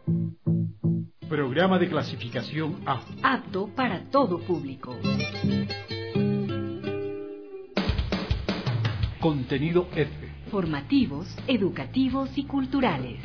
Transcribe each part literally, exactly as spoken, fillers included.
Programa de clasificación A. Apto para todo público. Contenido F. Formativos, educativos y culturales.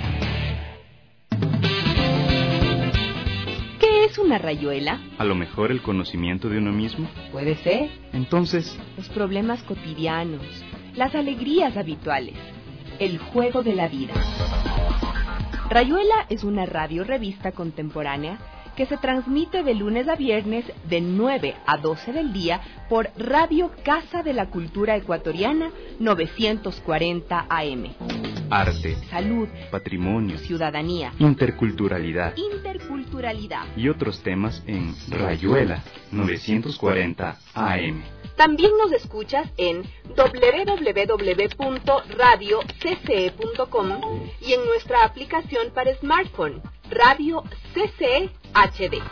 ¿Qué es una rayuela? A lo mejor el conocimiento de uno mismo. Puede ser. Entonces, los problemas cotidianos, las alegrías habituales, el juego de la vida. Rayuela es una radio-revista contemporánea que se transmite de lunes a viernes de nueve a doce del día por Radio Casa de la Cultura Ecuatoriana novecientos cuarenta A M. Arte, salud, patrimonio, ciudadanía, interculturalidad, interculturalidad y otros temas en Rayuela novecientos cuarenta A M. También nos escuchas en doble u doble u doble u punto radio c c e punto com y en nuestra aplicación para smartphone, Radio C C E H D.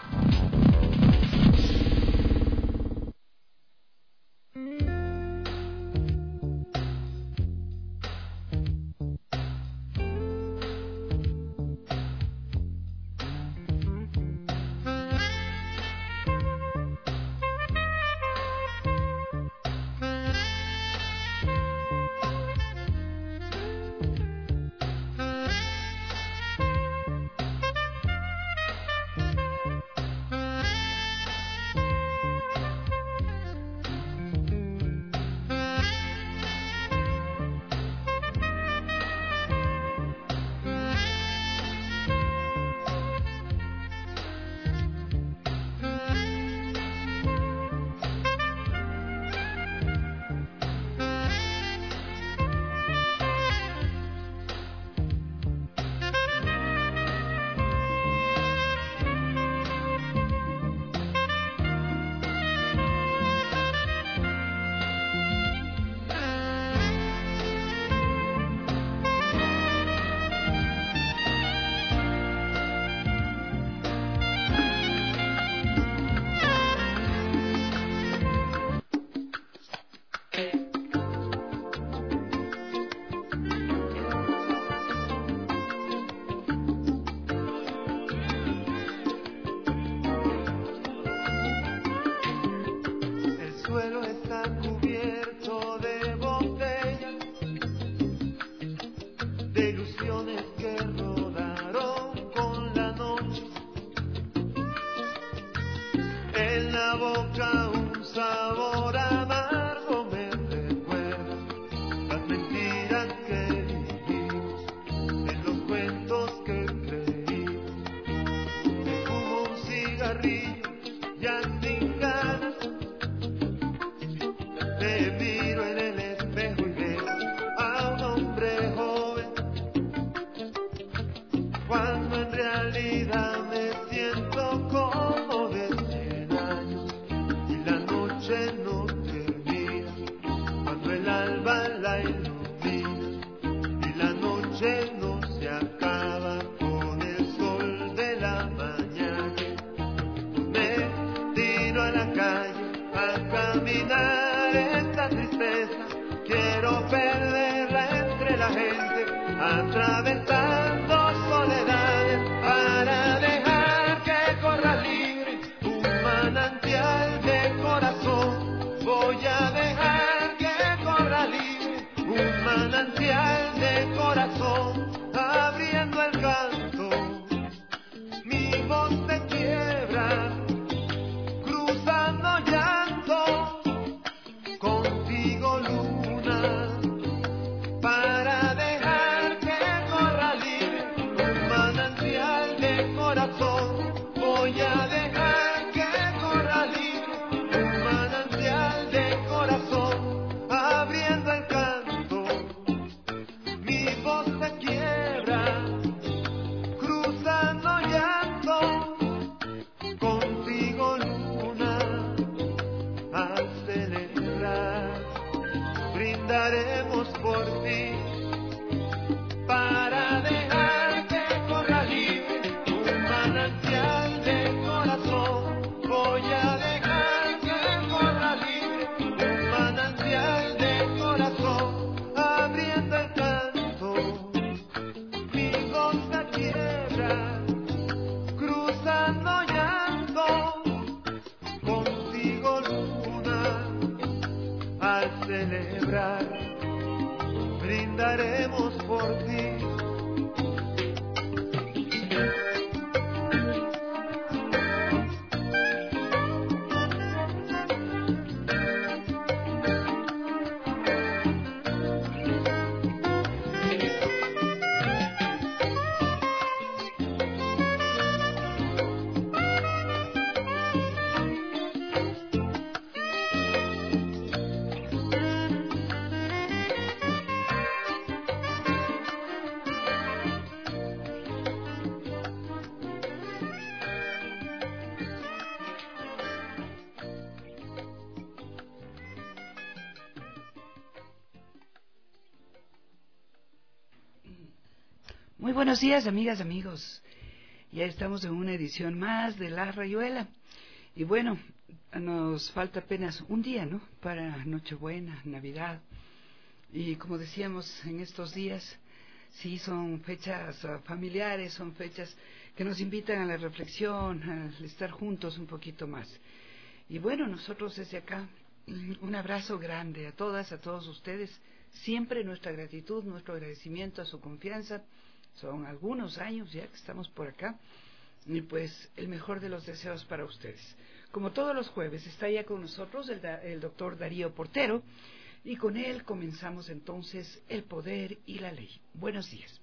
Muy buenos días, amigas, amigos. Ya estamos en una edición más de La Rayuela. Y bueno, nos falta apenas un día, ¿no? Para Nochebuena, Navidad. Y como decíamos en estos días, sí, son fechas uh, familiares, son fechas que nos invitan a la reflexión, a estar juntos un poquito más. Y bueno, nosotros desde acá, un abrazo grande a todas, a todos ustedes. Siempre nuestra gratitud, nuestro agradecimiento a su confianza. Son algunos años ya que estamos por acá. Y pues el mejor de los deseos para ustedes. Como todos los jueves, está ya con nosotros el, el doctor Darío Portero. Y con él comenzamos entonces El Poder y la Ley. Buenos días.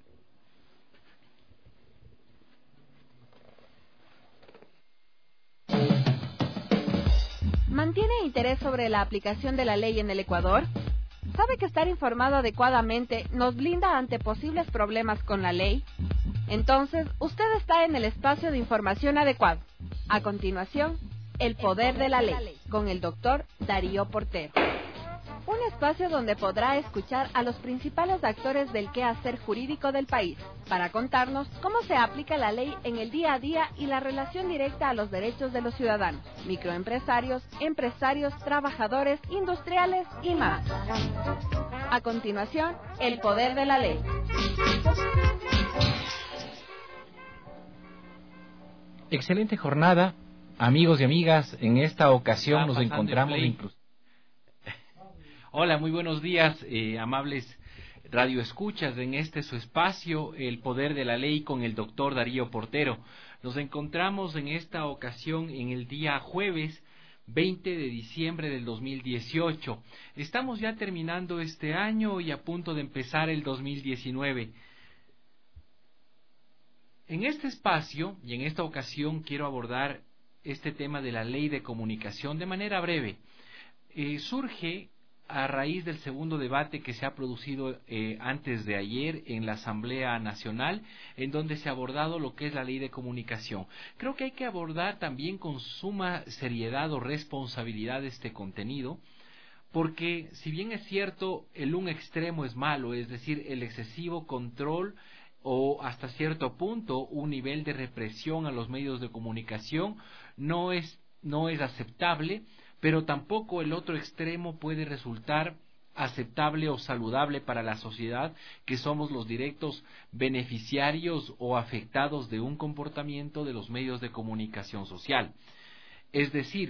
¿Mantiene interés sobre la aplicación de la ley en el Ecuador? ¿Sabe que estar informado adecuadamente nos blinda ante posibles problemas con la ley? Entonces, usted está en el espacio de información adecuado. A continuación, El Poder de la Ley, con el doctor Darío Portero. Un espacio donde podrá escuchar a los principales actores del quehacer jurídico del país, para contarnos cómo se aplica la ley en el día a día y la relación directa a los derechos de los ciudadanos, microempresarios, empresarios, trabajadores, industriales y más. A continuación, El Poder de la Ley. Excelente jornada, amigos y amigas. En esta ocasión nos encontramos incluso. Hola, muy buenos días, eh, amables radioescuchas, en este su espacio, El Poder de la Ley, con el doctor Darío Portero. Nos encontramos en esta ocasión en el día jueves veinte de diciembre del dos mil dieciocho. Estamos ya terminando este año y a punto de empezar el dos mil diecinueve. En este espacio y en esta ocasión quiero abordar este tema de la ley de comunicación de manera breve. Eh, surge a raíz del segundo debate que se ha producido eh, antes de ayer en la Asamblea Nacional, en donde se ha abordado lo que es la ley de comunicación. Creo que hay que abordar también con suma seriedad o responsabilidad este contenido, porque si bien es cierto, el un extremo es malo, es decir, el excesivo control o hasta cierto punto un nivel de represión a los medios de comunicación no es, no es aceptable, pero tampoco el otro extremo puede resultar aceptable o saludable para la sociedad, que somos los directos beneficiarios o afectados de un comportamiento de los medios de comunicación social. Es decir,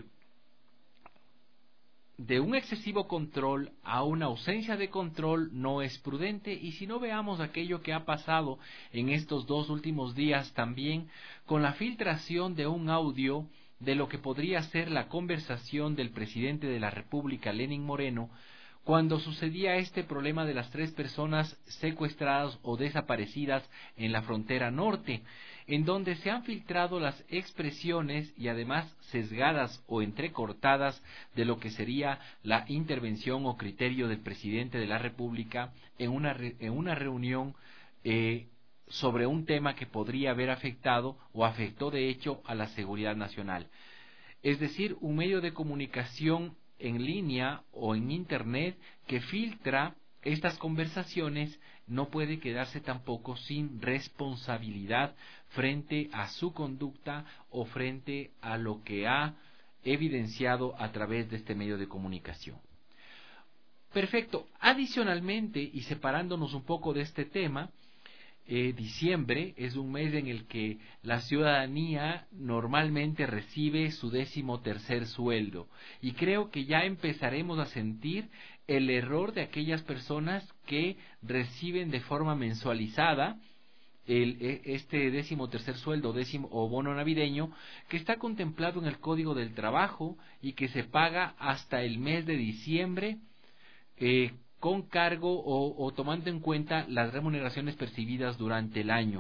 de un excesivo control a una ausencia de control no es prudente, y si no, veamos aquello que ha pasado en estos dos últimos días también con la filtración de un audio de lo que podría ser la conversación del presidente de la República, Lenín Moreno, cuando sucedía este problema de las tres personas secuestradas o desaparecidas en la frontera norte, en donde se han filtrado las expresiones y además sesgadas o entrecortadas de lo que sería la intervención o criterio del presidente de la República en una, re, en una reunión eh, sobre un tema que podría haber afectado o afectó de hecho a la seguridad nacional. Es decir, un medio de comunicación en línea o en internet que filtra estas conversaciones no puede quedarse tampoco sin responsabilidad frente a su conducta o frente a lo que ha evidenciado a través de este medio de comunicación. Perfecto. Adicionalmente, y separándonos un poco de este tema, Eh, diciembre es un mes en el que la ciudadanía normalmente recibe su décimo tercer sueldo, y creo que ya empezaremos a sentir el error de aquellas personas que reciben de forma mensualizada el, este décimo tercer sueldo décimo, o bono navideño, que está contemplado en el Código del Trabajo y que se paga hasta el mes de diciembre, eh, con cargo o, o tomando en cuenta las remuneraciones percibidas durante el año.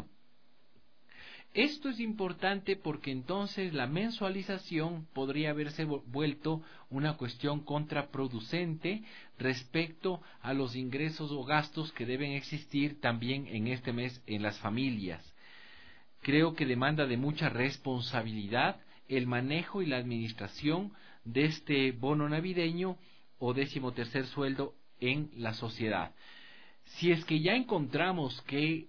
Esto es importante porque entonces la mensualización podría haberse vuelto una cuestión contraproducente respecto a los ingresos o gastos que deben existir también en este mes en las familias. Creo que demanda de mucha responsabilidad el manejo y la administración de este bono navideño o décimo tercer sueldo en la sociedad. Si es que ya encontramos que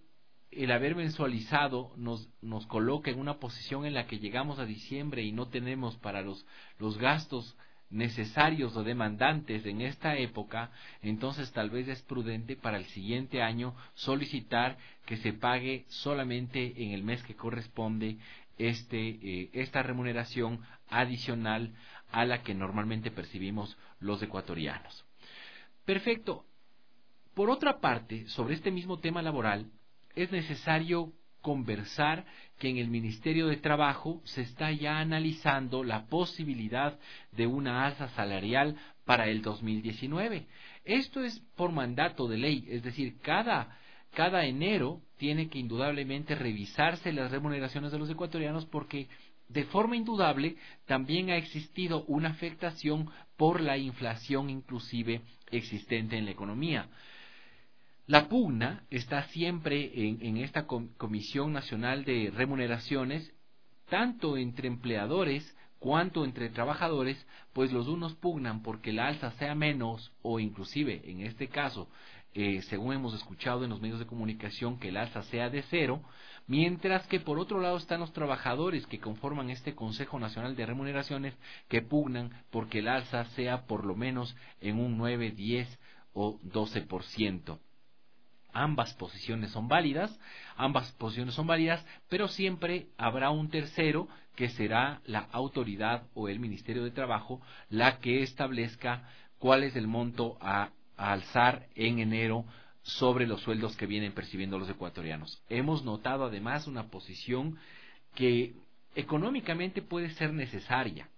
el haber mensualizado nos, nos coloca en una posición en la que llegamos a diciembre y no tenemos para los, los gastos necesarios o demandantes en esta época, entonces tal vez es prudente para el siguiente año solicitar que se pague solamente en el mes que corresponde este eh, esta remuneración adicional a la que normalmente percibimos los ecuatorianos. Perfecto. Por otra parte, sobre este mismo tema laboral, es necesario conversar que en el Ministerio de Trabajo se está ya analizando la posibilidad de una alza salarial para el dos mil diecinueve. Esto es por mandato de ley, es decir, cada, cada enero tiene que indudablemente revisarse las remuneraciones de los ecuatorianos porque de forma indudable también ha existido una afectación por la inflación inclusive existente en la economía. La pugna está siempre en, en esta Comisión Nacional de Remuneraciones, tanto entre empleadores cuanto entre trabajadores, pues los unos pugnan porque la alza sea menos o inclusive, en este caso, eh, según hemos escuchado en los medios de comunicación, que el alza sea de cero, mientras que por otro lado están los trabajadores que conforman este Consejo Nacional de Remuneraciones que pugnan porque el alza sea por lo menos en un nueve, diez o doce por ciento. Ambas posiciones son válidas, ambas posiciones son válidas, pero siempre habrá un tercero que será la autoridad o el Ministerio de Trabajo la que establezca cuál es el monto a, a alzar en enero sobre los sueldos que vienen percibiendo los ecuatorianos. Hemos notado además una posición que económicamente puede ser necesaria,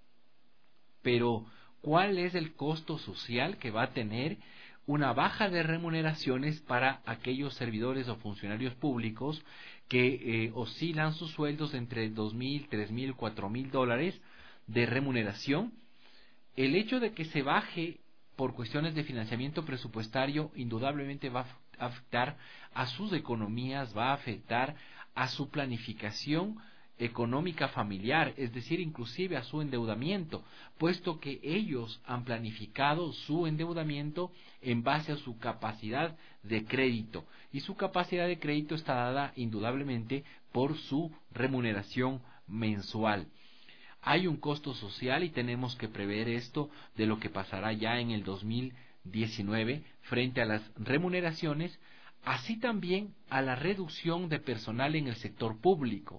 pero ¿cuál es el costo social que va a tener una baja de remuneraciones para aquellos servidores o funcionarios públicos que eh, oscilan sus sueldos entre dos mil, tres mil, cuatro mil dólares de remuneración? El hecho de que se baje por cuestiones de financiamiento presupuestario indudablemente va a afectar a sus economías, va a afectar a su planificación económica familiar, es decir, inclusive a su endeudamiento, puesto que ellos han planificado su endeudamiento en base a su capacidad de crédito, y su capacidad de crédito está dada indudablemente por su remuneración mensual. Hay un costo social y tenemos que prever esto de lo que pasará ya en el dos mil diecinueve frente a las remuneraciones, así también a la reducción de personal en el sector público.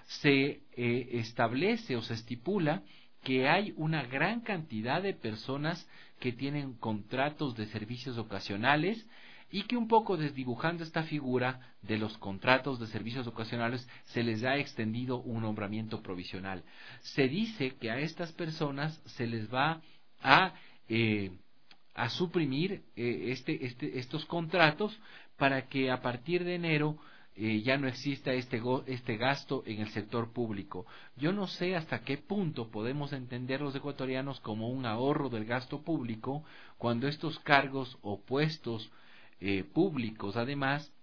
Se eh, establece o se estipula que hay una gran cantidad de personas que tienen contratos de servicios ocasionales y que un poco desdibujando esta figura de los contratos de servicios ocasionales se les ha extendido un nombramiento provisional. Se dice que a estas personas se les va a, eh, a suprimir eh, este, este, estos contratos para que a partir de enero Eh, ya no exista este, go, este gasto en el sector público. Yo no sé hasta qué punto podemos entender los ecuatorianos como un ahorro del gasto público cuando estos cargos o puestos eh, públicos además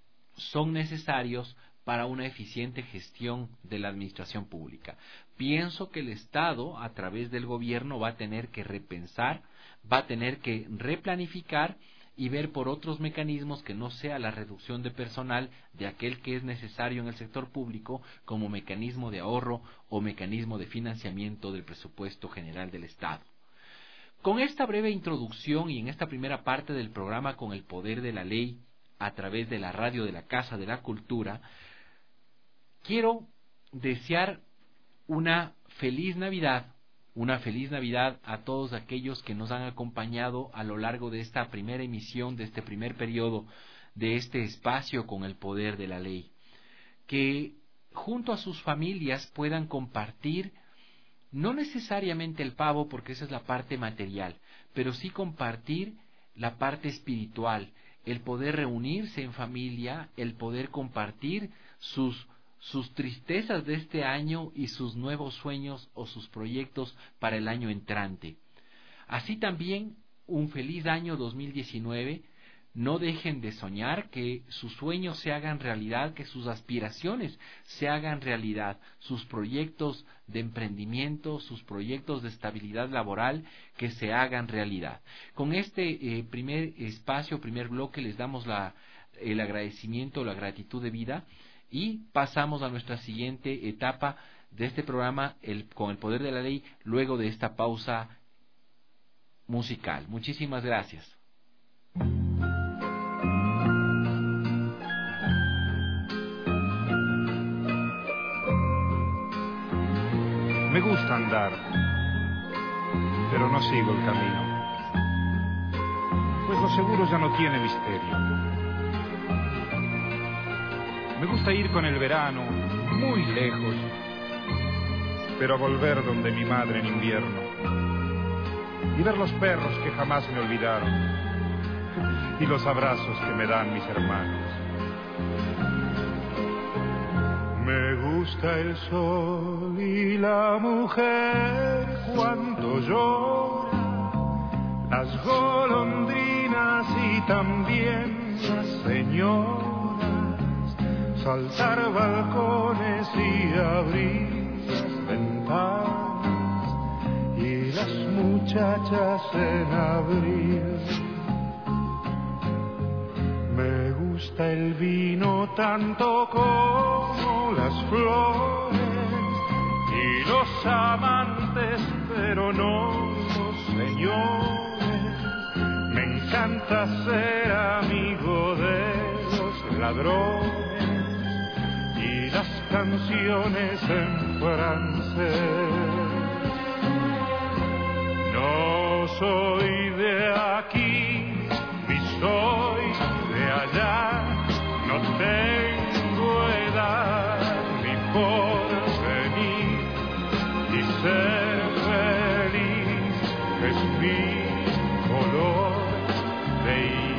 son necesarios para una eficiente gestión de la administración pública. Pienso que el Estado, a través del gobierno, va a tener que repensar, va a tener que replanificar y ver por otros mecanismos que no sea la reducción de personal de aquel que es necesario en el sector público como mecanismo de ahorro o mecanismo de financiamiento del presupuesto general del Estado. Con esta breve introducción y en esta primera parte del programa Con el Poder de la Ley a través de la radio de la Casa de la Cultura, quiero desear una feliz Navidad. Una feliz Navidad a todos aquellos que nos han acompañado a lo largo de esta primera emisión, de este primer periodo, de este espacio Con el Poder de la Ley. Que junto a sus familias puedan compartir, no necesariamente el pavo, porque esa es la parte material, pero sí compartir la parte espiritual, el poder reunirse en familia, el poder compartir sus sus tristezas de este año y sus nuevos sueños o sus proyectos para el año entrante. Así también, un feliz año dos mil diecinueve. No dejen de soñar, que sus sueños se hagan realidad, que sus aspiraciones se hagan realidad, sus proyectos de emprendimiento, sus proyectos de estabilidad laboral, que se hagan realidad. Con este eh, primer espacio, primer bloque, les damos la el agradecimiento, la gratitud de vida, y pasamos a nuestra siguiente etapa de este programa, el, con el poder de la ley, luego de esta pausa musical. Muchísimas gracias. Me gusta andar, pero no sigo el camino, pues lo seguro ya no tiene misterio. Me gusta ir con el verano muy lejos, pero volver donde mi madre en invierno, y ver los perros que jamás me olvidaron, y los abrazos que me dan mis hermanos. Me gusta el sol y la mujer cuando llora, las golondrinas y también las señoras, saltar balcones y abrir las ventanas, y las muchachas en abril. Me gusta el vino tanto como las flores y los amantes, pero no los señores. Me encanta ser amigo de los ladrones y las canciones en francés. No soy de aquí ni soy de allá, no tengo edad ni porvenir, y ser feliz es mi color de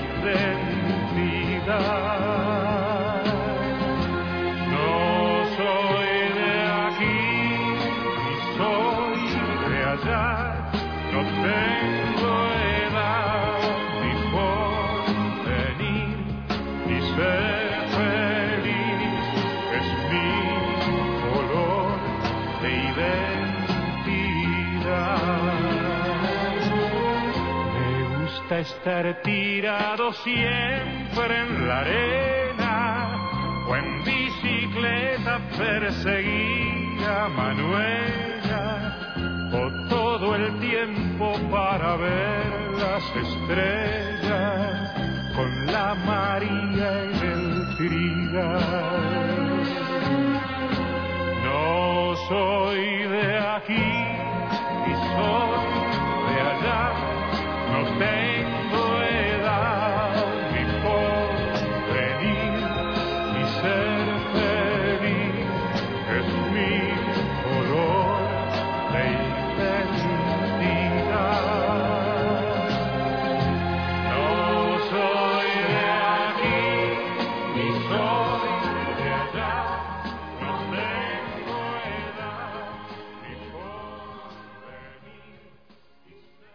identidad. No soy de aquí ni soy de allá, no tengo edad ni porvenir, y ser feliz es mi color de identidad. Me gusta estar tirado siempre en la arena, o en bicicleta perseguir a Manuela, o todo el tiempo para ver las estrellas con la María en el trigal. No soy de aquí y soy de allá, no tengo edad ni porvenir, y ser feliz es mi color de identidad. No soy de aquí ni soy de allá, no tengo edad ni porvenir, y ser...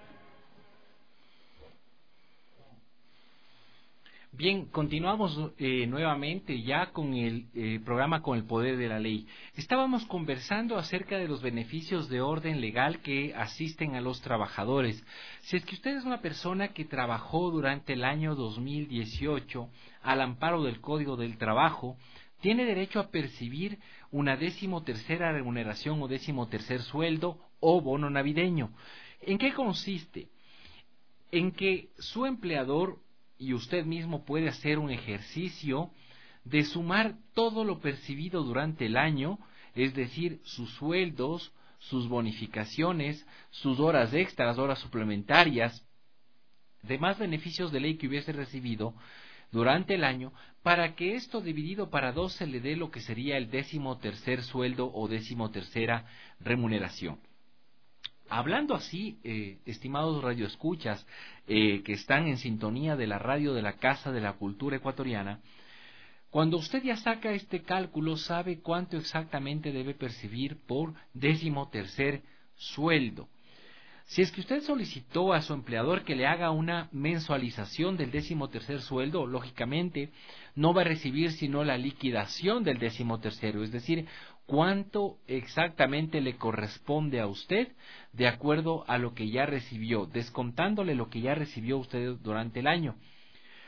Bien, continuamos eh, nuevamente ya con el eh, programa Con el Poder de la Ley. Estábamos conversando acerca de los beneficios de orden legal que asisten a los trabajadores. Si es que usted es una persona que trabajó durante el año dos mil dieciocho al amparo del Código del Trabajo, tiene derecho a percibir una décimo tercera remuneración o décimo tercer sueldo o bono navideño. ¿En qué consiste? En que su empleador y usted mismo puede hacer un ejercicio de sumar todo lo percibido durante el año, es decir, sus sueldos, sus bonificaciones, sus horas extras, horas suplementarias, demás beneficios de ley que hubiese recibido durante el año, para que esto dividido para dos se le dé lo que sería el décimo tercer sueldo o décimo tercera remuneración. Hablando así, eh, estimados radioescuchas eh, que están en sintonía de la radio de la Casa de la Cultura Ecuatoriana, cuando usted ya saca este cálculo, sabe cuánto exactamente debe percibir por décimo tercer sueldo. Si es que usted solicitó a su empleador que le haga una mensualización del décimo tercer sueldo, lógicamente no va a recibir sino la liquidación del décimo tercero, es decir, cuánto exactamente le corresponde a usted de acuerdo a lo que ya recibió, descontándole lo que ya recibió usted durante el año.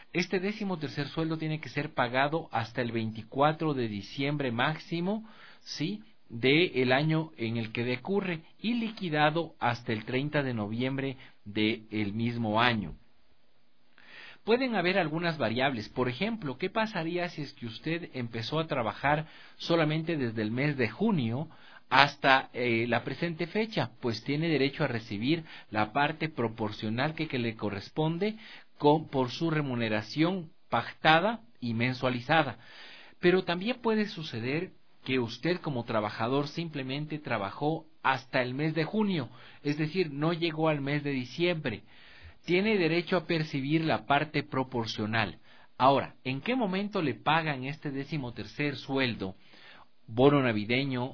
Este décimo tercer sueldo tiene que ser pagado hasta el veinticuatro de diciembre máximo, ¿sí?, del año en el que decurre, y liquidado hasta el treinta de noviembre del mismo año. Pueden haber algunas variables. Por ejemplo, ¿qué pasaría si es que usted empezó a trabajar solamente desde el mes de junio hasta eh, la presente fecha? Pues tiene derecho a recibir la parte proporcional que, que le corresponde con, por su remuneración pactada y mensualizada. Pero también puede suceder que usted como trabajador simplemente trabajó hasta el mes de junio, es decir, no llegó al mes de diciembre. Tiene derecho a percibir la parte proporcional. Ahora, ¿en qué momento le pagan este décimo tercer sueldo, bono navideño,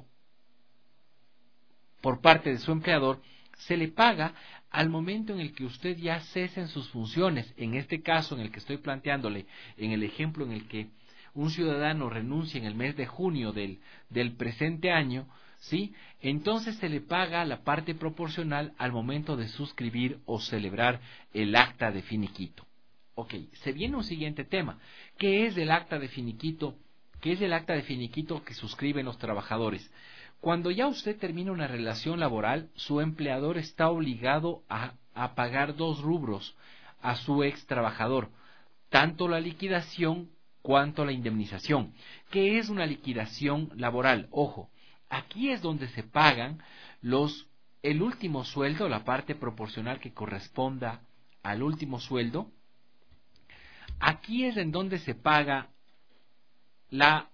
por parte de su empleador? Se le paga al momento en el que usted ya cese en sus funciones. En este caso, en el que estoy planteándole, en el ejemplo en el que un ciudadano renuncia en el mes de junio del, del presente año, ¿sí?, entonces se le paga la parte proporcional al momento de suscribir o celebrar el acta de finiquito. Ok, se viene un siguiente tema. ¿Qué es el acta de finiquito? ¿Qué es el acta de finiquito que suscriben los trabajadores? Cuando ya usted termina una relación laboral, su empleador está obligado a, a pagar dos rubros a su ex trabajador, tanto la liquidación cuanto la indemnización. ¿Qué es una liquidación laboral? Ojo, aquí es donde se pagan los el último sueldo, la parte proporcional que corresponda al último sueldo. Aquí es en donde se paga la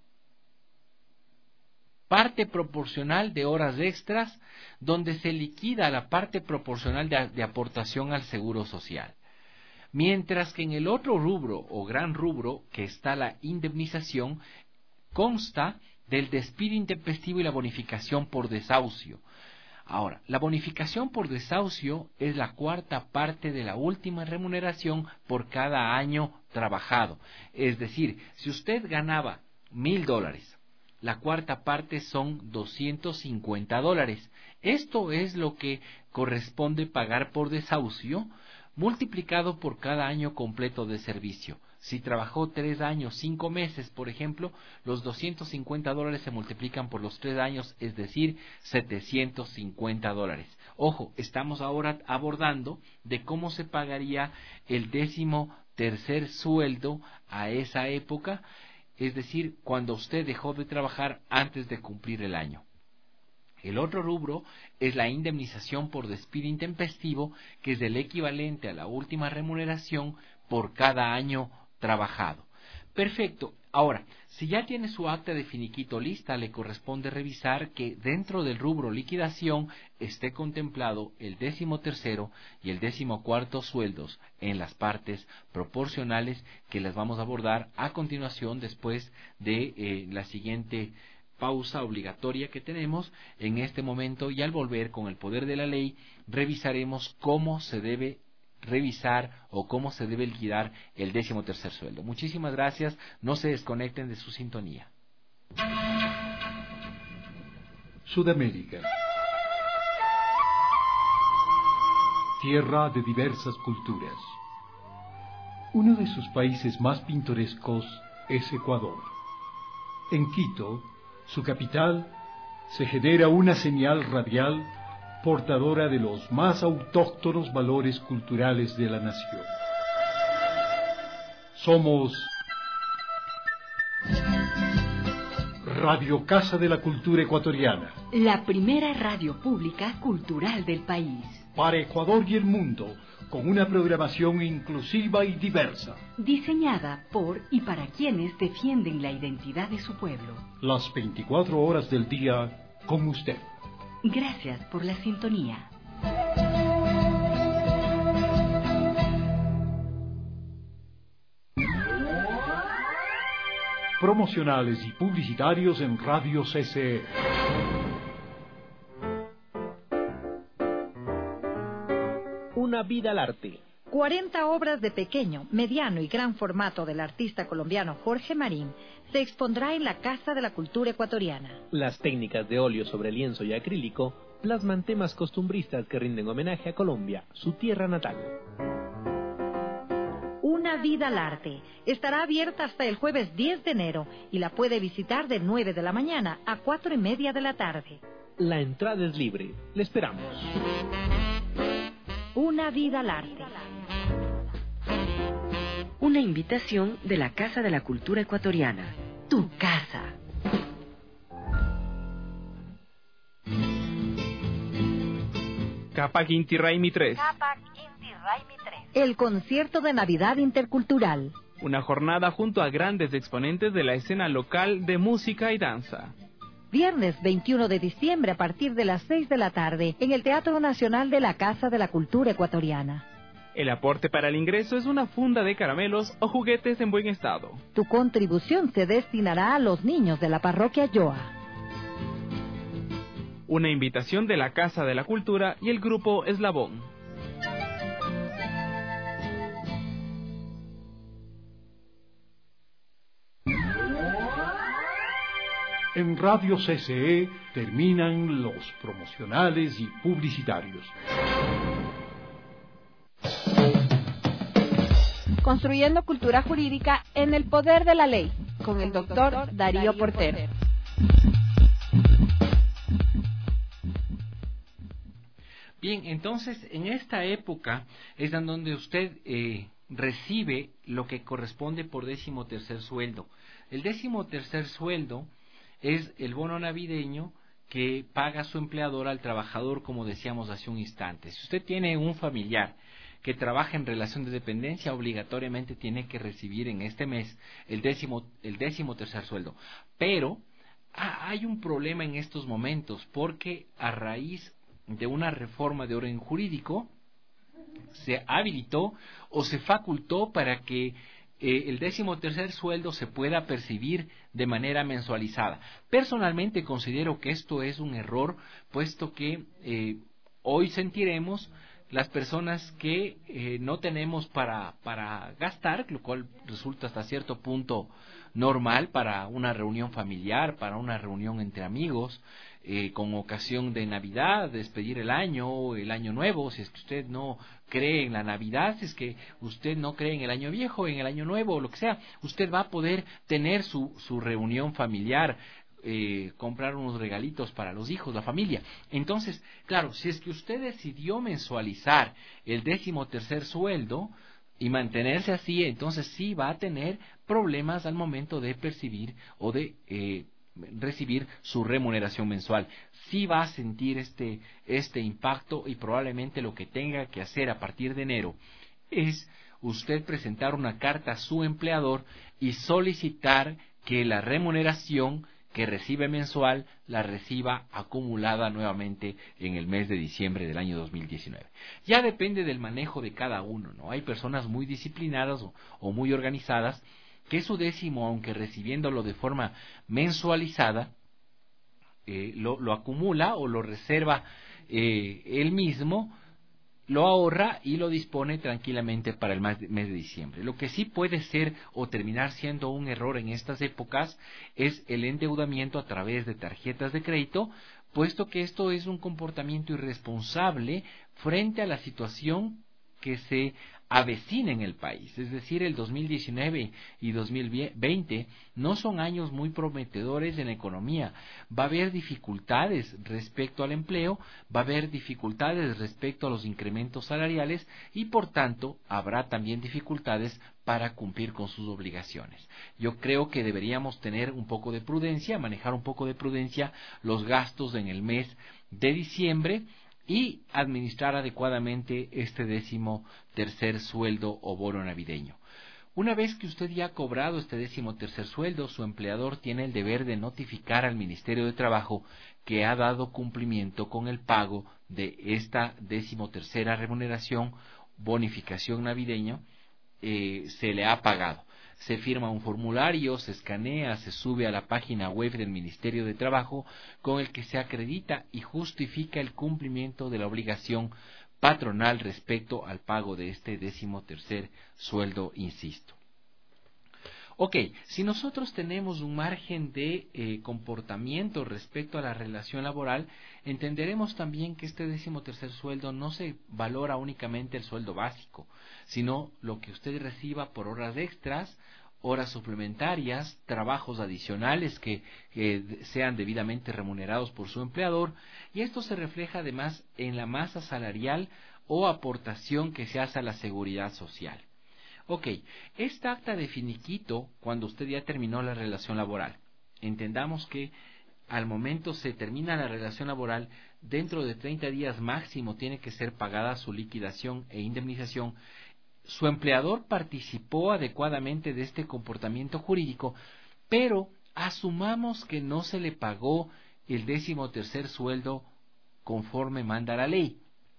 parte proporcional de horas extras, donde se liquida la parte proporcional de, de aportación al seguro social. Mientras que en el otro rubro o gran rubro, que está la indemnización, consta del despido intempestivo y la bonificación por desahucio. Ahora, la bonificación por desahucio es la cuarta parte de la última remuneración por cada año trabajado. Es decir, si usted ganaba mil dólares, la cuarta parte son doscientos cincuenta dólares. Esto es lo que corresponde pagar por desahucio, multiplicado por cada año completo de servicio. Si trabajó tres años, cinco meses, por ejemplo, los doscientos cincuenta dólares se multiplican por los tres años, es decir, setecientos cincuenta dólares. Ojo, estamos ahora abordando de cómo se pagaría el décimo tercer sueldo a esa época, es decir, cuando usted dejó de trabajar antes de cumplir el año. El otro rubro es la indemnización por despido intempestivo, que es el equivalente a la última remuneración por cada año trabajado. Perfecto. Ahora, si ya tiene su acta de finiquito lista, le corresponde revisar que dentro del rubro liquidación esté contemplado el décimo tercero y el décimo cuarto sueldos en las partes proporcionales, que las vamos a abordar a continuación después de eh, la siguiente pausa obligatoria que tenemos en este momento, y al volver con el poder de la ley revisaremos cómo se debe revisar o cómo se debe liquidar el décimo tercer sueldo. Muchísimas gracias, no se desconecten de su sintonía. Sudamérica, tierra de diversas culturas. Uno de sus países más pintorescos es Ecuador. En Quito, su capital, se genera una señal radial portadora de los más autóctonos valores culturales de la nación. Somos Radio Casa de la Cultura Ecuatoriana, la primera radio pública cultural del país. para Ecuador y el mundo, con una programación inclusiva y diversa. Diseñada por y para quienes defienden la identidad de su pueblo. Las veinticuatro horas del día con usted. Gracias por la sintonía. Promocionales y publicitarios en Radio C C E. Una vida al arte. cuarenta obras de pequeño, mediano y gran formato del artista colombiano Jorge Marín se expondrá en la Casa de la Cultura Ecuatoriana. Las técnicas de óleo sobre lienzo y acrílico plasman temas costumbristas que rinden homenaje a Colombia, su tierra natal. Una Una vida al arte. Estará abierta hasta el jueves diez de enero y la puede visitar de nueve de la mañana a cuatro y media de la tarde. La entrada es libre. Le esperamos. Una vida al arte. Una invitación de la Casa de la Cultura Ecuatoriana. Tu casa. Capac Inti Raymi tres. Capac Inti Raymi tres. El concierto de Navidad intercultural. Una jornada junto a grandes exponentes de la escena local de música y danza. Viernes veintiuno de diciembre a partir de las seis de la tarde en el Teatro Nacional de la Casa de la Cultura Ecuatoriana. El aporte para el ingreso es una funda de caramelos o juguetes en buen estado. Tu contribución se destinará a los niños de la parroquia Yoa. Una invitación de la Casa de la Cultura y el Grupo Eslabón. En Radio C C E terminan los promocionales y publicitarios. Construyendo cultura jurídica en el poder de la ley, con el doctor Darío Portero. Bien, entonces en esta época es en donde usted eh, recibe lo que corresponde por décimo tercer sueldo. El décimo tercer sueldo es el bono navideño que paga su empleador al trabajador, como decíamos hace un instante. Si usted tiene un familiar que trabaja en relación de dependencia, obligatoriamente tiene que recibir en este mes el décimo, el décimo tercer sueldo. Pero ah, hay un problema en estos momentos, porque a raíz de una reforma de orden jurídico se habilitó o se facultó para que eh, el décimo tercer sueldo se pueda percibir de manera mensualizada. Personalmente considero que esto es un error, puesto que eh, hoy sentiremos las personas que eh, no tenemos para, para gastar, lo cual resulta hasta cierto punto normal para una reunión familiar, para una reunión entre amigos, eh, con ocasión de Navidad, despedir el año o el año nuevo. Si es que usted no cree en la Navidad, si es que usted no cree en el año viejo, en el año nuevo o lo que sea, usted va a poder tener su, su reunión familiar, Eh, comprar unos regalitos para los hijos, la familia. Entonces, claro, si es que usted decidió mensualizar el décimo tercer sueldo y mantenerse así, entonces sí va a tener problemas al momento de percibir o de eh, recibir su remuneración mensual. Sí va a sentir este, este impacto, y probablemente lo que tenga que hacer a partir de enero es usted presentar una carta a su empleador y solicitar que la remuneración que recibe mensual la reciba acumulada nuevamente en el mes de diciembre del año dos mil diecinueve. Ya depende del manejo de cada uno, ¿no? Hay personas muy disciplinadas o, o muy organizadas que su décimo, aunque recibiéndolo de forma mensualizada, eh, lo, lo acumula o lo reserva eh, él mismo, lo ahorra y lo dispone tranquilamente para el mes de diciembre. Lo que sí puede ser o terminar siendo un error en estas épocas es el endeudamiento a través de tarjetas de crédito, puesto que esto es un comportamiento irresponsable frente a la situación que se avecina en el país. Es decir, el dos mil diecinueve y dos mil veinte no son años muy prometedores en la economía. Va a haber dificultades respecto al empleo, va a haber dificultades respecto a los incrementos salariales y, por tanto, habrá también dificultades para cumplir con sus obligaciones. Yo creo que deberíamos tener un poco de prudencia, manejar un poco de prudencia los gastos en el mes de diciembre y administrar adecuadamente este décimo tercer sueldo o bono navideño. Una vez que usted ya ha cobrado este décimo tercer sueldo, su empleador tiene el deber de notificar al Ministerio de Trabajo que ha dado cumplimiento con el pago de esta décimo tercera remuneración, bonificación navideño, eh, se le ha pagado. Se firma un formulario, se escanea, se sube a la página web del Ministerio de Trabajo, con el que se acredita y justifica el cumplimiento de la obligación patronal respecto al pago de este décimo tercer sueldo, insisto. Ok, si nosotros tenemos un margen de eh, comportamiento respecto a la relación laboral, entenderemos también que este décimo tercer sueldo no se valora únicamente el sueldo básico, sino lo que usted reciba por horas extras, horas suplementarias, trabajos adicionales que, que sean debidamente remunerados por su empleador, y esto se refleja además en la masa salarial o aportación que se hace a la seguridad social. Ok, esta acta de finiquito, cuando usted ya terminó la relación laboral, entendamos que al momento se termina la relación laboral, dentro de treinta días máximo tiene que ser pagada su liquidación e indemnización. Su empleador participó adecuadamente de este comportamiento jurídico, pero asumamos que no se le pagó el décimo tercer sueldo conforme manda la ley.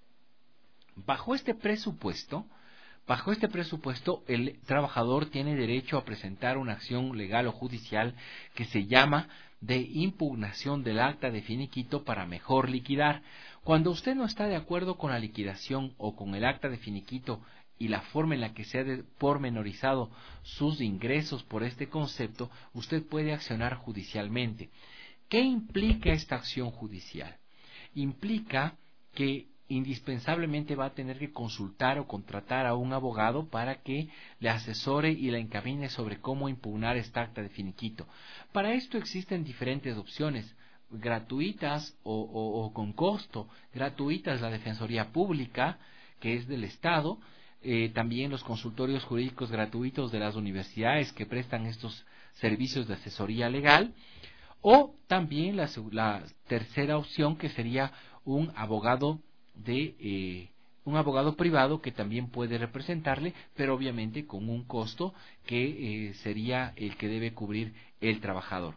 Bajo este presupuesto, Bajo este presupuesto, el trabajador tiene derecho a presentar una acción legal o judicial que se llama de impugnación del acta de finiquito para mejor liquidar. Cuando usted no está de acuerdo con la liquidación o con el acta de finiquito y la forma en la que se ha pormenorizado sus ingresos por este concepto, usted puede accionar judicialmente. ¿Qué implica esta acción judicial? Implica que indispensablemente va a tener que consultar o contratar a un abogado para que le asesore y le encamine sobre cómo impugnar esta acta de finiquito. Para esto existen diferentes opciones, gratuitas o, o, o con costo. Gratuitas la Defensoría Pública, que es del Estado, eh, también los consultorios jurídicos gratuitos de las universidades que prestan estos servicios de asesoría legal, o también la, la tercera opción, que sería un abogado de eh, un abogado privado que también puede representarle, pero obviamente con un costo que eh, sería el que debe cubrir el trabajador.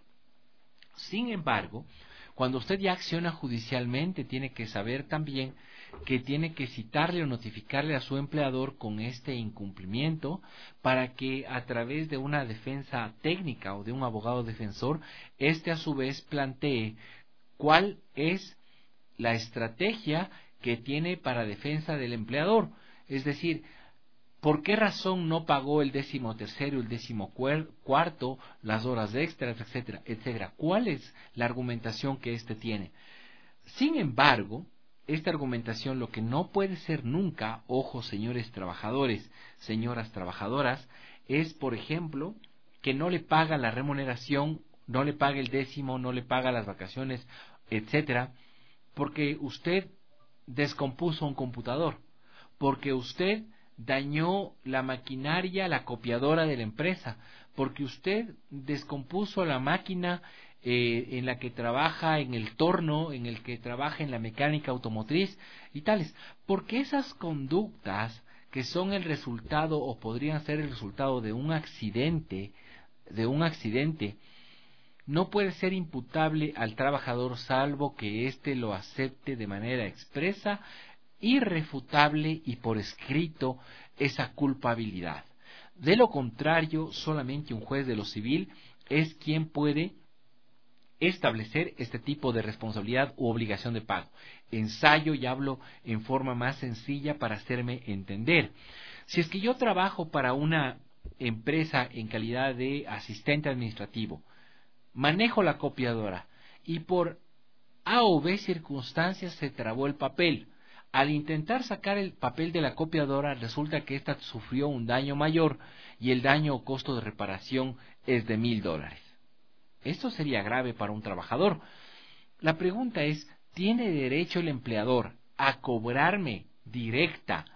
Sin embargo, cuando usted ya acciona judicialmente, tiene que saber también que tiene que citarle o notificarle a su empleador con este incumplimiento para que a través de una defensa técnica o de un abogado defensor, éste a su vez plantee cuál es la estrategia que tiene para defensa del empleador, es decir, ¿por qué razón no pagó el décimo tercero, el décimo cuarto, las horas extras, etcétera, etcétera? ¿Cuál es la argumentación que éste tiene? Sin embargo, esta argumentación lo que no puede ser nunca, ojo señores trabajadores, señoras trabajadoras, es por ejemplo que no le paga la remuneración, no le paga el décimo, no le paga las vacaciones, etcétera, porque usted descompuso un computador, porque usted dañó la maquinaria, la copiadora de la empresa, porque usted descompuso la máquina eh, en la que trabaja en el torno, en el que trabaja en la mecánica automotriz y tales, porque esas conductas que son el resultado o podrían ser el resultado de un accidente, de un accidente, no puede ser imputable al trabajador salvo que éste lo acepte de manera expresa, irrefutable y por escrito esa culpabilidad. De lo contrario, solamente un juez de lo civil es quien puede establecer este tipo de responsabilidad u obligación de pago. Ensayo y hablo en forma más sencilla para hacerme entender. Si es que yo trabajo para una empresa en calidad de asistente administrativo, manejo la copiadora y por A o B circunstancias se trabó el papel. Al intentar sacar el papel de la copiadora resulta que ésta sufrió un daño mayor y el daño o costo de reparación es de mil dólares. Esto sería grave para un trabajador. La pregunta es, ¿tiene derecho el empleador a cobrarme directa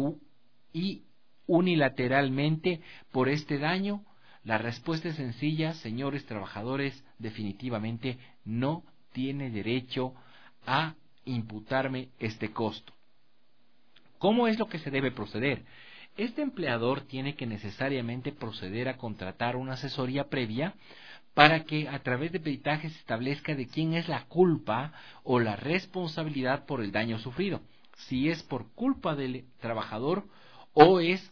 y unilateralmente por este daño? La respuesta es sencilla, señores trabajadores, definitivamente no tiene derecho a imputarme este costo. ¿Cómo es lo que se debe proceder? Este empleador tiene que necesariamente proceder a contratar una asesoría previa para que a través de peritajes se establezca de quién es la culpa o la responsabilidad por el daño sufrido. Si es por culpa del trabajador o es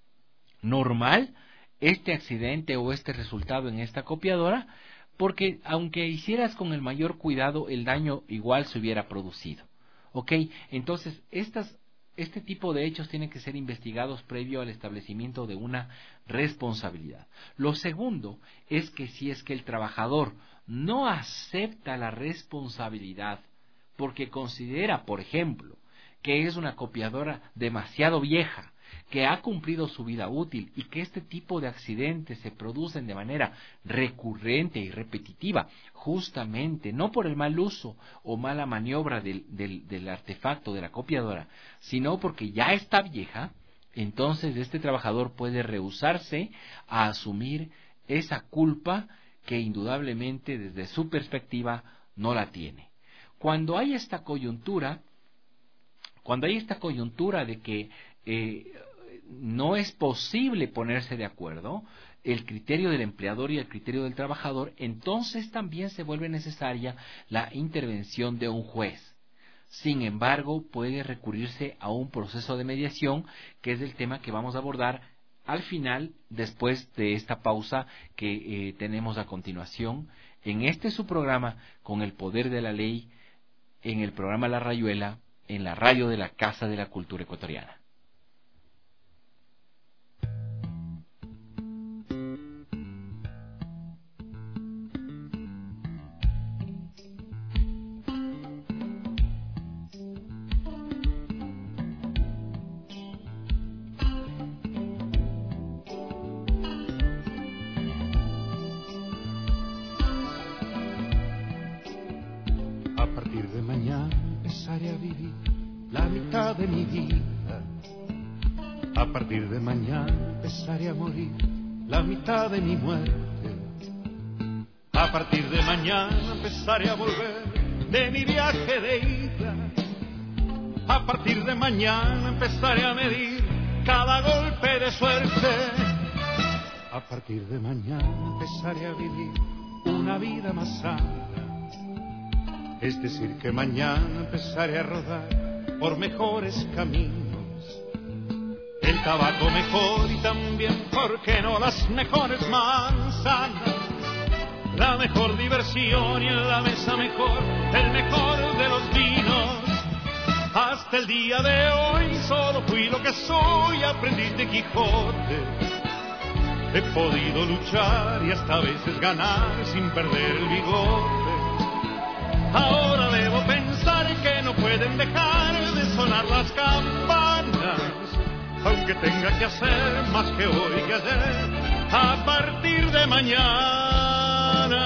normal este accidente o este resultado en esta copiadora, porque aunque hicieras con el mayor cuidado, el daño igual se hubiera producido. ¿Ok? Entonces, estas Este tipo de hechos tienen que ser investigados previo al establecimiento de una responsabilidad. Lo segundo es que si es que el trabajador no acepta la responsabilidad porque considera, por ejemplo, que es una copiadora demasiado vieja, que ha cumplido su vida útil y que este tipo de accidentes se producen de manera recurrente y repetitiva, justamente no por el mal uso o mala maniobra del, del, del artefacto de la copiadora, sino porque ya está vieja, entonces este trabajador puede rehusarse a asumir esa culpa que indudablemente desde su perspectiva no la tiene. Cuando hay esta coyuntura, cuando hay esta coyuntura de que eh, no es posible ponerse de acuerdo, el criterio del empleador y el criterio del trabajador, entonces también se vuelve necesaria la intervención de un juez. Sin embargo, puede recurrirse a un proceso de mediación, que es el tema que vamos a abordar al final, después de esta pausa que eh, tenemos a continuación, en este su programa, Con el Poder de la Ley, en el programa La Rayuela, en la radio de la Casa de la Cultura Ecuatoriana. De mi vida, a partir de mañana empezaré a morir la mitad de mi muerte. A partir de mañana empezaré a volver de mi viaje de ida. A partir de mañana empezaré a medir cada golpe de suerte. A partir de mañana empezaré a vivir una vida más sana. Es decir que mañana empezaré a rodar por mejores caminos, el tabaco mejor y también, ¿por qué no?, las mejores manzanas, la mejor diversión y en la mesa mejor, el mejor de los vinos. Hasta el día de hoy solo fui lo que soy, aprendiz de Quijote. He podido luchar y hasta a veces ganar sin perder el bigote. Ahora debo pensar que no pueden dejar de sonar las campanas, aunque tenga que hacer más que hoy que ayer, a partir de mañana.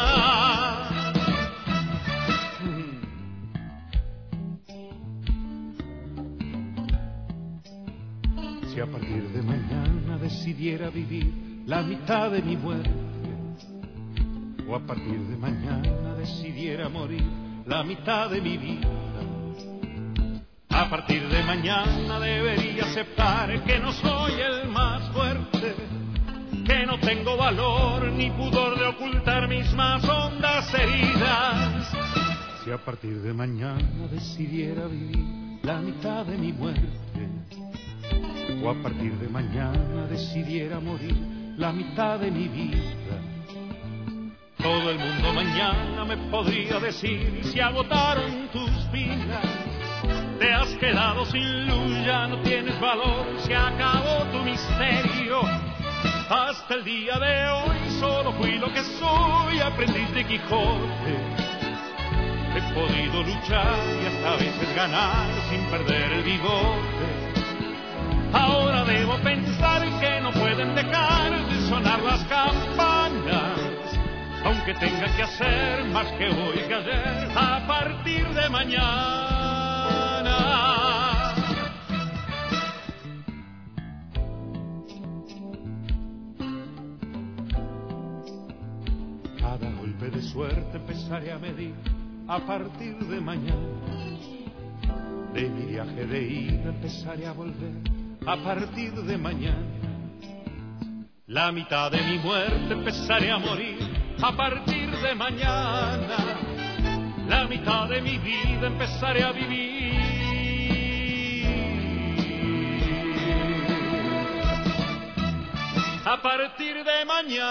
Si a partir de mañana decidiera vivir la mitad de mi muerte, o a partir de mañana decidiera morir la mitad de mi vida, a partir de mañana debería aceptar que no soy el más fuerte, que no tengo valor ni pudor de ocultar mis más hondas heridas. Si a partir de mañana decidiera vivir la mitad de mi muerte, o a partir de mañana decidiera morir la mitad de mi vida, todo el mundo mañana me podría decir: se agotaron tus pilas, te has quedado sin luz, ya no tienes valor, se acabó tu misterio. Hasta el día de hoy solo fui lo que soy, aprendiz de Quijote. He podido luchar y hasta a veces ganar sin perder el bigote. Ahora debo pensar que no pueden dejar de sonar las campanas, aunque tenga que hacer más que hoy que ayer, a partir de mañana. Cada golpe de suerte empezaré a medir a partir de mañana. De mi viaje de ida empezaré a volver a partir de mañana. La mitad de mi muerte empezaré a morir a partir de mañana. La mitad de mi vida empezaré a vivir a partir de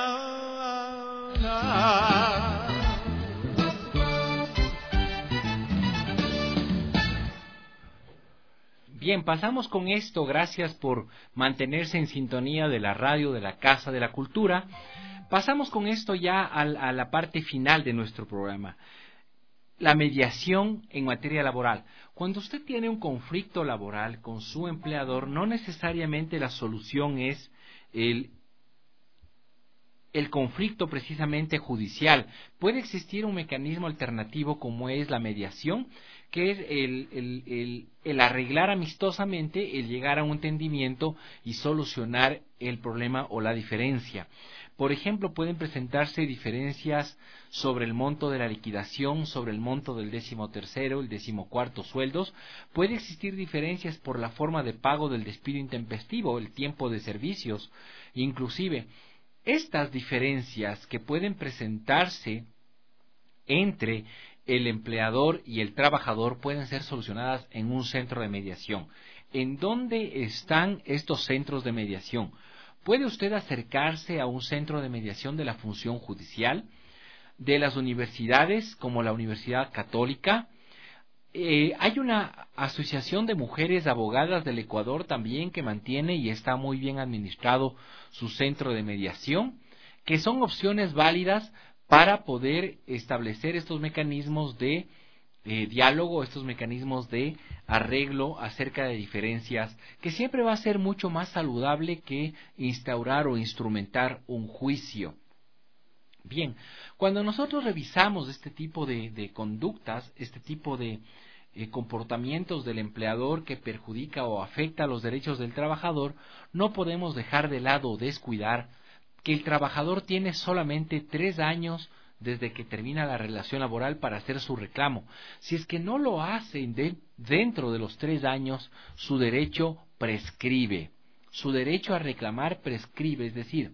mañana. Bien, pasamos con esto. Gracias por mantenerse en sintonía de la radio de la Casa de la Cultura. Pasamos con esto ya a, a la parte final de nuestro programa. La mediación en materia laboral. Cuando usted tiene un conflicto laboral con su empleador, no necesariamente la solución es el el conflicto precisamente judicial. Puede existir un mecanismo alternativo como es la mediación, que es el, el, el, el arreglar amistosamente, el llegar a un entendimiento y solucionar el problema o la diferencia. Por ejemplo, pueden presentarse diferencias sobre el monto de la liquidación, sobre el monto del décimo tercero, el décimo cuarto sueldos. Puede existir diferencias por la forma de pago del despido intempestivo, el tiempo de servicios, inclusive. Estas diferencias que pueden presentarse entre el empleador y el trabajador pueden ser solucionadas en un centro de mediación. ¿En dónde están estos centros de mediación? Puede usted acercarse a un centro de mediación de la función judicial, de las universidades como la Universidad Católica. Eh, hay una asociación de mujeres abogadas del Ecuador también que mantiene y está muy bien administrado su centro de mediación, que son opciones válidas para poder establecer estos mecanismos de eh, diálogo, estos mecanismos de arreglo acerca de diferencias, que siempre va a ser mucho más saludable que instaurar o instrumentar un juicio. Bien, cuando nosotros revisamos este tipo de, de conductas, este tipo de eh, comportamientos del empleador que perjudica o afecta a los derechos del trabajador, no podemos dejar de lado o descuidar que el trabajador tiene solamente tres años desde que termina la relación laboral para hacer su reclamo. Si es que no lo hace de, dentro de los tres años, su derecho prescribe. Su derecho a reclamar prescribe, es decir,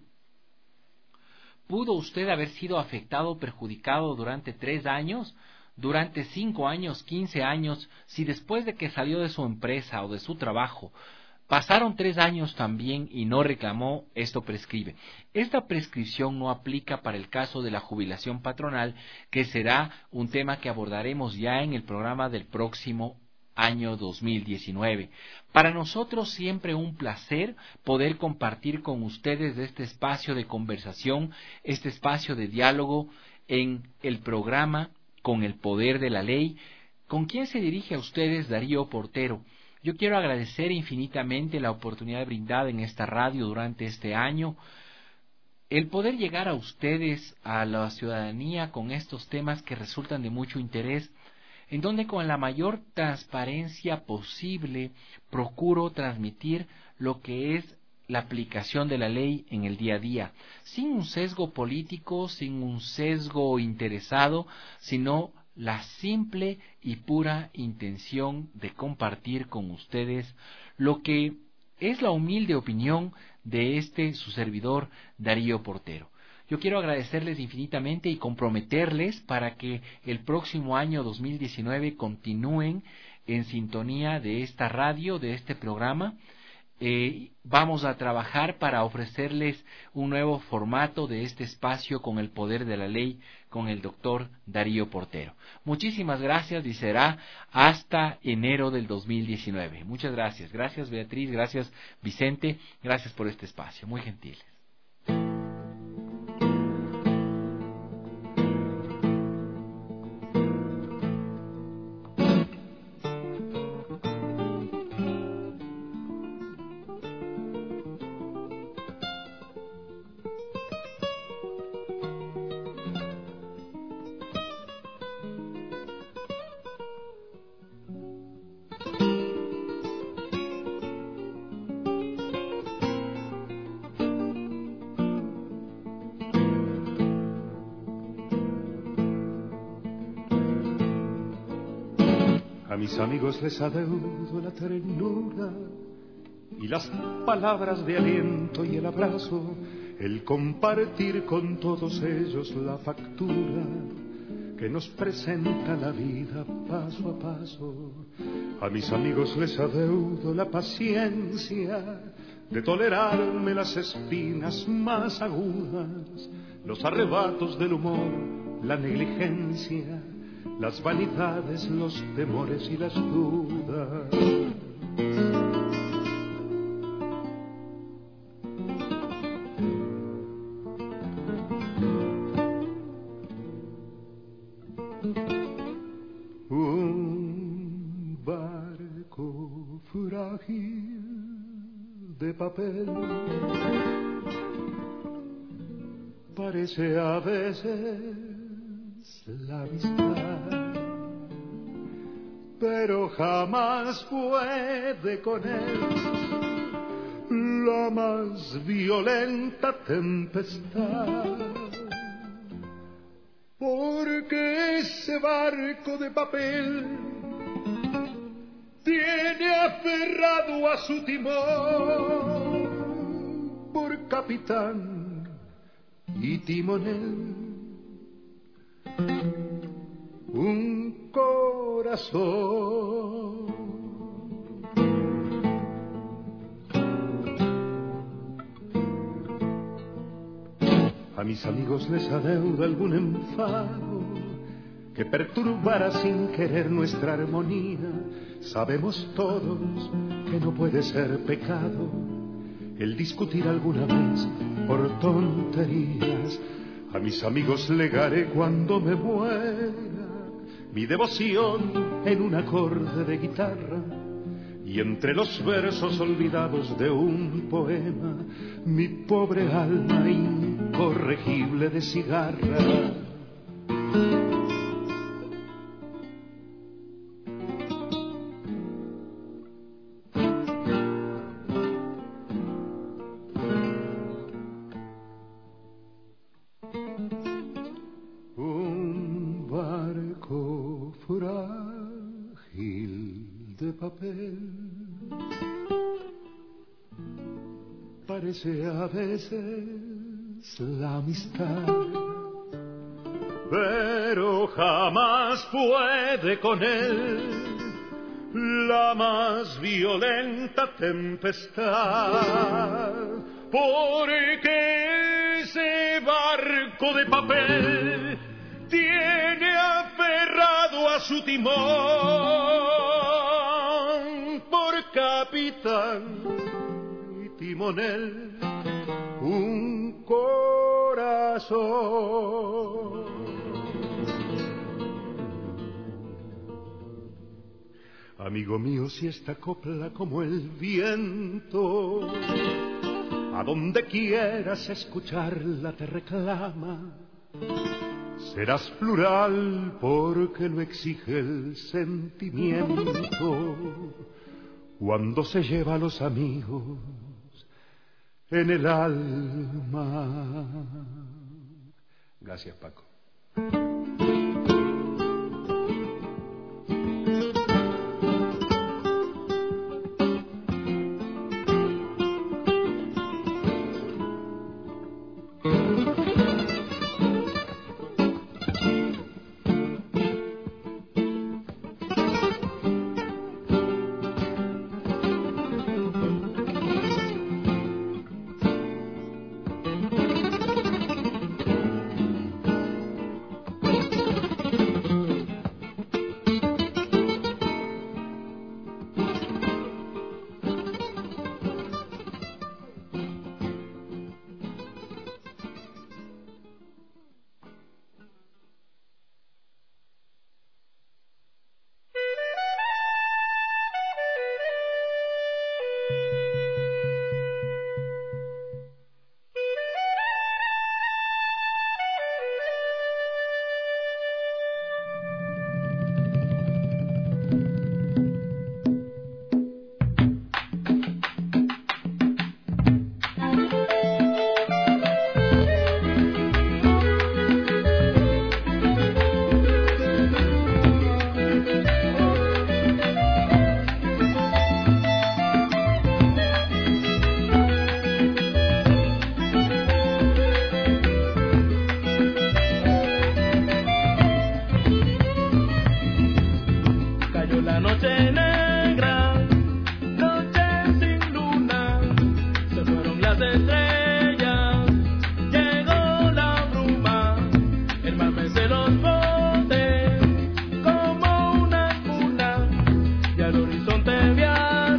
¿pudo usted haber sido afectado o perjudicado durante tres años, durante cinco años, quince años, si después de que salió de su empresa o de su trabajo pasaron tres años también y no reclamó? Esto prescribe. Esta prescripción no aplica para el caso de la jubilación patronal, que será un tema que abordaremos ya en el programa del próximo año dos mil diecinueve. Para nosotros siempre un placer poder compartir con ustedes este espacio de conversación, este espacio de diálogo en el programa Con el Poder de la Ley. ¿Con quién se dirige a ustedes Darío Portero? Yo quiero agradecer infinitamente la oportunidad brindada en esta radio durante este año, el poder llegar a ustedes, a la ciudadanía, con estos temas que resultan de mucho interés, en donde con la mayor transparencia posible procuro transmitir lo que es la aplicación de la ley en el día a día, sin un sesgo político, sin un sesgo interesado, sino la simple y pura intención de compartir con ustedes lo que es la humilde opinión de este su servidor Darío Portero. Yo quiero agradecerles infinitamente y comprometerles para que el próximo año dos mil diecinueve continúen en sintonía de esta radio, de este programa. Eh, vamos a trabajar para ofrecerles un nuevo formato de este espacio Con el Poder de la Ley con el doctor Darío Portero. Muchísimas gracias y será hasta enero del dos mil diecinueve. Muchas gracias. Gracias Beatriz, gracias Vicente, gracias por este espacio. Muy gentiles. A mis amigos les adeudo la ternura y las palabras de aliento y el abrazo, el compartir con todos ellos la factura que nos presenta la vida paso a paso. A mis amigos les adeudo la paciencia de tolerarme las espinas más agudas, los arrebatos del humor, la negligencia, las vanidades, los temores y las dudas. Un barco frágil de papel parece a veces la amistad, pero jamás puede con él la más violenta tempestad, porque ese barco de papel tiene aferrado a su timón por capitán y timonel un corazón. A mis amigos les adeudo algún enfado que perturbara sin querer nuestra armonía. Sabemos todos que no puede ser pecado el discutir alguna vez por tonterías. A mis amigos legaré cuando me muera mi devoción en un acorde de guitarra, y entre los versos olvidados de un poema mi pobre alma incorregible de cigarra. Un barco frágil de papel parece a veces la amistad, pero jamás puede con él la más violenta tempestad, porque ese barco de papel tiene aferrado a su timón por capitán y timonel un corazón. Amigo mío, si esta copla como el viento a donde quieras escucharla te reclama, serás plural porque lo exige el sentimiento cuando se lleva a los amigos en el alma. Gracias, Paco. Horizonte viaja.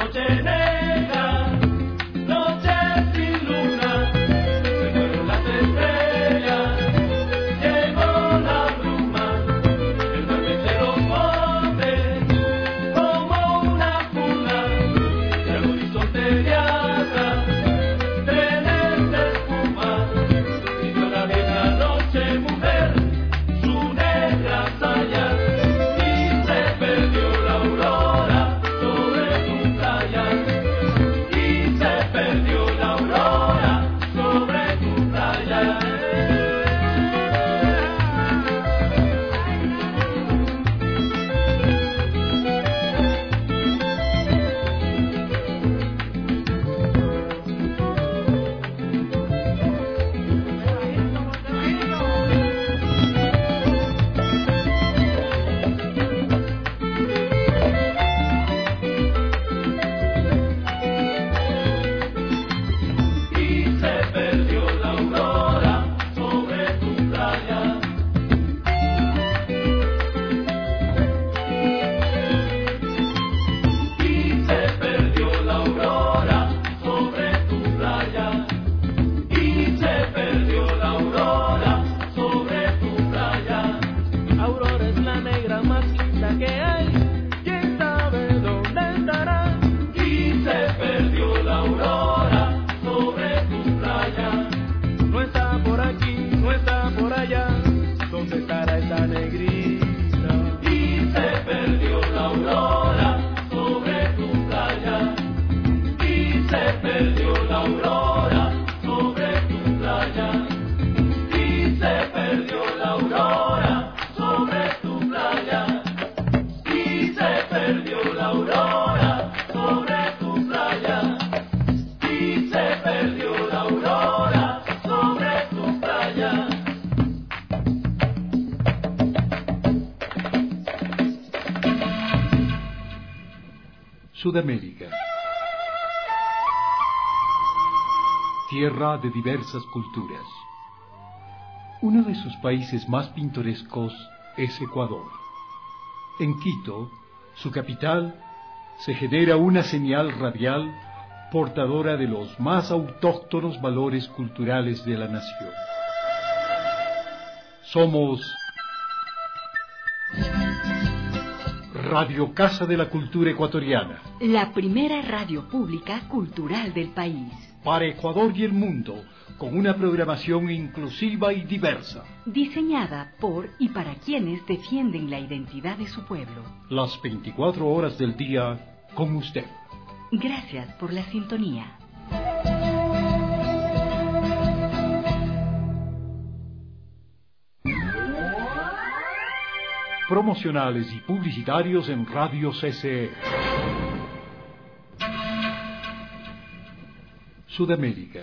Sudamérica, tierra de diversas culturas. Uno de sus países más pintorescos es Ecuador. En Quito, su capital, se genera una señal radial portadora de los más autóctonos valores culturales de la nación. Somos Radio Casa de la Cultura Ecuatoriana, la primera radio pública cultural del país. Para Ecuador y el mundo, con una programación inclusiva y diversa. Diseñada por y para quienes defienden la identidad de su pueblo. Las veinticuatro horas del día con usted. Gracias por la sintonía. Promocionales y publicitarios en Radio C C E. Sudamérica,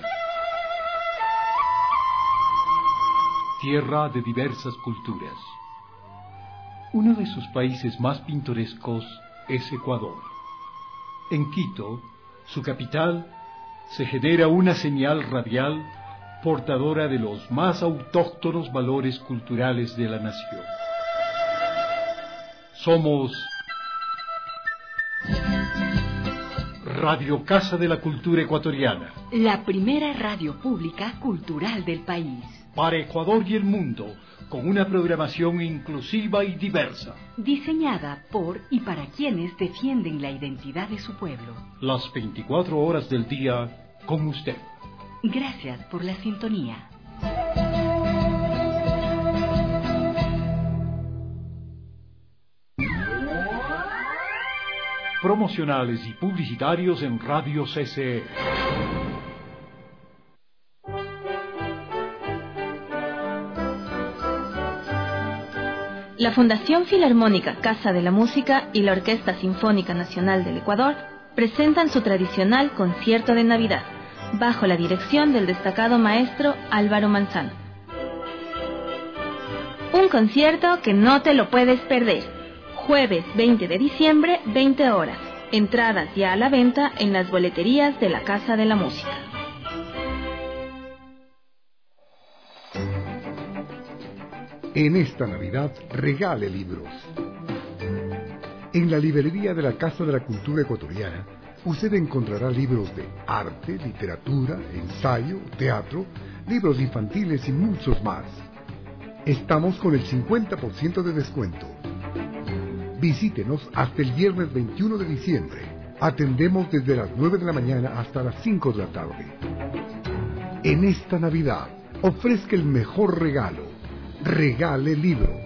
tierra de diversas culturas. Uno de sus países más pintorescos es Ecuador. En Quito, su capital, se genera una señal radial portadora de los más autóctonos valores culturales de la nación. Somos Radio Casa de la Cultura Ecuatoriana, la primera radio pública cultural del país. Para Ecuador y el mundo, con una programación inclusiva y diversa. Diseñada por y para quienes defienden la identidad de su pueblo. Las veinticuatro horas del día con usted. Gracias por la sintonía. Promocionales y publicitarios en Radio C C E. La Fundación Filarmónica Casa de la Música y la Orquesta Sinfónica Nacional del Ecuador presentan su tradicional concierto de Navidad, bajo la dirección del destacado maestro Álvaro Manzano. Un concierto que no te lo puedes perder. Jueves veinte de diciembre, veinte horas. Entradas ya a la venta en las boleterías de la Casa de la Música. En esta Navidad, regale libros. En la librería de la Casa de la Cultura Ecuatoriana usted encontrará libros de arte, literatura, ensayo, teatro, libros infantiles y muchos más. Estamos con el cincuenta por ciento de descuento. Visítenos hasta el viernes veintiuno de diciembre. Atendemos desde las nueve de la mañana hasta las cinco de la tarde. En esta Navidad, ofrezca el mejor regalo. Regale libros.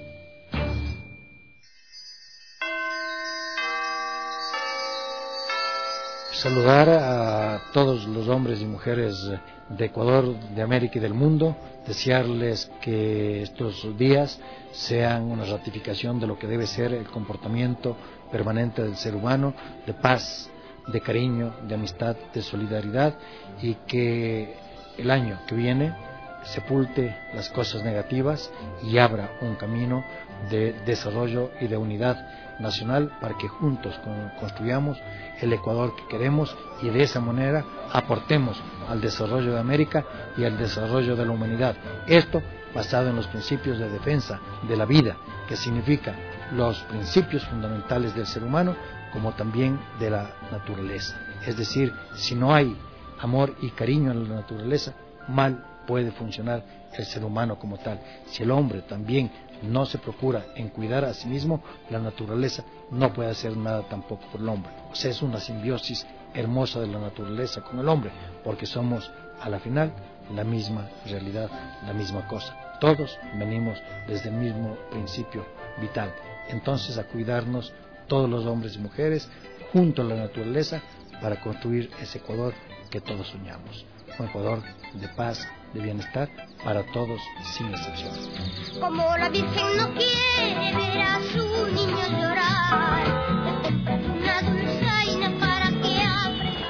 Saludar a todos los hombres y mujeres de Ecuador, de América y del mundo, desearles que estos días sean una ratificación de lo que debe ser el comportamiento permanente del ser humano, de paz, de cariño, de amistad, de solidaridad, y que el año que viene sepulte las cosas negativas y abra un camino de desarrollo y de unidad nacional para que juntos construyamos el Ecuador que queremos y de esa manera aportemos al desarrollo de América y al desarrollo de la humanidad. Esto basado en los principios de defensa de la vida, que significa los principios fundamentales del ser humano como también de la naturaleza. Es decir, si no hay amor y cariño en la naturaleza, mal puede funcionar el ser humano como tal. Si el hombre también no se procura en cuidar a sí mismo, la naturaleza no puede hacer nada tampoco por el hombre. O sea, es una simbiosis hermosa de la naturaleza con el hombre, porque somos a la final la misma realidad, la misma cosa. Todos venimos desde el mismo principio vital. Entonces, a cuidarnos todos los hombres y mujeres junto a la naturaleza para construir ese Ecuador que todos soñamos. Un Ecuador de paz, de bienestar para todos sin excepción. Como la Virgen no quiere ver a su niño llorar, una dulzaina para que aprenda.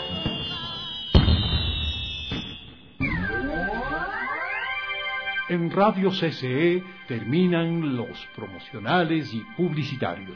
En Radio C C E terminan los promocionales y publicitarios.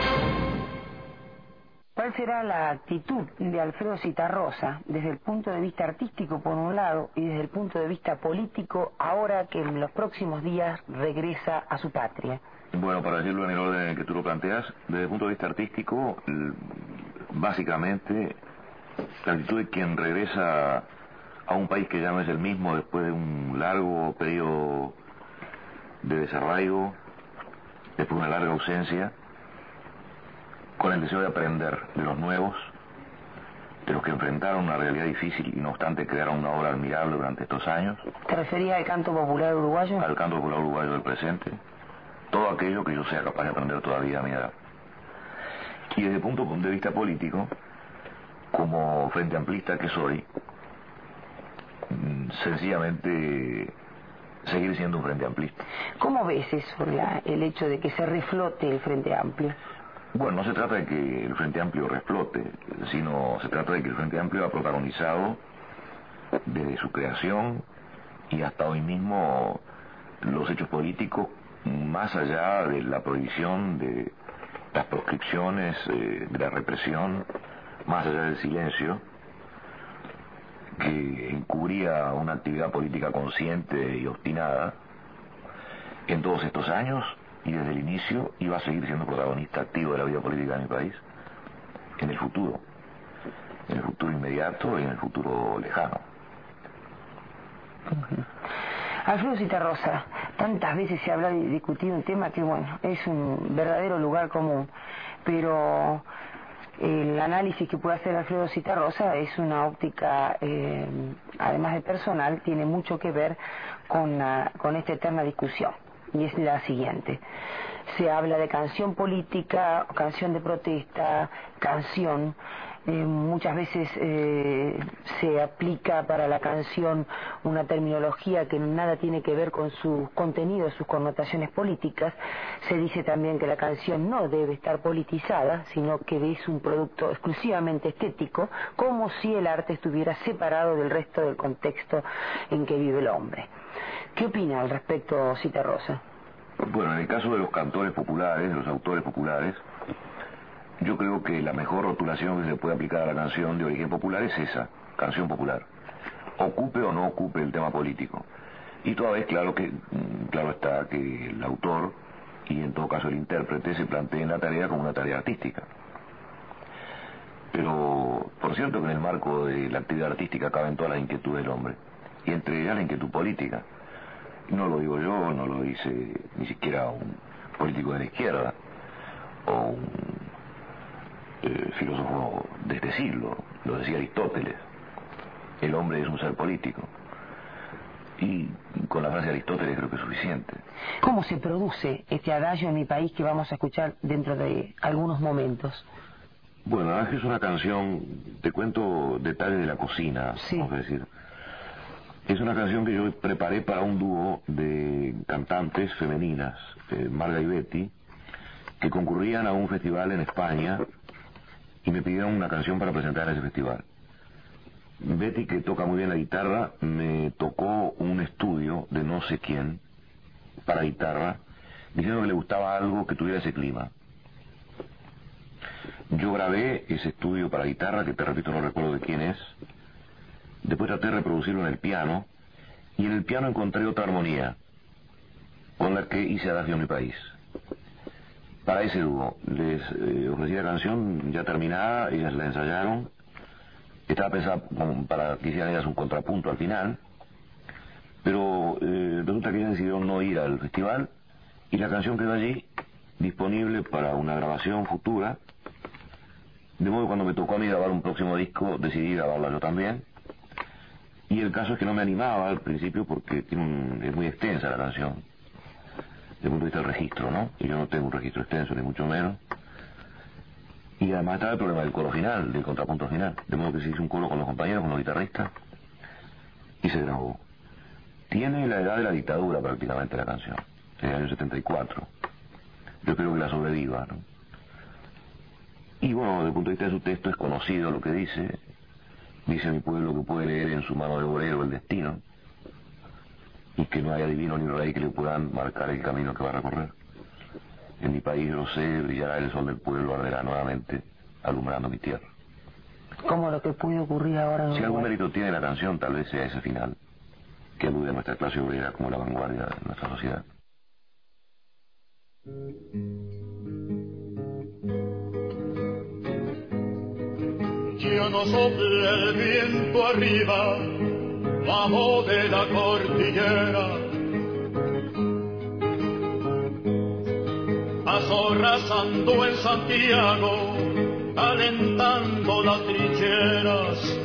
¿Cuál será la actitud de Alfredo Zitarrosa desde el punto de vista artístico por un lado y desde el punto de vista político ahora que en los próximos días regresa a su patria? Bueno, para decirlo en el orden en el que tú lo planteas, desde el punto de vista artístico, básicamente la actitud de quien regresa a un país que ya no es el mismo después de un largo periodo de desarraigo, después de una larga ausencia, con el deseo de aprender de los nuevos, de los que enfrentaron una realidad difícil y no obstante crearon una obra admirable durante estos años. ¿Te referías al canto popular uruguayo? Al canto popular uruguayo del presente. Todo aquello que yo sea capaz de aprender todavía a mi edad. Y desde el punto de vista político, como frente amplista que soy, sencillamente seguir siendo un frente amplista. ¿Cómo ves eso, la, el hecho de que se reflote el Frente Amplio? Bueno, no se trata de que el Frente Amplio reflote, sino se trata de que el Frente Amplio ha protagonizado desde su creación y hasta hoy mismo los hechos políticos más allá de la prohibición, de las proscripciones, eh, de la represión, más allá del silencio, que encubría una actividad política consciente y obstinada. En todos estos años y desde el inicio iba a seguir siendo protagonista activo de la vida política de mi país en el futuro, en el futuro inmediato y en el futuro lejano. Uh-huh. Alfredo Zitarrosa, tantas veces se habla y discutido un tema que, bueno, es un verdadero lugar común, pero el análisis que puede hacer Alfredo Zitarrosa es una óptica, eh, además de personal, tiene mucho que ver con, la, con esta eterna discusión. Y es la siguiente: se habla de canción política, canción de protesta, canción, eh, muchas veces eh, se aplica para la canción una terminología que nada tiene que ver con su contenido, sus connotaciones políticas. Se dice también que la canción no debe estar politizada, sino que es un producto exclusivamente estético, como si el arte estuviera separado del resto del contexto en que vive el hombre. ¿Qué opina al respecto Zitarrosa? Bueno, en el caso de los cantores populares, de los autores populares, yo creo que la mejor rotulación que se puede aplicar a la canción de origen popular es esa, canción popular. Ocupe o no ocupe el tema político. Y toda vez, claro que claro está que el autor, y en todo caso el intérprete, se planteen la tarea como una tarea artística. Pero, por cierto que en el marco de la actividad artística caben todas las inquietudes del hombre, y entre ellas la inquietud política. No lo digo yo, no lo dice ni siquiera un político de la izquierda, o un eh, filósofo de este siglo, lo decía Aristóteles. El hombre es un ser político. Y con la frase de Aristóteles creo que es suficiente. ¿Cómo se produce este adagio en mi país que vamos a escuchar dentro de algunos momentos? Bueno, la verdad es que es una canción, te cuento detalles de la cocina, sí. Vamos a decir. Es una canción que yo preparé para un dúo de cantantes femeninas, eh, Marga y Betty, que concurrían a un festival en España y me pidieron una canción para presentar en ese festival. Betty, que toca muy bien la guitarra, me tocó un estudio de no sé quién para guitarra, diciendo que le gustaba algo que tuviera ese clima. Yo grabé ese estudio para guitarra, que te repito no recuerdo de quién es. Después traté de reproducirlo en el piano, y en el piano encontré otra armonía, con la que hice Adagio en mi país. Para ese dúo, les eh, ofrecí la canción ya terminada, ellas la ensayaron. Estaba pensada para que hicieran ellas un contrapunto al final, pero eh, resulta que ellas decidieron no ir al festival, y la canción quedó allí, disponible para una grabación futura. De modo que cuando me tocó a mí grabar un próximo disco, decidí grabarla yo también. Y el caso es que no me animaba al principio porque tiene un, es muy extensa la canción, desde el punto de vista del registro, ¿no? Y yo no tengo un registro extenso, ni mucho menos. Y además estaba el problema del coro final, del contrapunto final. De modo que se hizo un coro con los compañeros, con los guitarristas, y se grabó. Tiene la edad de la dictadura prácticamente la canción, en el año setenta y cuatro. Yo espero que la sobreviva, ¿no? Y bueno, desde el punto de vista de su texto es conocido lo que dice. Dice mi pueblo que puede leer en su mano de obrero el destino, y que no hay adivino ni rey que le puedan marcar el camino que va a recorrer. En mi país, lo sé, brillará el sol del pueblo, arderá nuevamente, alumbrando mi tierra. Como lo que puede ocurrir ahora en Si algún mérito tiene la canción, tal vez sea ese final, que alude a nuestra clase obrera como la vanguardia de nuestra sociedad. Ya no sopla el viento arriba, vamos de la cordillera, azorrazando en Santiago, alentando las trincheras.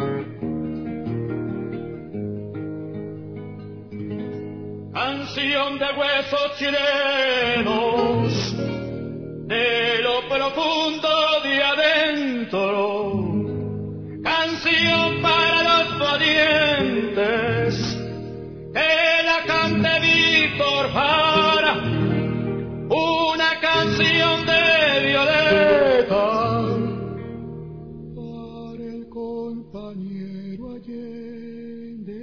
Canción de huesos chilenos, de lo profundo de adentro, canción para los valientes, que la cante Víctor Jara, una canción de Violeta, para el compañero Allende.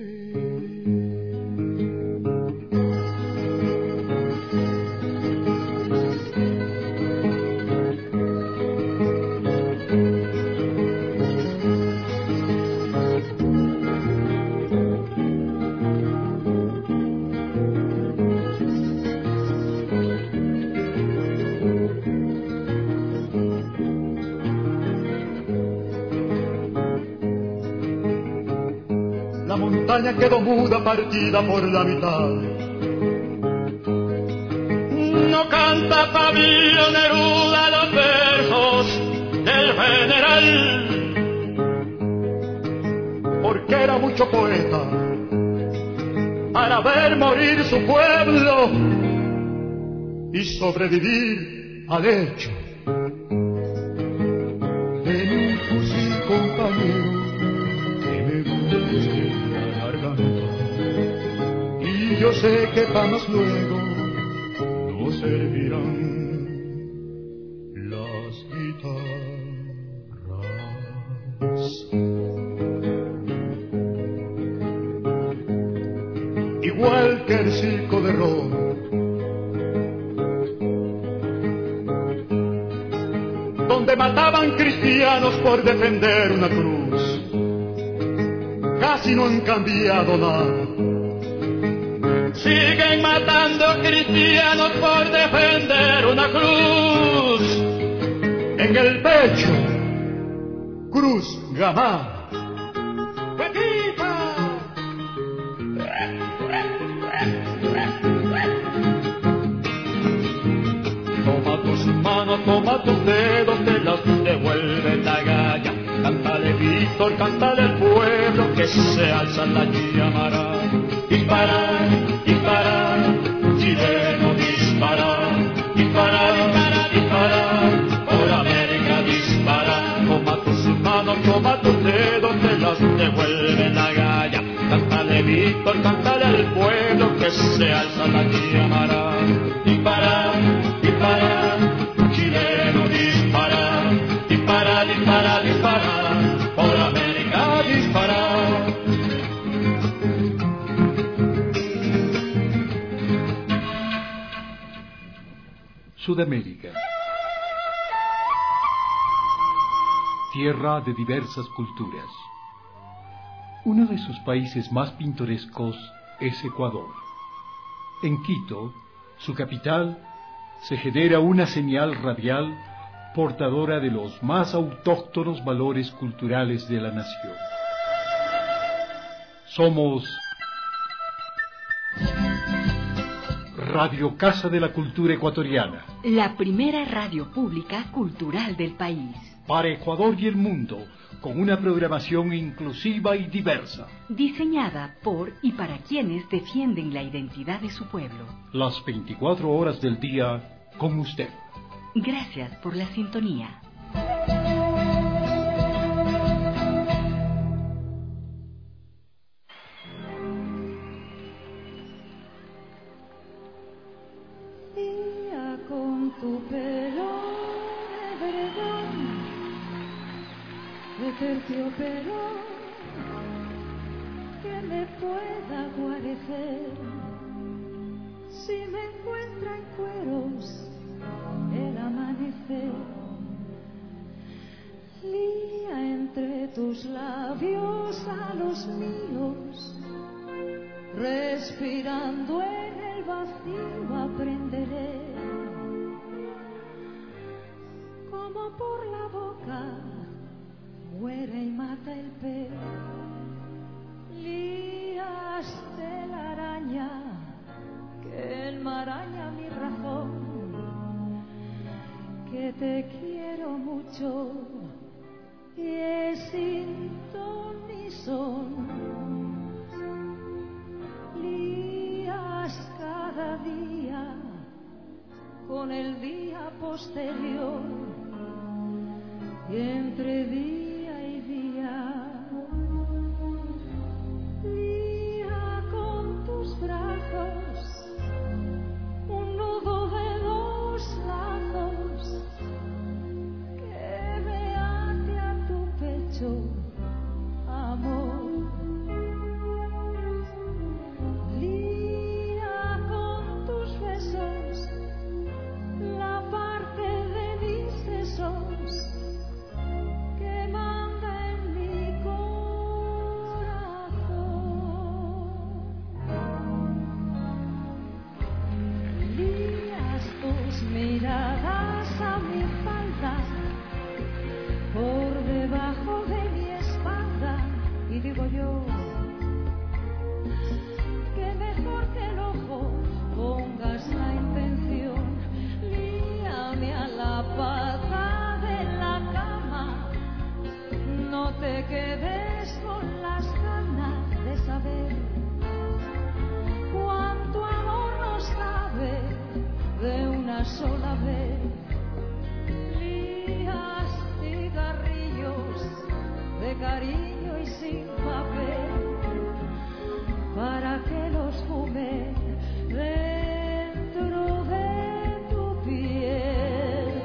La montaña quedó muda, partida por la mitad. No canta Fabio Neruda los versos del general, porque era mucho poeta para ver morir su pueblo y sobrevivir al hecho. En un fusil, compañero, y yo sé que para más luego no servirán las guitarras. Igual que el circo de Roma, donde mataban cristianos por defender una cruz, casi no han cambiado nada. Siguen matando cristianos por defender una cruz. En el pecho Cruz Gamá. Toma tus manos, toma tus dedos, te los devuelve la galla. Cántale Víctor, cántale el pueblo que se alza la llamará. Dispara, dispara, chileno dispara. Dispara, dispara, dispara, por América dispara. Toma tus manos, toma tus dedos, te los devuelve la galla. Cántale Víctor, cántale al pueblo que se alza la llamará. Dispara, dispara, chileno dispara. Dispara, dispara, dispara, por América dispara. Sudamérica, tierra de diversas culturas. Uno de sus países más pintorescos es Ecuador. En Quito, su capital, se genera una señal radial portadora de los más autóctonos valores culturales de la nación. Somos Radio Casa de la Cultura Ecuatoriana, la primera radio pública cultural del país. Para Ecuador y el mundo, con una programación inclusiva y diversa. Diseñada por y para quienes defienden la identidad de su pueblo. Las veinticuatro horas del día con usted. Gracias por la sintonía. Día con tu pelo de verdad, de terciopelo que me pueda guarecer. Si me encuentra en cueros el amanecer, lía entre tus labios a los míos, respirando en el vacío aprenderé como por la boca muere y mata el pez. Lías de la araña que enmaraña mi razón, que te quiero mucho y es sin ton ni son. Lías cada día con el día posterior y entre día y día. Lía con tus brazos un nudo de dos lazos que me ate a tu pecho, amor. Lía con tus besos la parte de mis sesos que manda en mi corazón. Lías tus miradas a mi falda por debajo de mi espalda y digo yo que mejor que el ojo pongas la intención. Líame a la pata de la cama, no te quedes con las ganas de saber cuánto amor nos cabe de una sola vez. Lías cigarrillos de cariño y sin papel para que los fume dentro de tu piel.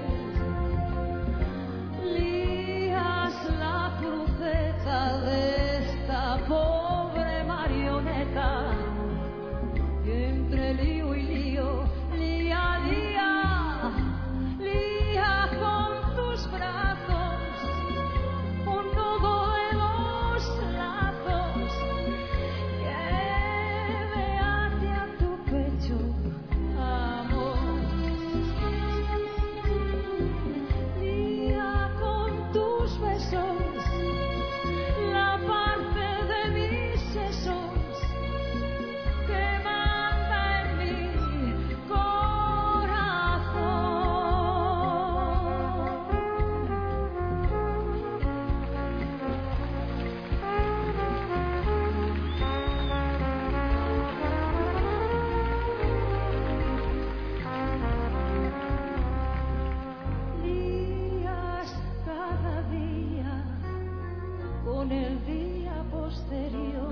Lías la cruceta de esta pobre marioneta y entre lío y lío, lía, lía, lía con tus brazos un nudo de dos lazos que me ate a tu pecho. posterior.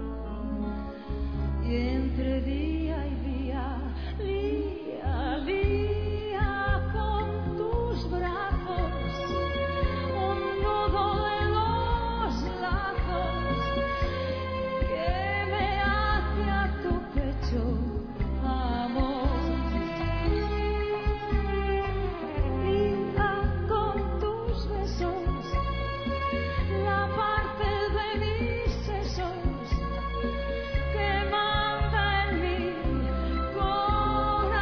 Y entre día y día, lía, lía con tus brazos un nudo de los lazos que me hace a tu pecho, amor. Lía con tus besos la parte de mis sesos que manda en mi corazón.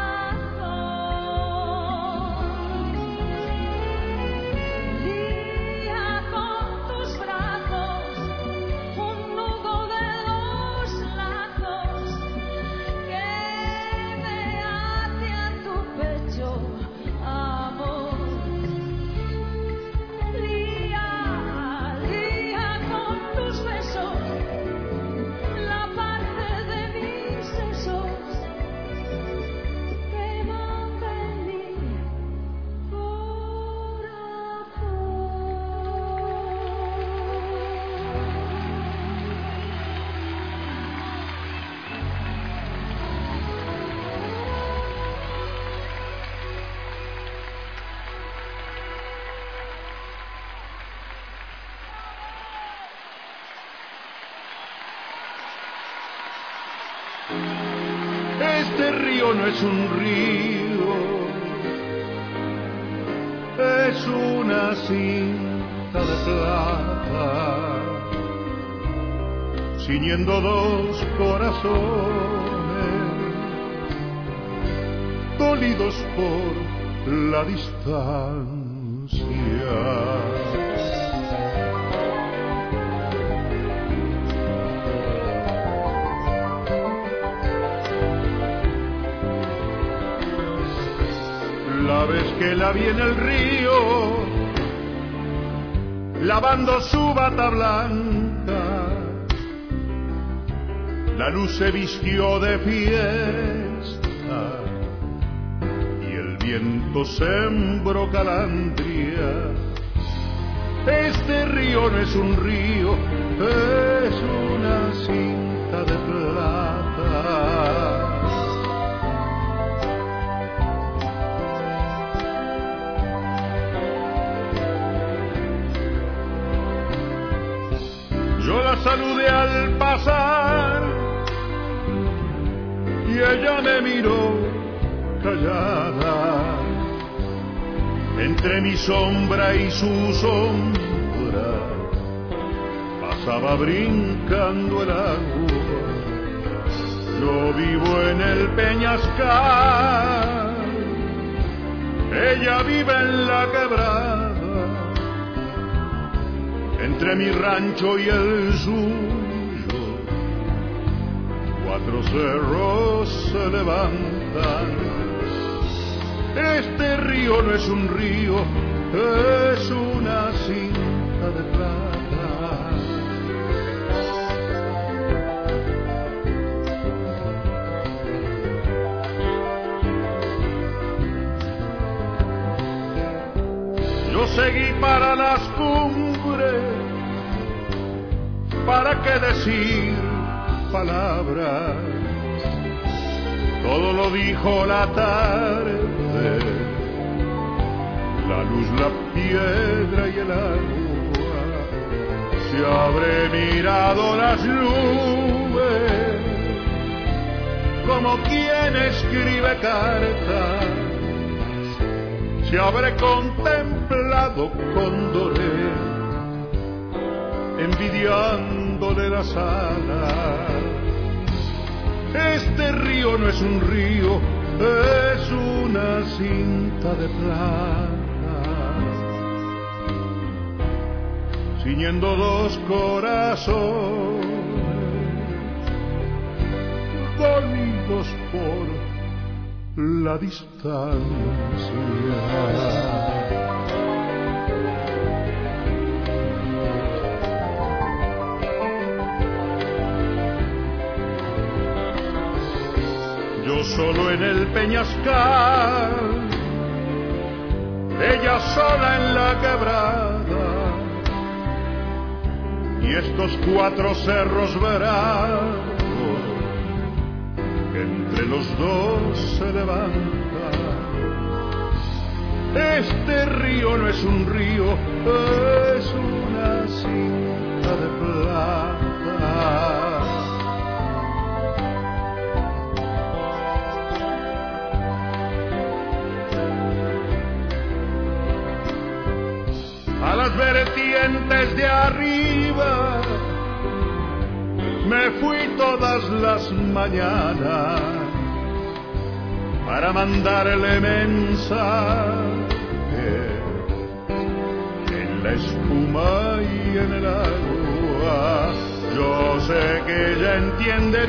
Lía con tus brazos un nudo de los lazos que me ate a tu pecho, amor. Lía, lía con tus besos la parte de mis sesos que manda en mi Este río no es un río, es una cinta de plata, ciñendo dos corazones, dolidos por la distancia. La vez que la vi en el río, lavando su bata blanca, la luz se vistió de fiesta y el viento sembró calandria. Este río no es un río, es una cinta de plata. Yo la saludé al pasar y ella me miró callada. Entre mi sombra y su sombra pasaba brincando el agua. Yo vivo en el Peñascal, ella vive en la quebrada. Entre mi rancho y el suyo, cuatro cerros se levantan. Este río no es un río, es una cinta de plata. Yo seguí para las cumbres, ¿para qué decir palabras? Todo lo dijo la tarde, la luz, la piedra y el agua. Se habré mirado las nubes como quien escribe cartas. Se habré contemplado cóndores envidiándole las alas. Este río no es un río, es una cinta de plata, ciñendo dos corazones, dolidos por la distancia. Yo solo en el Peñascal, ella sola en la quebrada, y estos cuatro cerros bravos que entre los dos se levanta. Este río no es un río, es una cinta de plata. A las vertientes de arriba me fui todas las mañanas para mandarle mensaje en la espuma y en el agua. Yo sé que ella entiende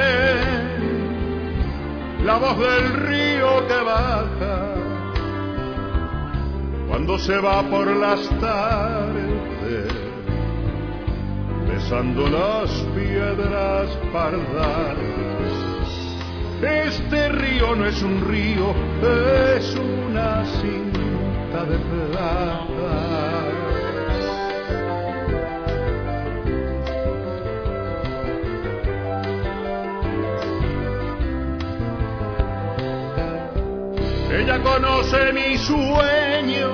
bien la voz del río que baja cuando se va por las tardes, besando las piedras pardas. Este río no es un río, es una cinta de plata. Ella conoce mi sueño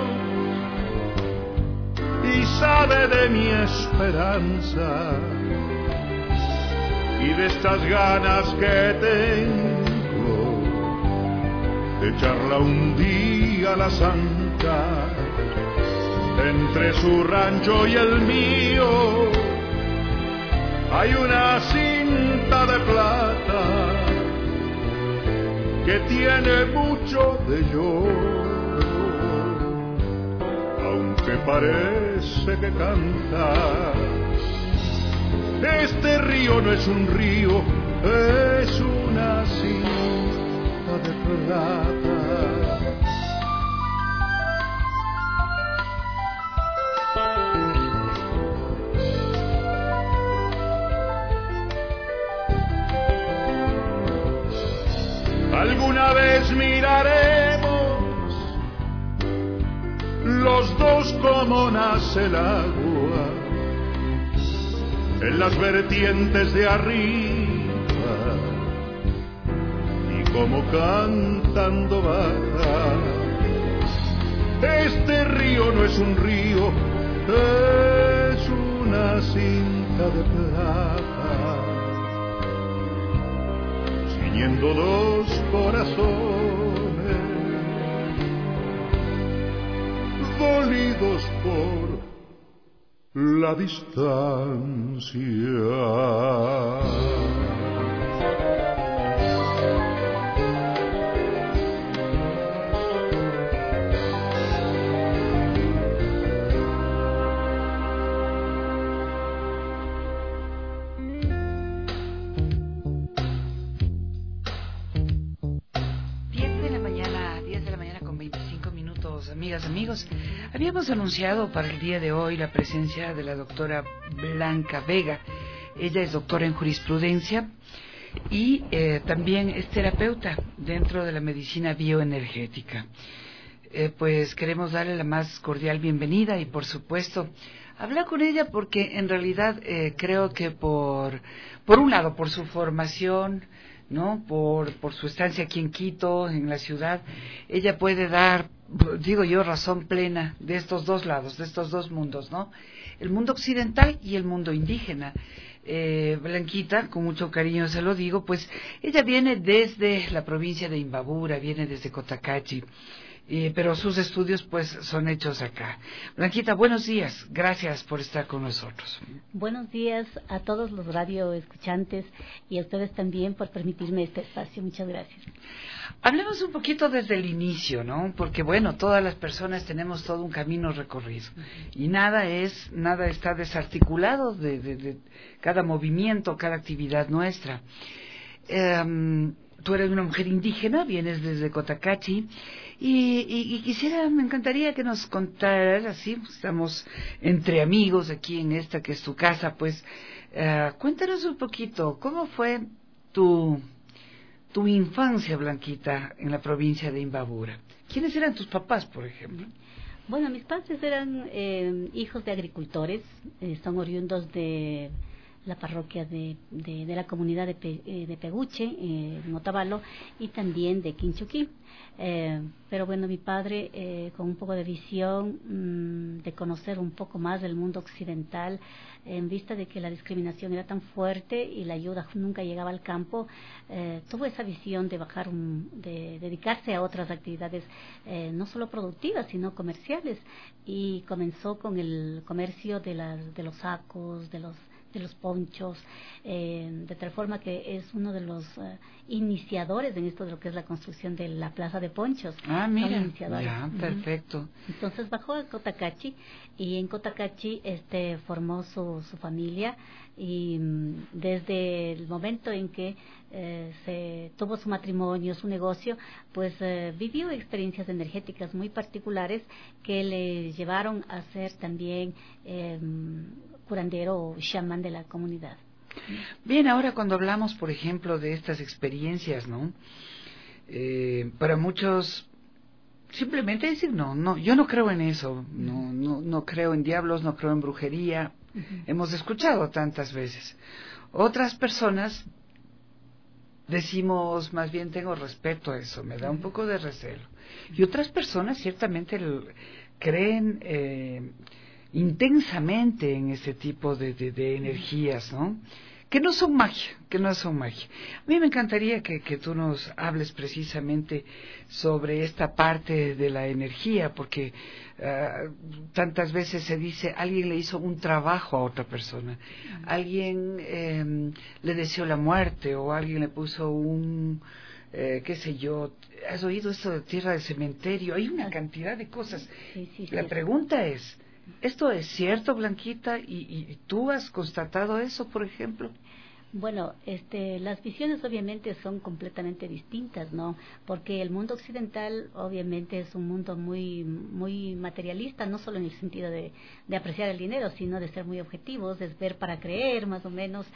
y sabe de mi esperanza y de estas ganas que tengo de echarla un día a la santa. Entre su rancho y el mío hay una cinta de plata que tiene mucho de yo, aunque parece que canta. Este río no es un río, es una cinta de plata. Alguna vez miraremos los dos cómo nace el agua en las vertientes de arriba y cómo cantando baja. Este río no es un río, es una cinta de plata, ciñendo dos corazones dolidos por la distancia. Amigas, amigos, habíamos anunciado para el día de hoy la presencia de la doctora Blanca Vega. Ella es doctora en jurisprudencia y eh, también es terapeuta dentro de la medicina bioenergética. Eh, pues queremos darle la más cordial bienvenida y, por supuesto, hablar con ella porque en realidad eh, creo que por, por un lado, por su formación, ¿no? Por, por su estancia aquí en Quito, en la ciudad, ella puede dar, digo yo, razón plena de estos dos lados, de estos dos mundos, ¿no? El mundo occidental y el mundo indígena. Eh, Blanquita, con mucho cariño se lo digo, pues ella viene desde la provincia de Imbabura, viene desde Cotacachi, eh, pero sus estudios pues son hechos acá. Blanquita, buenos días, gracias por estar con nosotros. Buenos días a todos los radioescuchantes y a ustedes también por permitirme este espacio, muchas gracias. Hablemos un poquito desde el inicio, ¿no? Porque bueno, todas las personas tenemos todo un camino recorrido y nada es, nada está desarticulado de, de, de cada movimiento, cada actividad nuestra. Eh, tú eres una mujer indígena, vienes desde Cotacachi y, y, y quisiera, me encantaría que nos contaras, así, estamos entre amigos aquí en esta que es tu casa, pues eh, cuéntanos un poquito, ¿cómo fue tu... tu infancia, Blanquita, en la provincia de Imbabura? ¿Quiénes eran tus papás, por ejemplo? Bueno, mis padres eran eh, hijos de agricultores, eh, son oriundos de la parroquia de, de, de la comunidad de, Pe, eh, de Peguche, eh, en Otavalo, y también de Quinchuquí. Eh, pero bueno, mi padre, eh, con un poco de visión, mmm, de conocer un poco más del mundo occidental, en vista de que la discriminación era tan fuerte y la ayuda nunca llegaba al campo, eh, tuvo esa visión de bajar, un, de dedicarse a otras actividades, eh, no solo productivas, sino comerciales, y comenzó con el comercio de, las, de los sacos, de los de los ponchos, eh, de tal forma que es uno de los uh, iniciadores en esto de lo que es la construcción de la plaza de ponchos. Ah, mira, ya, perfecto. Uh-huh. Entonces bajó a Cotacachi y en Cotacachi este, formó su, su familia, y um, desde el momento en que eh, se tuvo su matrimonio, su negocio, pues eh, vivió experiencias energéticas muy particulares que le llevaron a ser también eh, curandero o chamán de la comunidad. Bien, ahora cuando hablamos, por ejemplo, de estas experiencias, ¿no? Eh, para muchos, simplemente decir, no, no, yo no creo en eso, no, no, no creo en diablos, no creo en brujería. Uh-huh. Hemos escuchado tantas veces. Otras personas decimos, más bien tengo respeto a eso, me da un poco de recelo. Y otras personas ciertamente creen eh, intensamente en ese tipo de, de, de energías, ¿no? Que no son magia, que no son magia. A mí me encantaría que, que tú nos hables precisamente sobre esta parte de la energía, porque uh, tantas veces se dice, alguien le hizo un trabajo a otra persona, alguien eh, le deseó la muerte, o alguien le puso un, eh, qué sé yo, ¿has oído esto de tierra de cementerio? Hay una cantidad de cosas. Sí, sí, la sí. pregunta es, ¿esto es cierto, Blanquita? ¿Y, y tú has constatado eso, por ejemplo? Bueno, este, las visiones obviamente son completamente distintas, ¿no? Porque el mundo occidental obviamente es un mundo muy muy materialista, no solo en el sentido de, de apreciar el dinero, sino de ser muy objetivos, de ver para creer más o menos,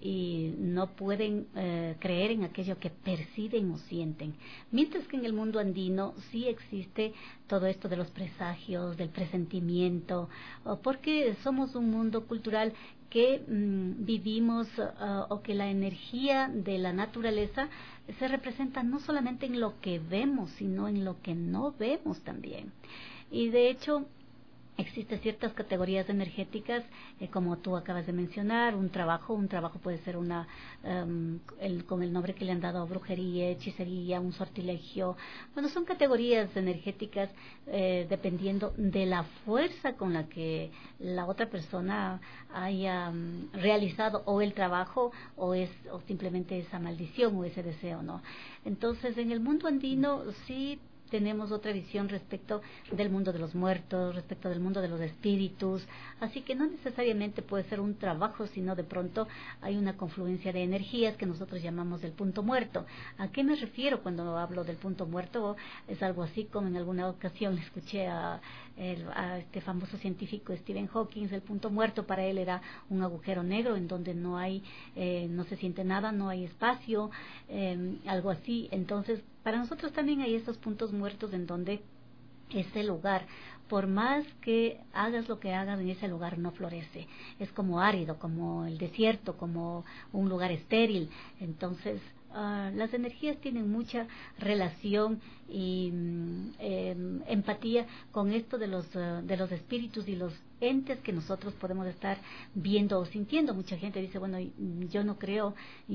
y no pueden eh, creer en aquello que perciben o sienten. Mientras que en el mundo andino sí existe todo esto de los presagios, del presentimiento, porque somos un mundo cultural que mmm, vivimos uh, o que la energía de la naturaleza se representa no solamente en lo que vemos, sino en lo que no vemos también. Y de hecho existen ciertas categorías energéticas, eh, como tú acabas de mencionar, un trabajo, un trabajo puede ser una, um, el, con el nombre que le han dado, brujería, hechicería, un sortilegio. Bueno, son categorías energéticas eh, dependiendo de la fuerza con la que la otra persona haya um, realizado o el trabajo o es o simplemente esa maldición o ese deseo, ¿no? Entonces, en el mundo andino sí tenemos otra visión respecto del mundo de los muertos, respecto del mundo de los espíritus, así que no necesariamente puede ser un trabajo, sino de pronto hay una confluencia de energías que nosotros llamamos el punto muerto. ¿A qué me refiero cuando hablo del punto muerto? Es algo así como en alguna ocasión escuché a, el, a este famoso científico Stephen Hawking. El punto muerto para él era un agujero negro en donde no hay, eh, no se siente nada, no hay espacio, eh, algo así. Entonces, para nosotros también hay esos puntos muertos en donde ese lugar, por más que hagas lo que hagas, en ese lugar no florece. Es como árido, como el desierto, como un lugar estéril. Entonces, uh, las energías tienen mucha relación y eh, empatía con esto de los, uh, de los espíritus y los entes que nosotros podemos estar viendo o sintiendo. Mucha gente dice, bueno, yo no creo,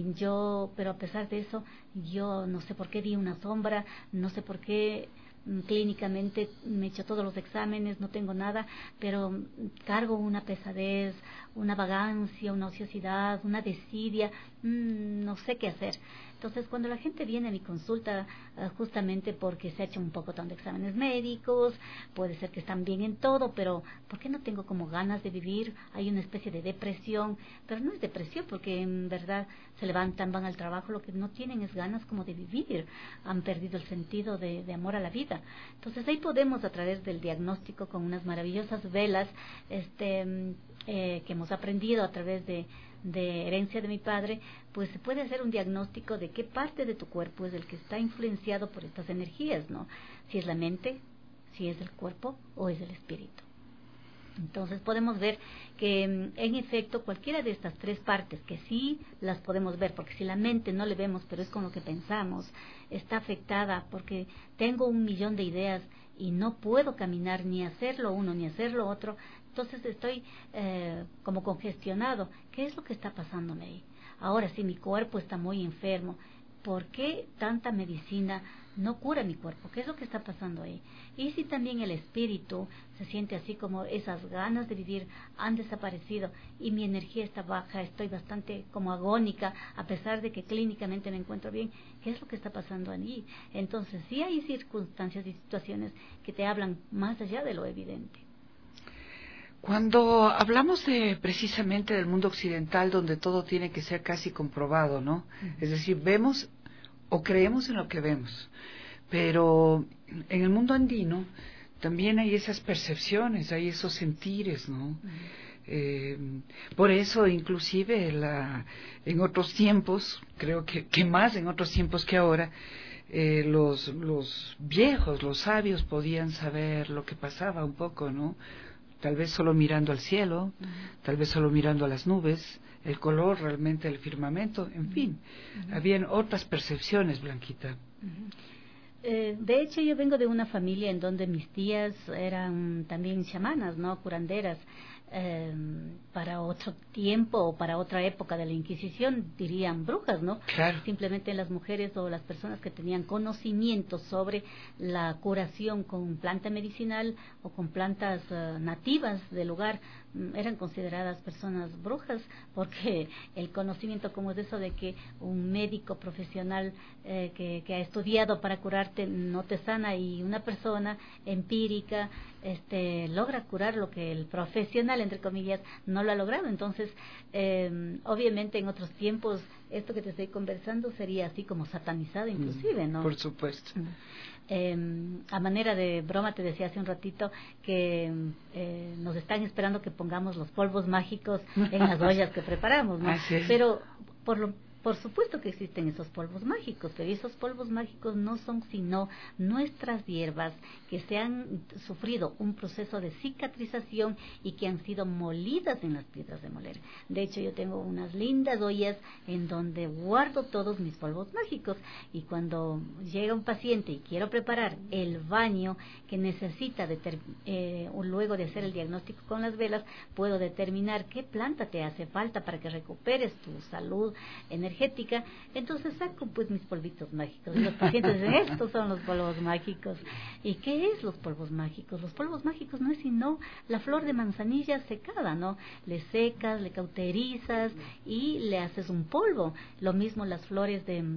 yo, pero a pesar de eso, yo no sé por qué vi una sombra, no sé por qué clínicamente me he hecho todos los exámenes, no tengo nada, pero cargo una pesadez, una vagancia, una ociosidad, una desidia, mmm, no sé qué hacer. Entonces, cuando la gente viene a mi consulta, uh, justamente porque se ha hecho un poco de exámenes médicos, puede ser que están bien en todo, pero ¿por qué no tengo como ganas de vivir? Hay una especie de depresión, pero no es depresión, porque en verdad se levantan, van al trabajo, lo que no tienen es ganas como de vivir, han perdido el sentido de, de amor a la vida. Entonces, ahí podemos, a través del diagnóstico, con unas maravillosas velas este, eh, que hemos aprendido a través de de herencia de mi padre, pues se puede hacer un diagnóstico de qué parte de tu cuerpo es el que está influenciado por estas energías, ¿no? Si es la mente, si es del cuerpo o es del espíritu. Entonces podemos ver que en efecto cualquiera de estas tres partes, que sí las podemos ver, porque si la mente no le vemos, pero es con lo que pensamos, está afectada porque tengo un millón de ideas y no puedo caminar ni hacerlo uno ni hacerlo otro, entonces estoy eh, como congestionado. ¿Qué es lo que está pasándome ahí? Ahora, si mi cuerpo está muy enfermo, ¿por qué tanta medicina no cura mi cuerpo? ¿Qué es lo que está pasando ahí? Y si también el espíritu se siente así como esas ganas de vivir han desaparecido y mi energía está baja, estoy bastante como agónica, a pesar de que clínicamente me encuentro bien, ¿qué es lo que está pasando allí? Entonces sí hay circunstancias y situaciones que te hablan más allá de lo evidente. Cuando hablamos de precisamente del mundo occidental, donde todo tiene que ser casi comprobado, ¿no? Uh-huh. Es decir, vemos o creemos en lo que vemos, pero en el mundo andino también hay esas percepciones, hay esos sentires, ¿no? Uh-huh. Eh, por eso inclusive la, en otros tiempos, creo que, que más en otros tiempos que ahora, eh, los, los viejos, los sabios podían saber lo que pasaba un poco, ¿no? Tal vez solo mirando al cielo, uh-huh. tal vez solo mirando a las nubes, el color realmente del firmamento, en fin, uh-huh. habían otras percepciones, Blanquita. Uh-huh. Eh, de hecho, yo vengo de una familia en donde mis tías eran también chamanas, ¿no? Curanderas. Eh, para otro tiempo o para otra época de la Inquisición dirían brujas, ¿no? Claro. Simplemente las mujeres o las personas que tenían conocimiento sobre la curación con planta medicinal o con plantas uh, nativas del lugar um, eran consideradas personas brujas, porque el conocimiento, como es eso de que un médico profesional eh, que, que ha estudiado para curarte no te sana, y una persona empírica este logra curar lo que el profesional, entre comillas, no lo ha logrado. Entonces, eh, obviamente en otros tiempos esto que te estoy conversando sería así como satanizado inclusive, ¿no? Por supuesto. Eh, a manera de broma te decía hace un ratito que eh, nos están esperando que pongamos los polvos mágicos en las ollas que preparamos, ¿no? Así es. Pero por lo Por supuesto que existen esos polvos mágicos, pero esos polvos mágicos no son sino nuestras hierbas que se han sufrido un proceso de cicatrización y que han sido molidas en las piedras de moler. De hecho, yo tengo unas lindas ollas en donde guardo todos mis polvos mágicos, y cuando llega un paciente y quiero preparar el baño que necesita deter- eh, luego de hacer el diagnóstico con las velas, puedo determinar qué planta te hace falta para que recuperes tu salud energética. Entonces saco pues mis polvitos mágicos y los pacientes dicen, estos son los polvos mágicos. ¿Y qué es los polvos mágicos? Los polvos mágicos no es sino la flor de manzanilla secada, ¿no? Le secas, le cauterizas y le haces un polvo. Lo mismo las flores de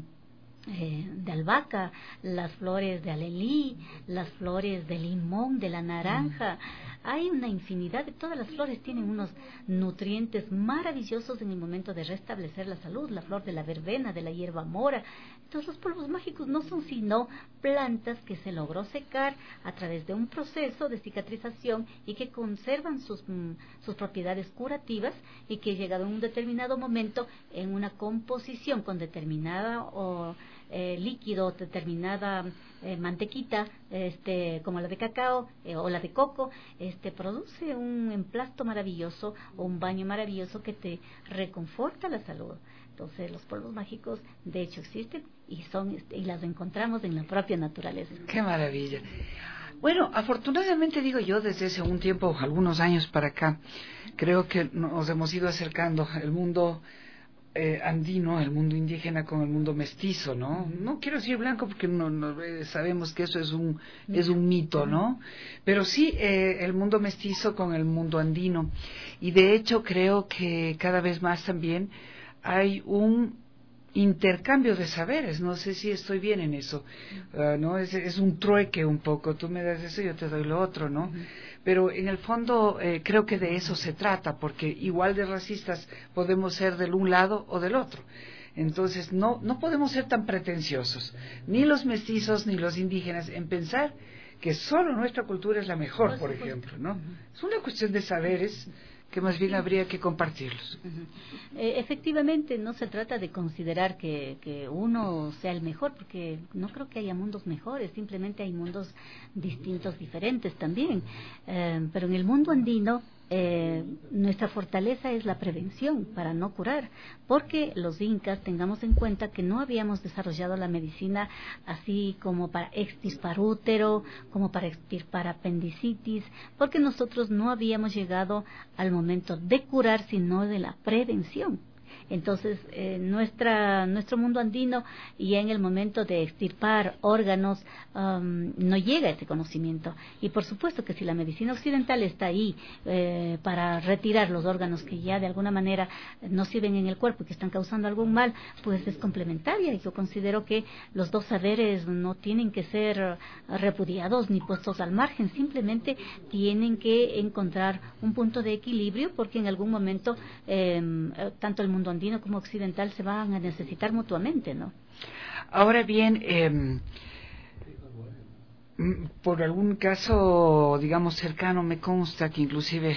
Eh, de albahaca, las flores de alelí, las flores de limón, de la naranja. Hay una infinidad de todas las flores, tienen unos nutrientes maravillosos en el momento de restablecer la salud. La flor de la verbena, de la hierba mora. Entonces los polvos mágicos no son sino plantas que se logró secar a través de un proceso de cicatrización y que conservan sus, mm, sus propiedades curativas, y que llegado en un determinado momento en una composición con determinada o Eh, líquido, determinada eh, mantequita, este, como la de cacao eh, o la de coco, este, produce un emplasto maravilloso o un baño maravilloso que te reconforta la salud. Entonces los polvos mágicos de hecho existen y son y las encontramos en la propia naturaleza. ¡Qué maravilla! Bueno, afortunadamente digo yo, desde hace un tiempo, algunos años para acá, creo que nos hemos ido acercando el mundo Eh, andino, el mundo indígena con el mundo mestizo, ¿no? No quiero decir blanco porque no, no eh, sabemos que eso es un es un mito, ¿no? Pero sí eh, el mundo mestizo con el mundo andino, y de hecho creo que cada vez más también hay un intercambio de saberes. No sé si estoy bien en eso, uh, no es, es un trueque un poco, tú me das eso, yo te doy lo otro, ¿no? Uh-huh. Pero en el fondo eh, creo que de eso se trata, porque igual de racistas podemos ser del un lado o del otro. Entonces no no podemos ser tan pretenciosos, ni los mestizos ni los indígenas, en pensar que solo nuestra cultura es la mejor, por ejemplo, ¿no? Uh-huh. Es una cuestión de saberes que más bien habría que compartirlos. Uh-huh. eh, efectivamente, no se trata de considerar que, que uno sea el mejor, porque no creo que haya mundos mejores, simplemente hay mundos distintos, diferentes también. Eh, pero en el mundo andino, Eh, nuestra fortaleza es la prevención para no curar, porque los incas, tengamos en cuenta que no habíamos desarrollado la medicina así como para extirpar útero, como para extirpar apendicitis, porque nosotros no habíamos llegado al momento de curar, sino de la prevención. Entonces, eh, nuestra, nuestro mundo andino, y en el momento de extirpar órganos, um, no llega a ese conocimiento. Y por supuesto que si la medicina occidental está ahí eh, para retirar los órganos que ya de alguna manera no sirven en el cuerpo y que están causando algún mal, pues es complementaria. Y yo considero que los dos saberes no tienen que ser repudiados ni puestos al margen, simplemente tienen que encontrar un punto de equilibrio, porque en algún momento eh, tanto el mundo andino como occidental se van a necesitar mutuamente, ¿no? Ahora bien, eh, por algún caso, digamos, cercano, me consta que inclusive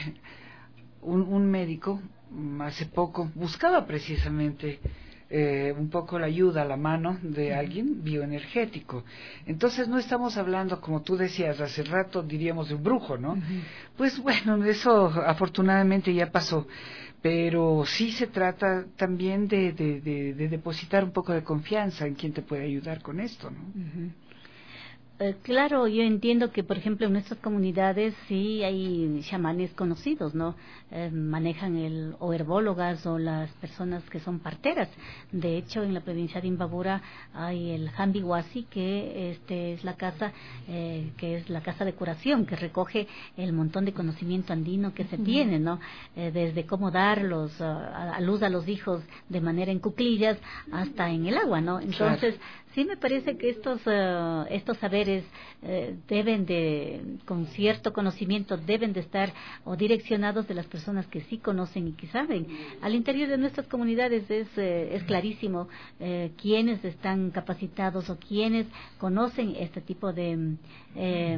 un, un médico hace poco buscaba precisamente eh, un poco la ayuda a la mano de alguien bioenergético. Entonces no estamos hablando, como tú decías hace rato, diríamos de un brujo, ¿no? Uh-huh. Pues bueno, eso afortunadamente ya pasó. Pero sí se trata también de, de, de, de depositar un poco de confianza en quien te puede ayudar con esto, ¿no? Uh-huh. Eh, claro, yo entiendo que, por ejemplo, en nuestras comunidades sí hay chamanes conocidos, ¿no? Eh, manejan el, o herbólogas o las personas que son parteras. De hecho, en la provincia de Imbabura hay el Jambiwasi, que este es la casa, eh, que es la casa de curación, que recoge el montón de conocimiento andino que se uh-huh. tiene, ¿no? Eh, desde cómo dar los, uh, a, a luz a los hijos de manera en cuclillas hasta en el agua, ¿no? Entonces, claro. Sí me parece que estos uh, estos saberes eh, deben de, con cierto conocimiento, deben de estar o direccionados de las personas que sí conocen y que saben. Al interior de nuestras comunidades es eh, es clarísimo eh, quiénes están capacitados o quiénes conocen este tipo de eh,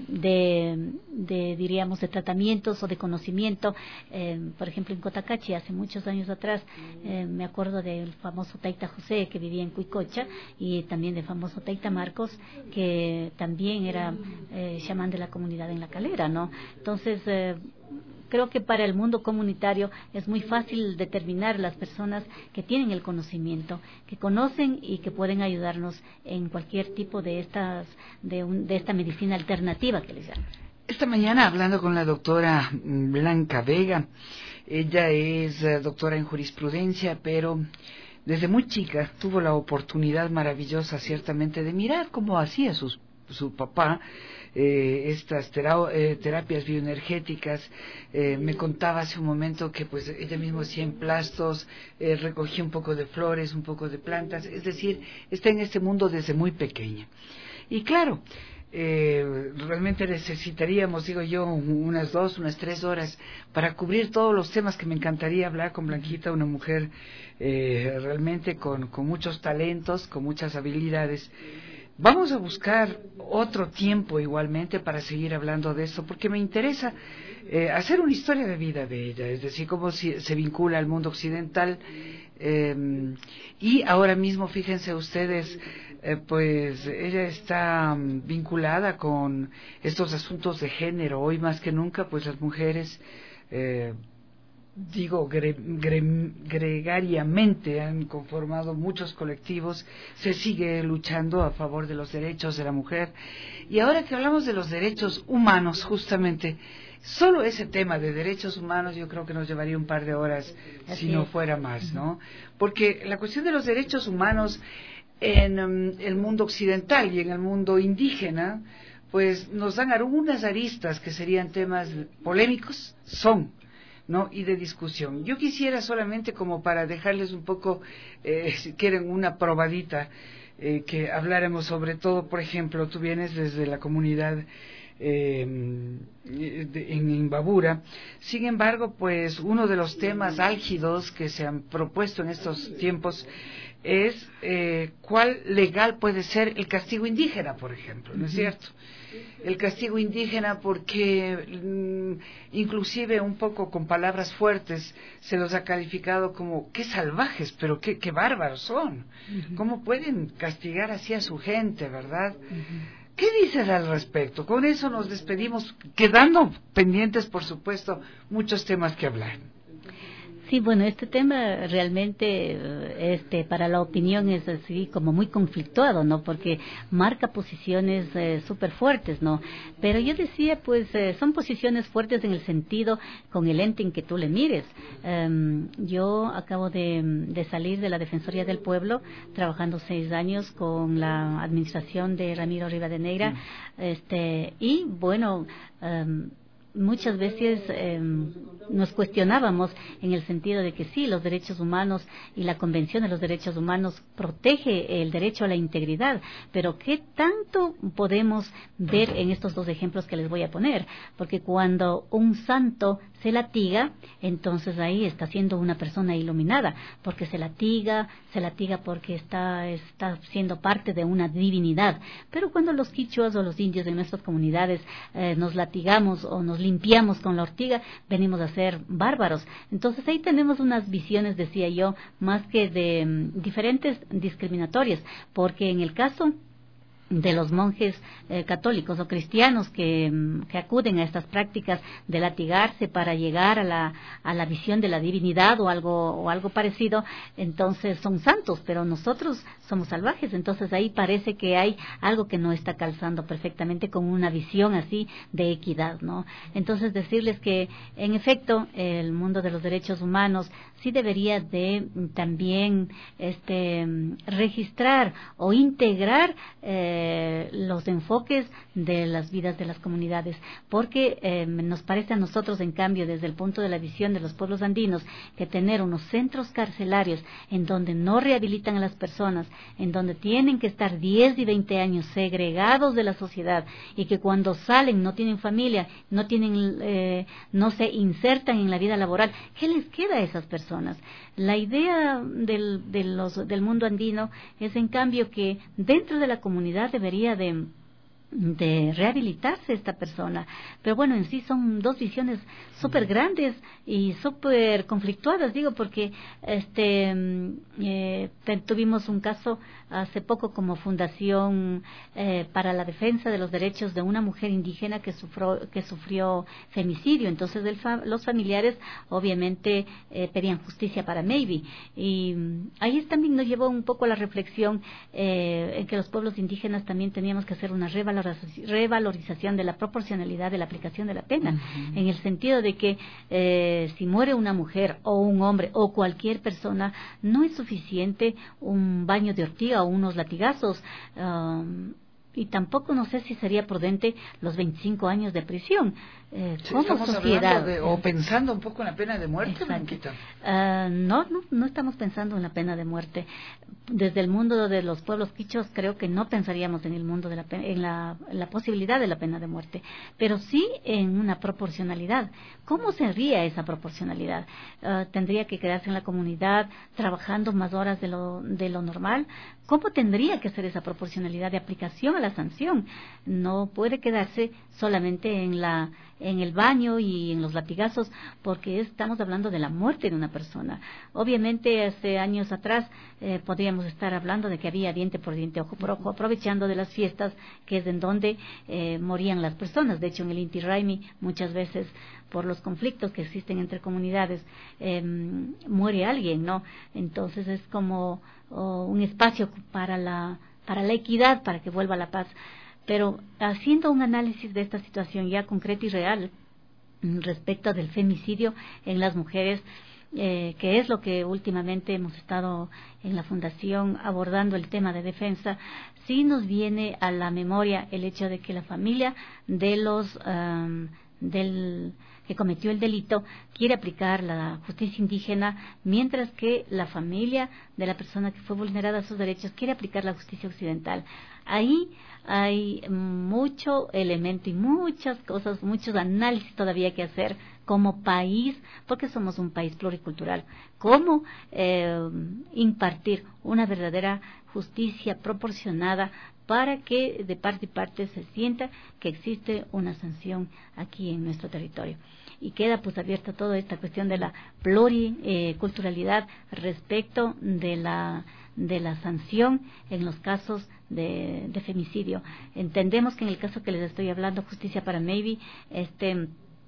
de, de diríamos de tratamientos o de conocimiento. Eh, por ejemplo, en Cotacachi hace muchos años atrás eh, me acuerdo del famoso Taita José, que vivía en Cuicocha, y también del famoso Taita Marcos, que también era eh, chamán de la comunidad en La Calera, ¿no? Entonces, eh, creo que para el mundo comunitario es muy fácil determinar las personas que tienen el conocimiento, que conocen y que pueden ayudarnos en cualquier tipo de estas de, un, de esta medicina alternativa que les llaman. Esta mañana, hablando con la doctora Blanca Vega, ella es uh, doctora en jurisprudencia, pero desde muy chica tuvo la oportunidad maravillosa, ciertamente, de mirar cómo hacía sus, su papá eh, estas tera, eh, terapias bioenergéticas. Eh, me contaba hace un momento que pues ella misma hacía emplastos, eh, recogía un poco de flores, un poco de plantas, es decir, está en este mundo desde muy pequeña. Y claro, Eh, realmente necesitaríamos, digo yo, unas dos, unas tres horas para cubrir todos los temas que me encantaría hablar con Blanquita, una mujer eh, realmente con, con muchos talentos, con muchas habilidades. Vamos a buscar otro tiempo igualmente para seguir hablando de esto, porque me interesa eh, hacer una historia de vida de ella, es decir, cómo si, se vincula al mundo occidental. Eh, y ahora mismo, fíjense ustedes, Eh, pues ella está um, vinculada con estos asuntos de género. Hoy más que nunca, pues las mujeres, eh, digo, gre, gre, gregariamente han conformado muchos colectivos, se sigue luchando a favor de los derechos de la mujer. Y ahora que hablamos de los derechos humanos, justamente, solo ese tema de derechos humanos yo creo que nos llevaría un par de horas, Así si no es. fuera más, ¿no? Porque la cuestión de los derechos humanos en um, el mundo occidental y en el mundo indígena, pues nos dan algunas aristas que serían temas polémicos, son, ¿no? Y de discusión. Yo quisiera solamente, como para dejarles un poco, eh, si quieren, una probadita, eh, que habláramos sobre todo, por ejemplo, tú vienes desde la comunidad eh, de, en Imbabura. Sin embargo, pues uno de los temas álgidos que se han propuesto en estos tiempos es eh, cuál legal puede ser el castigo indígena, por ejemplo, ¿no es cierto? El castigo indígena porque mm, inclusive un poco con palabras fuertes se los ha calificado como qué salvajes, pero qué, qué bárbaros son. Uh-huh. ¿Cómo pueden castigar así a su gente, verdad? Uh-huh. ¿Qué dices al respecto? Con eso nos despedimos, quedando pendientes, por supuesto, muchos temas que hablar. Sí, bueno, este tema realmente, este, para la opinión es así como muy conflictuado, ¿no? Porque marca posiciones eh, súper fuertes, ¿no? Pero yo decía, pues, eh, son posiciones fuertes en el sentido con el ente en que tú le mires. Um, yo acabo de, de salir de la Defensoría del Pueblo, trabajando seis años con la administración de Ramiro Rivadeneira, mm. este, y bueno, um, muchas veces eh, nos cuestionábamos en el sentido de que sí, los derechos humanos y la Convención de los Derechos Humanos protege el derecho a la integridad, pero ¿qué tanto podemos ver en estos dos ejemplos que les voy a poner? Porque cuando un santo se latiga, entonces ahí está siendo una persona iluminada, porque se latiga, se latiga porque está, está siendo parte de una divinidad. Pero cuando los quichuas o los indios de nuestras comunidades eh, nos latigamos o nos limpiamos con la ortiga, venimos a ser bárbaros. Entonces ahí tenemos unas visiones, decía yo, más que de um, diferentes discriminatorias, porque en el caso de los monjes eh, católicos o cristianos que, que acuden a estas prácticas de latigarse para llegar a la, a la visión de la divinidad o algo, o algo parecido, entonces son santos, pero nosotros somos salvajes. Entonces ahí parece que hay algo que no está calzando perfectamente con una visión así de equidad, ¿no? Entonces decirles que en efecto el mundo de los derechos humanos sí debería de también este registrar o integrar eh, los enfoques de las vidas de las comunidades, porque eh, nos parece a nosotros, en cambio, desde el punto de la visión de los pueblos andinos, que tener unos centros carcelarios en donde no rehabilitan a las personas, en donde tienen que estar diez y veinte años segregados de la sociedad y que cuando salen no tienen familia, no tienen, eh, no se insertan en la vida laboral, ¿qué les queda a esas personas? La idea del, de los, del mundo andino es, en cambio, que dentro de la comunidad debería de de rehabilitarse esta persona, pero bueno, en sí son dos visiones súper grandes y súper conflictuadas, digo, porque este eh, tuvimos un caso hace poco como Fundación eh, para la Defensa de los Derechos de una mujer indígena que sufrió, que sufrió femicidio. Entonces el fa los familiares obviamente eh, pedían justicia para Maybe, y ahí también nos llevó un poco a la reflexión eh, en que los pueblos indígenas también teníamos que hacer una revalorización revalorización de la proporcionalidad de la aplicación de la pena, uh-huh. en el sentido de que eh, si muere una mujer o un hombre o cualquier persona, no es suficiente un baño de ortiga o unos latigazos, um, y tampoco no sé si sería prudente los veinticinco años de prisión. Eh, sí, como estamos sociedad de, o pensando un poco en la pena de muerte, uh, no, no, no estamos pensando en la pena de muerte. Desde el mundo de los pueblos quichos creo que no pensaríamos en el mundo de la pena, en la, en la posibilidad de la pena de muerte, pero sí en una proporcionalidad. ¿Cómo sería esa proporcionalidad? Uh, ¿Tendría que quedarse en la comunidad trabajando más horas de lo, de lo normal? ¿Cómo tendría que ser esa proporcionalidad de aplicación a la sanción? No puede quedarse solamente en la en el baño y en los latigazos, porque estamos hablando de la muerte de una persona. Obviamente, hace años atrás eh, podríamos estar hablando de que había diente por diente, ojo por ojo, aprovechando de las fiestas, que es en donde eh, morían las personas. De hecho, en el Inti Raymi, muchas veces, por los conflictos que existen entre comunidades, eh, muere alguien, ¿no? Entonces es como oh, un espacio para la, para la equidad, para que vuelva la paz. Pero haciendo un análisis de esta situación ya concreta y real respecto del femicidio en las mujeres, eh, que es lo que últimamente hemos estado en la Fundación abordando el tema de defensa, sí nos viene a la memoria el hecho de que la familia de los um, del que cometió el delito quiere aplicar la justicia indígena, mientras que la familia de la persona que fue vulnerada a sus derechos quiere aplicar la justicia occidental. Ahí hay mucho elemento y muchas cosas, muchos análisis todavía que hacer como país, porque somos un país pluricultural, cómo eh, impartir una verdadera justicia proporcionada para que de parte y parte se sienta que existe una sanción aquí en nuestro territorio. Y queda pues abierta toda esta cuestión de la pluriculturalidad respecto de la de la sanción en los casos de, de femicidio. Entendemos que en el caso que les estoy hablando, Justicia para Maybe, este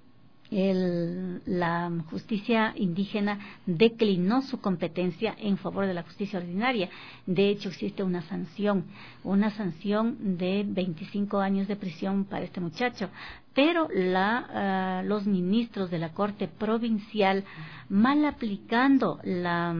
El, la justicia indígena declinó su competencia en favor de la justicia ordinaria. De hecho, existe una sanción, una sanción de veinticinco años de prisión para este muchacho. Pero la, uh, los ministros de la Corte Provincial, mal aplicando la,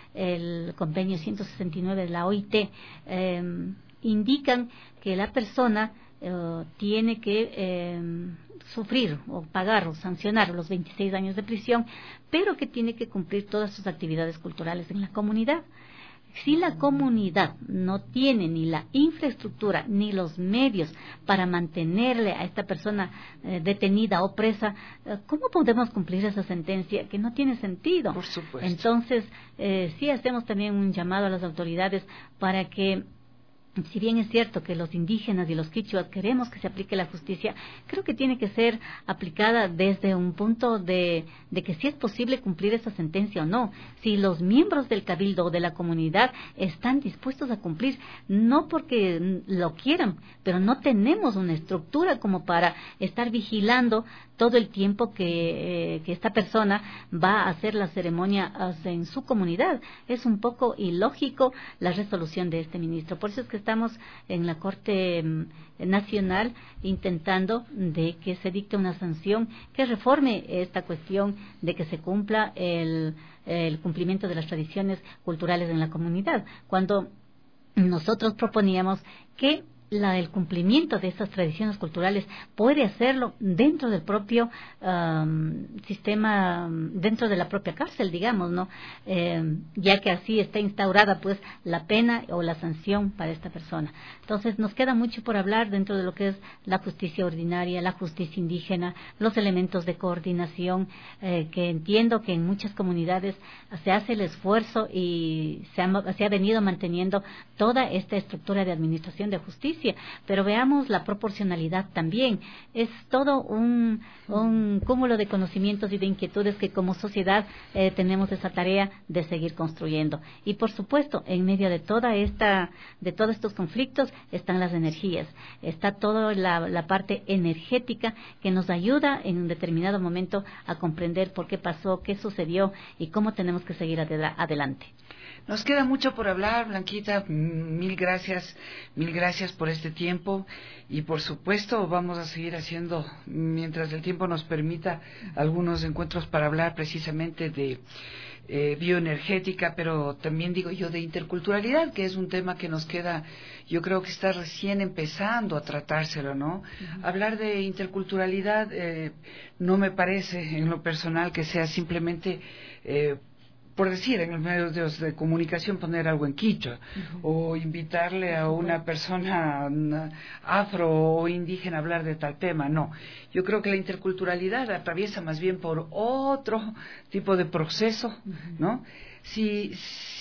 el convenio ciento sesenta y nueve de la O I T, eh, indican que la persona Uh, tiene que eh, sufrir o pagar o sancionar los veintiséis años de prisión, pero que tiene que cumplir todas sus actividades culturales en la comunidad. Si la comunidad no tiene ni la infraestructura ni los medios para mantenerle a esta persona eh, detenida o presa, eh, ¿cómo podemos cumplir esa sentencia? Que no tiene sentido. Por supuesto. Entonces, eh, sí hacemos también un llamado a las autoridades para que, si bien es cierto que los indígenas y los quichuas queremos que se aplique la justicia, creo que tiene que ser aplicada desde un punto de, de que si es posible cumplir esa sentencia o no. Si los miembros del cabildo o de la comunidad están dispuestos a cumplir, no porque lo quieran, pero no tenemos una estructura como para estar vigilando todo el tiempo que, eh, que esta persona va a hacer la ceremonia en su comunidad. Es un poco ilógico la resolución de este ministro. Por eso es que estamos en la Corte eh, Nacional intentando de que se dicte una sanción que reforme esta cuestión de que se cumpla el, el cumplimiento de las tradiciones culturales en la comunidad. Cuando nosotros proponíamos que la, el cumplimiento de estas tradiciones culturales puede hacerlo dentro del propio um, sistema, dentro de la propia cárcel, digamos, ¿no? Eh, ya que así está instaurada pues la pena o la sanción para esta persona. Entonces nos queda mucho por hablar dentro de lo que es la justicia ordinaria, la justicia indígena, los elementos de coordinación, eh, que entiendo que en muchas comunidades se hace el esfuerzo y se ha, se ha venido manteniendo toda esta estructura de administración de justicia. Pero veamos la proporcionalidad también. Es todo un, un cúmulo de conocimientos y de inquietudes que como sociedad eh, tenemos esa tarea de seguir construyendo. Y por supuesto, en medio de toda esta, de todos estos conflictos están las energías. Está toda la, la parte energética que nos ayuda en un determinado momento a comprender por qué pasó, qué sucedió y cómo tenemos que seguir adela- adelante. Nos queda mucho por hablar, Blanquita. Mil gracias, mil gracias por este tiempo y por supuesto vamos a seguir haciendo, mientras el tiempo nos permita, algunos encuentros para hablar precisamente de eh, bioenergética, pero también digo yo de interculturalidad, que es un tema que nos queda, yo creo que está recién empezando a tratárselo, ¿no? Uh-huh. Hablar de interculturalidad eh, no me parece en lo personal que sea simplemente eh, por decir, en los medios de comunicación poner algo en quichua, uh-huh, o invitarle a una persona una afro o indígena a hablar de tal tema. No, yo creo que la interculturalidad atraviesa más bien por otro tipo de proceso, uh-huh, ¿no? Si,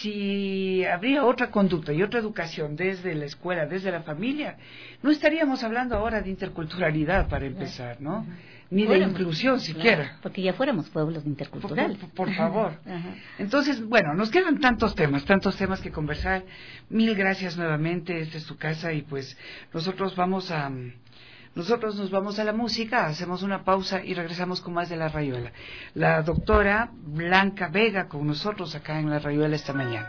si habría otra conducta y otra educación desde la escuela, desde la familia, no estaríamos hablando ahora de interculturalidad para empezar, ¿no? Uh-huh. Ni de inclusión siquiera. Claro, porque ya fuéramos pueblos interculturales. Por, por, por favor. Entonces, bueno, nos quedan tantos temas, tantos temas que conversar. Mil gracias nuevamente, esta es su casa y pues nosotros vamos a... Nosotros nos vamos a la música, hacemos una pausa y regresamos con más de La Rayuela. La doctora Blanca Vega con nosotros acá en La Rayuela esta mañana.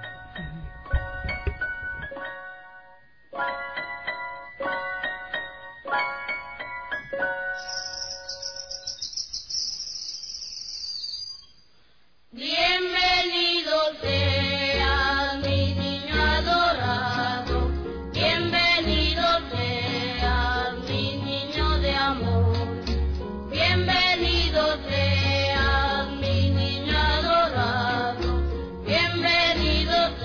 Bienvenido sea mi niño adorado, bienvenido sea mi niño de amor, bienvenido sea mi niño adorado, bienvenido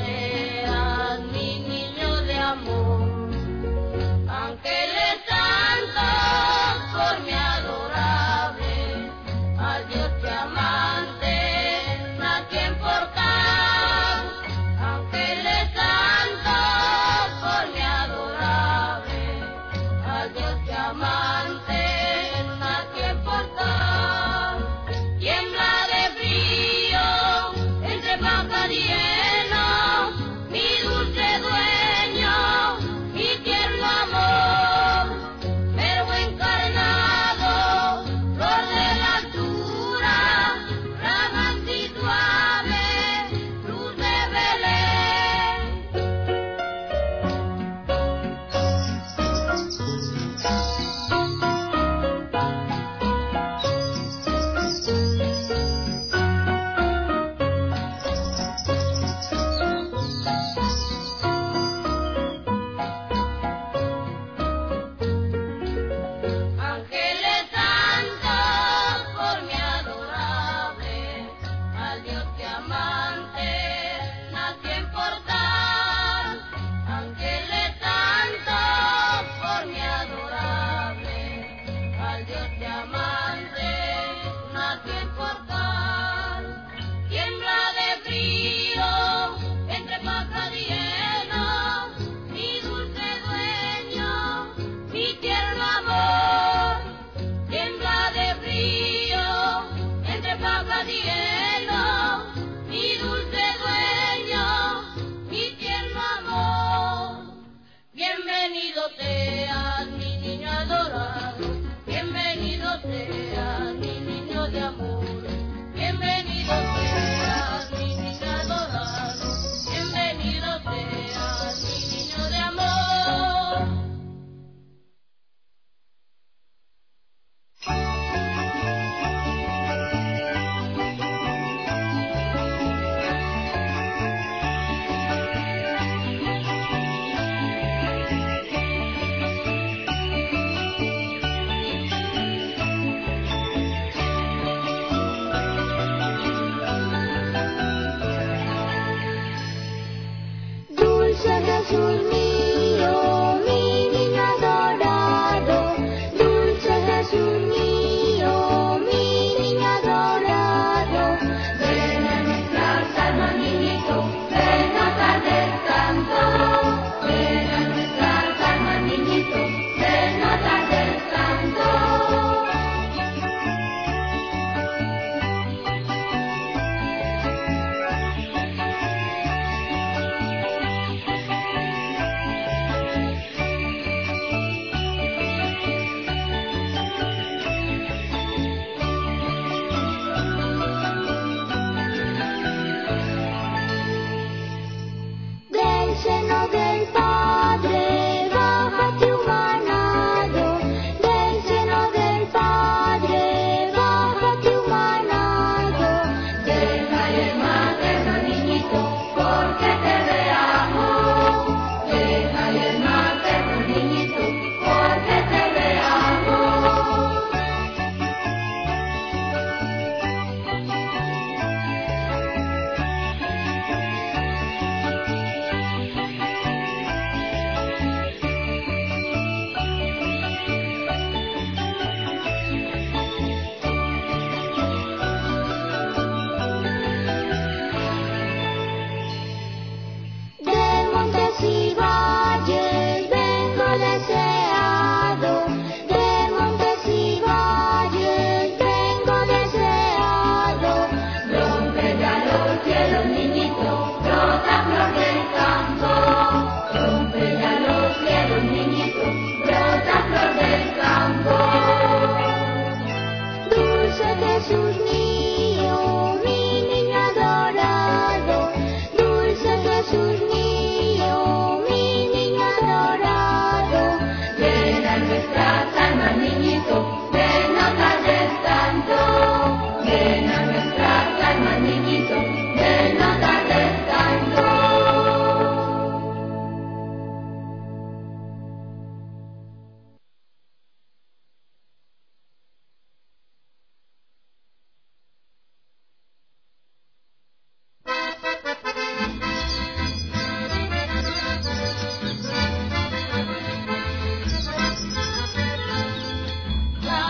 La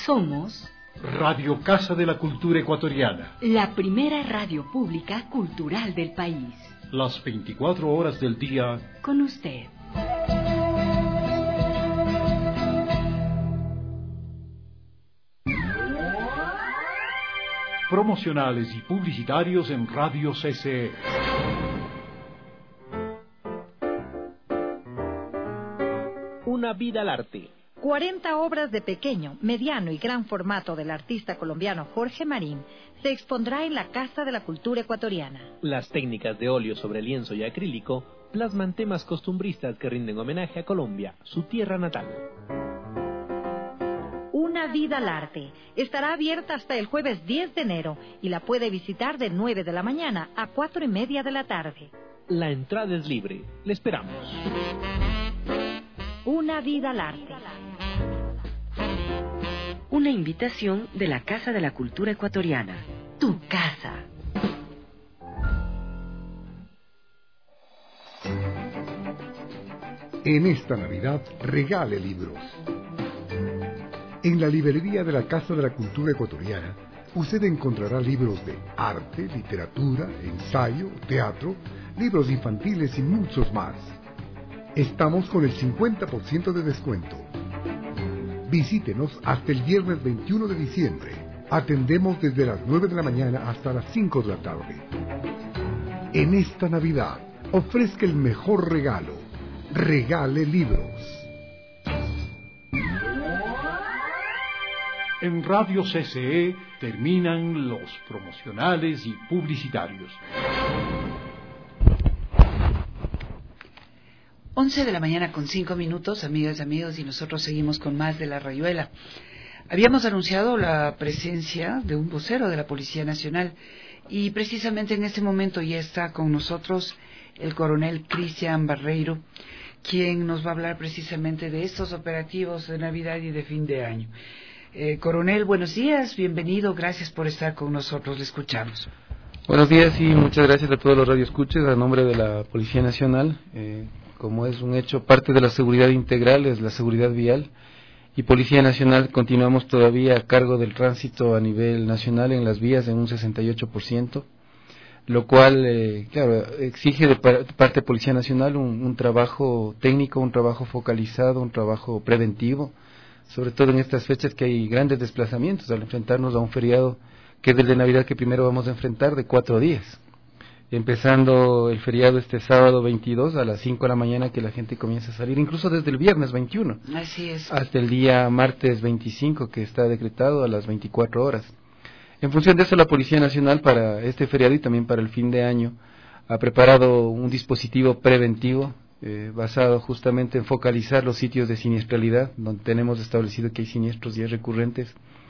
Somos Radio Casa de la Cultura Ecuatoriana, la primera radio pública cultural del país. Las veinticuatro horas del día con usted. Promocionales y publicitarios en Radio C C E. Una vida al arte. cuarenta obras de pequeño, mediano y gran formato del artista colombiano Jorge Marín se expondrá en la Casa de la Cultura Ecuatoriana. Las técnicas de óleo sobre lienzo y acrílico plasman temas costumbristas que rinden homenaje a Colombia, su tierra natal. Una vida al arte. Estará abierta hasta el jueves diez de enero y la puede visitar de nueve de la mañana a cuatro y media de la tarde. La entrada es libre. Le esperamos. Una vida al arte. Una invitación de la Casa de la Cultura Ecuatoriana. Tu casa. En esta Navidad, regale libros. En la librería de la Casa de la Cultura Ecuatoriana, usted encontrará libros de arte, literatura, ensayo, teatro, libros infantiles y muchos más. Estamos con el cincuenta por ciento de descuento. Visítenos hasta el viernes veintiuno de diciembre. Atendemos desde las nueve de la mañana hasta las cinco de la tarde. En esta Navidad, ofrezca el mejor regalo. Regale libros. En Radio C C E terminan los promocionales y publicitarios. once de la mañana con cinco minutos, amigas y amigos, y nosotros seguimos con más de La Rayuela. Habíamos anunciado la presencia de un vocero de la Policía Nacional y precisamente en este momento ya está con nosotros el coronel Cristian Barreiro, quien nos va a hablar precisamente de estos operativos de Navidad y de fin de año. Eh, coronel, buenos días, bienvenido, gracias por estar con nosotros, le escuchamos. Buenos días y muchas gracias a todos los radioescuchas a nombre de la Policía Nacional. Eh, como es un hecho, parte de la seguridad integral es la seguridad vial y Policía Nacional continuamos todavía a cargo del tránsito a nivel nacional en las vías en un sesenta y ocho por ciento, lo cual, eh, claro, exige de parte de Policía Nacional un, un trabajo técnico, un trabajo focalizado, un trabajo preventivo, sobre todo en estas fechas que hay grandes desplazamientos al enfrentarnos a un feriado que es el de Navidad que primero vamos a enfrentar de cuatro días, empezando el feriado este sábado veintidós a las cinco de la mañana que la gente comienza a salir, incluso desde el viernes veintiuno, así es, hasta el día martes veinticinco que está decretado a las veinticuatro horas. En función de eso, la Policía Nacional para este feriado y también para el fin de año ha preparado un dispositivo preventivo Eh, basado justamente en focalizar los sitios de siniestralidad, donde tenemos establecido que hay siniestros ya recurrentes,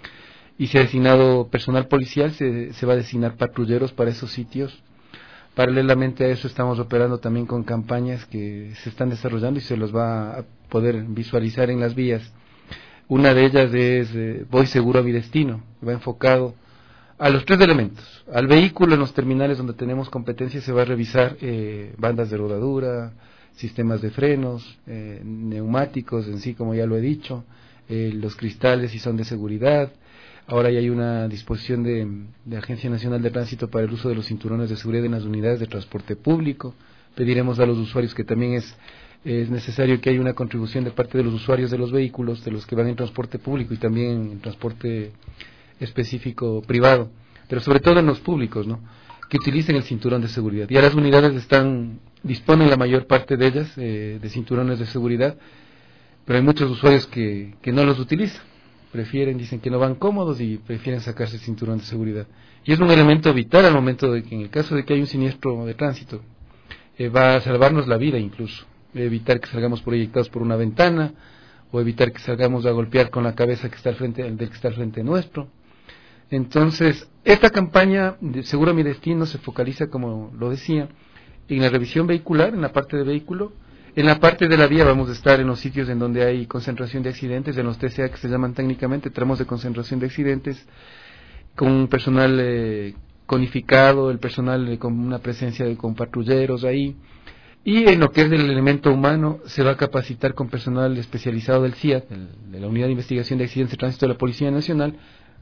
y se ha designado personal policial, se, se va a designar patrulleros para esos sitios. Paralelamente a eso estamos operando también con campañas que se están desarrollando y se los va a poder visualizar en las vías. Una de ellas es eh, Voy Seguro a mi Destino, va enfocado a los tres elementos. Al vehículo en los terminales donde tenemos competencia se va a revisar eh, bandas de rodadura, sistemas de frenos, eh, neumáticos en sí, como ya lo he dicho, eh, los cristales si son de seguridad. Ahora ya hay una disposición de, de Agencia Nacional de Tránsito para el uso de los cinturones de seguridad en las unidades de transporte público. Pediremos a los usuarios que también es, es necesario que haya una contribución de parte de los usuarios de los vehículos, de los que van en transporte público y también en transporte específico privado, pero sobre todo en los públicos, ¿no?, que utilicen el cinturón de seguridad. Ya las unidades están disponen la mayor parte de ellas eh, de cinturones de seguridad, pero hay muchos usuarios que, que no los utilizan, prefieren, dicen que no van cómodos y prefieren sacarse el cinturón de seguridad. Y es un elemento vital al momento de que en el caso de que haya un siniestro de tránsito, eh, va a salvarnos la vida incluso, evitar que salgamos proyectados por una ventana o evitar que salgamos a golpear con la cabeza que está al frente, del que está al frente nuestro. Entonces, esta campaña de Seguro a mi Destino se focaliza, como lo decía, en la revisión vehicular, en la parte de vehículo. En la parte de la vía vamos a estar en los sitios en donde hay concentración de accidentes, en los T C A que se llaman técnicamente tramos de concentración de accidentes, con un personal eh, conificado, el personal eh, con una presencia de con patrulleros ahí, Y en lo que es del elemento humano, se va a capacitar con personal especializado del C I A, del, de la Unidad de Investigación de Accidentes de Tránsito de la Policía Nacional,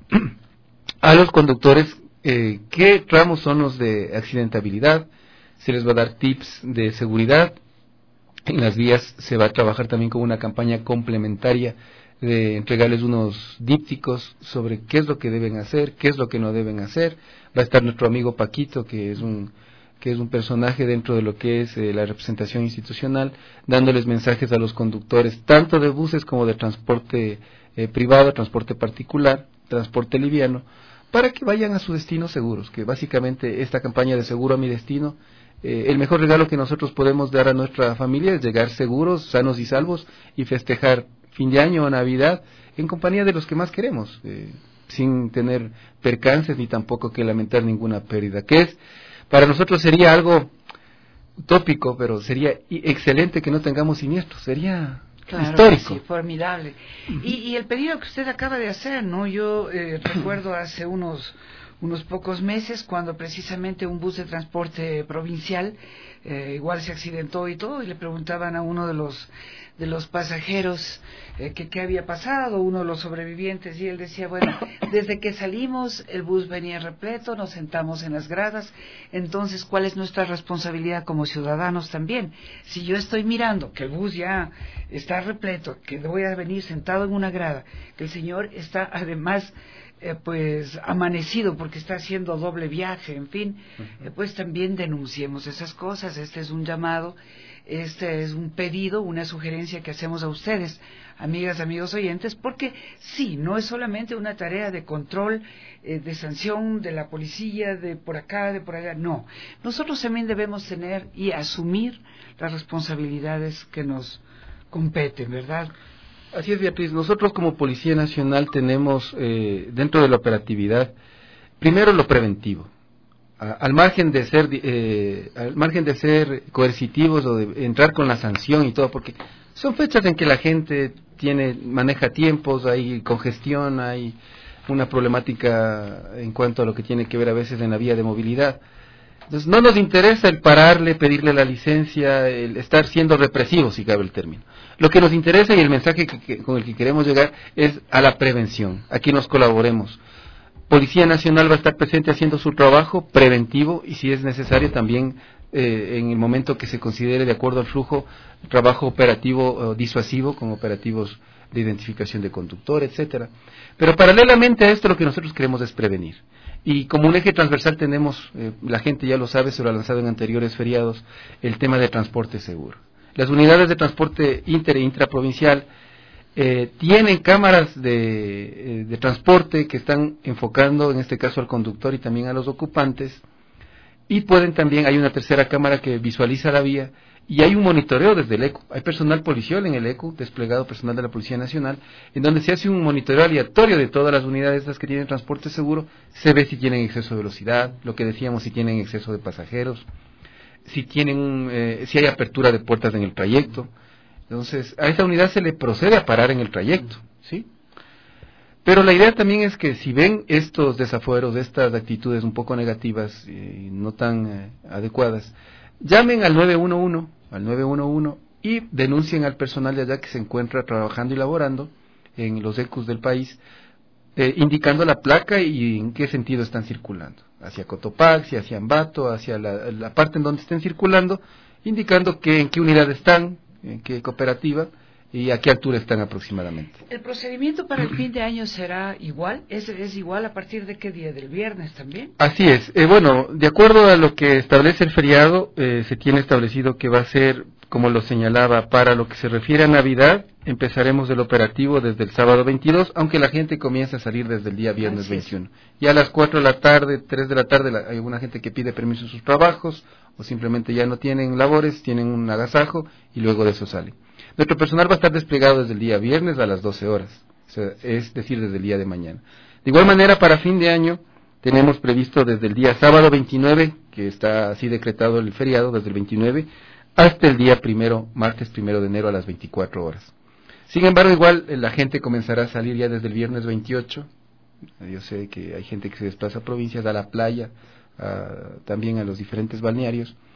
a los conductores eh, qué tramos son los de accidentabilidad. Se les va a dar tips de seguridad. En las vías se va a trabajar también con una campaña complementaria de entregarles unos dípticos sobre qué es lo que deben hacer, qué es lo que no deben hacer. Va a estar nuestro amigo Paquito, que es un que es un personaje dentro de lo que es eh, la representación institucional, dándoles mensajes a los conductores, tanto de buses como de transporte eh, privado, transporte particular, transporte liviano, para que vayan a su destino seguros, que básicamente esta campaña de Seguro a mi Destino, eh, el mejor regalo que nosotros podemos dar a nuestra familia es llegar seguros, sanos y salvos, y festejar fin de año o Navidad en compañía de los que más queremos, eh, sin tener percances ni tampoco que lamentar ninguna pérdida, que es, para nosotros sería algo utópico, pero sería excelente que no tengamos siniestros, sería claro, histórico. Sí, formidable. Uh-huh. y, y el pedido que usted acaba de hacer, ¿no? Yo eh, recuerdo hace unos unos pocos meses cuando precisamente un bus de transporte provincial eh, igual se accidentó y todo, y le preguntaban a uno de los de los pasajeros eh, que qué había pasado, uno de los sobrevivientes, y él decía, bueno, desde que salimos el bus venía repleto, nos sentamos en las gradas, entonces ¿cuál es nuestra responsabilidad como ciudadanos también? Si yo estoy mirando que el bus ya está repleto, que voy a venir sentado en una grada, que el señor está además Eh, pues amanecido porque está haciendo doble viaje, en fin, uh-huh. eh, pues también denunciemos esas cosas. Este es un llamado, este es un pedido, una sugerencia que hacemos a ustedes, amigas, amigos oyentes, porque sí, no es solamente una tarea de control, eh, de sanción de la policía, de por acá, de por allá, no. Nosotros también debemos tener y asumir las responsabilidades que nos competen, ¿verdad? Así es, Beatriz. Nosotros como Policía Nacional tenemos eh, dentro de la operatividad, primero lo preventivo, a, al margen de ser eh, al margen de ser coercitivos o de entrar con la sanción y todo, porque son fechas en que la gente tiene maneja tiempos, hay congestión, hay una problemática en cuanto a lo que tiene que ver a veces en la vía de movilidad. Entonces no nos interesa el pararle, pedirle la licencia, el estar siendo represivos, si cabe el término. Lo que nos interesa y el mensaje que, que, con el que queremos llegar es a la prevención, a que nos colaboremos. Policía Nacional va a estar presente haciendo su trabajo preventivo y si es necesario también eh, en el momento que se considere de acuerdo al flujo, trabajo operativo eh, disuasivo con operativos de identificación de conductor, etcétera. Pero paralelamente a esto lo que nosotros queremos es prevenir. Y como un eje transversal tenemos, eh, la gente ya lo sabe, se lo ha lanzado en anteriores feriados, el tema de transporte seguro. Las unidades de transporte inter e intraprovincial eh, tienen cámaras de, eh, de transporte que están enfocando, en este caso al conductor y también a los ocupantes, y pueden también, hay una tercera cámara que visualiza la vía, y hay un monitoreo desde el E C U. Hay personal policial en el E C U, desplegado personal de la Policía Nacional, en donde se hace un monitoreo aleatorio de todas las unidades estas que tienen transporte seguro, se ve si tienen exceso de velocidad, lo que decíamos, si tienen exceso de pasajeros, si tienen, eh, si hay apertura de puertas en el trayecto. Entonces, a esa unidad se le procede a parar en el trayecto, ¿sí? Pero la idea también es que si ven estos desafueros, estas actitudes un poco negativas y no tan eh, adecuadas, llamen al nueve uno uno, al nueve uno uno y denuncien al personal de allá que se encuentra trabajando y laborando en los E C Us del país, eh, indicando la placa y en qué sentido están circulando, hacia Cotopaxi, hacia Ambato, hacia la, la parte en donde estén circulando, indicando que en qué unidad están, en qué cooperativa y a qué altura están aproximadamente. ¿El procedimiento para el fin de año será igual? ¿Es, es igual a partir de qué día? ¿Del viernes también? Así es. Eh, bueno, de acuerdo a lo que establece el feriado, eh, se tiene establecido que va a ser, como lo señalaba, para lo que se refiere a Navidad, empezaremos el operativo desde el sábado veintidós, aunque la gente comienza a salir desde el día viernes veintiuno. Ya a las cuatro de la tarde, tres de la tarde, la, hay alguna gente que pide permiso en sus trabajos, o simplemente ya no tienen labores, tienen un agasajo, y luego de eso salen. Nuestro personal va a estar desplegado desde el día viernes a las doce horas, o sea, es decir, desde el día de mañana. De igual manera, para fin de año, tenemos previsto desde el día sábado veintinueve, que está así decretado el feriado, desde el veintinueve, hasta el día primero, martes primero de enero a las veinticuatro horas. Sin embargo, igual la gente comenzará a salir ya desde el viernes veintiocho. Yo sé que hay gente que se desplaza a provincias, a la playa, a, también a los diferentes balnearios.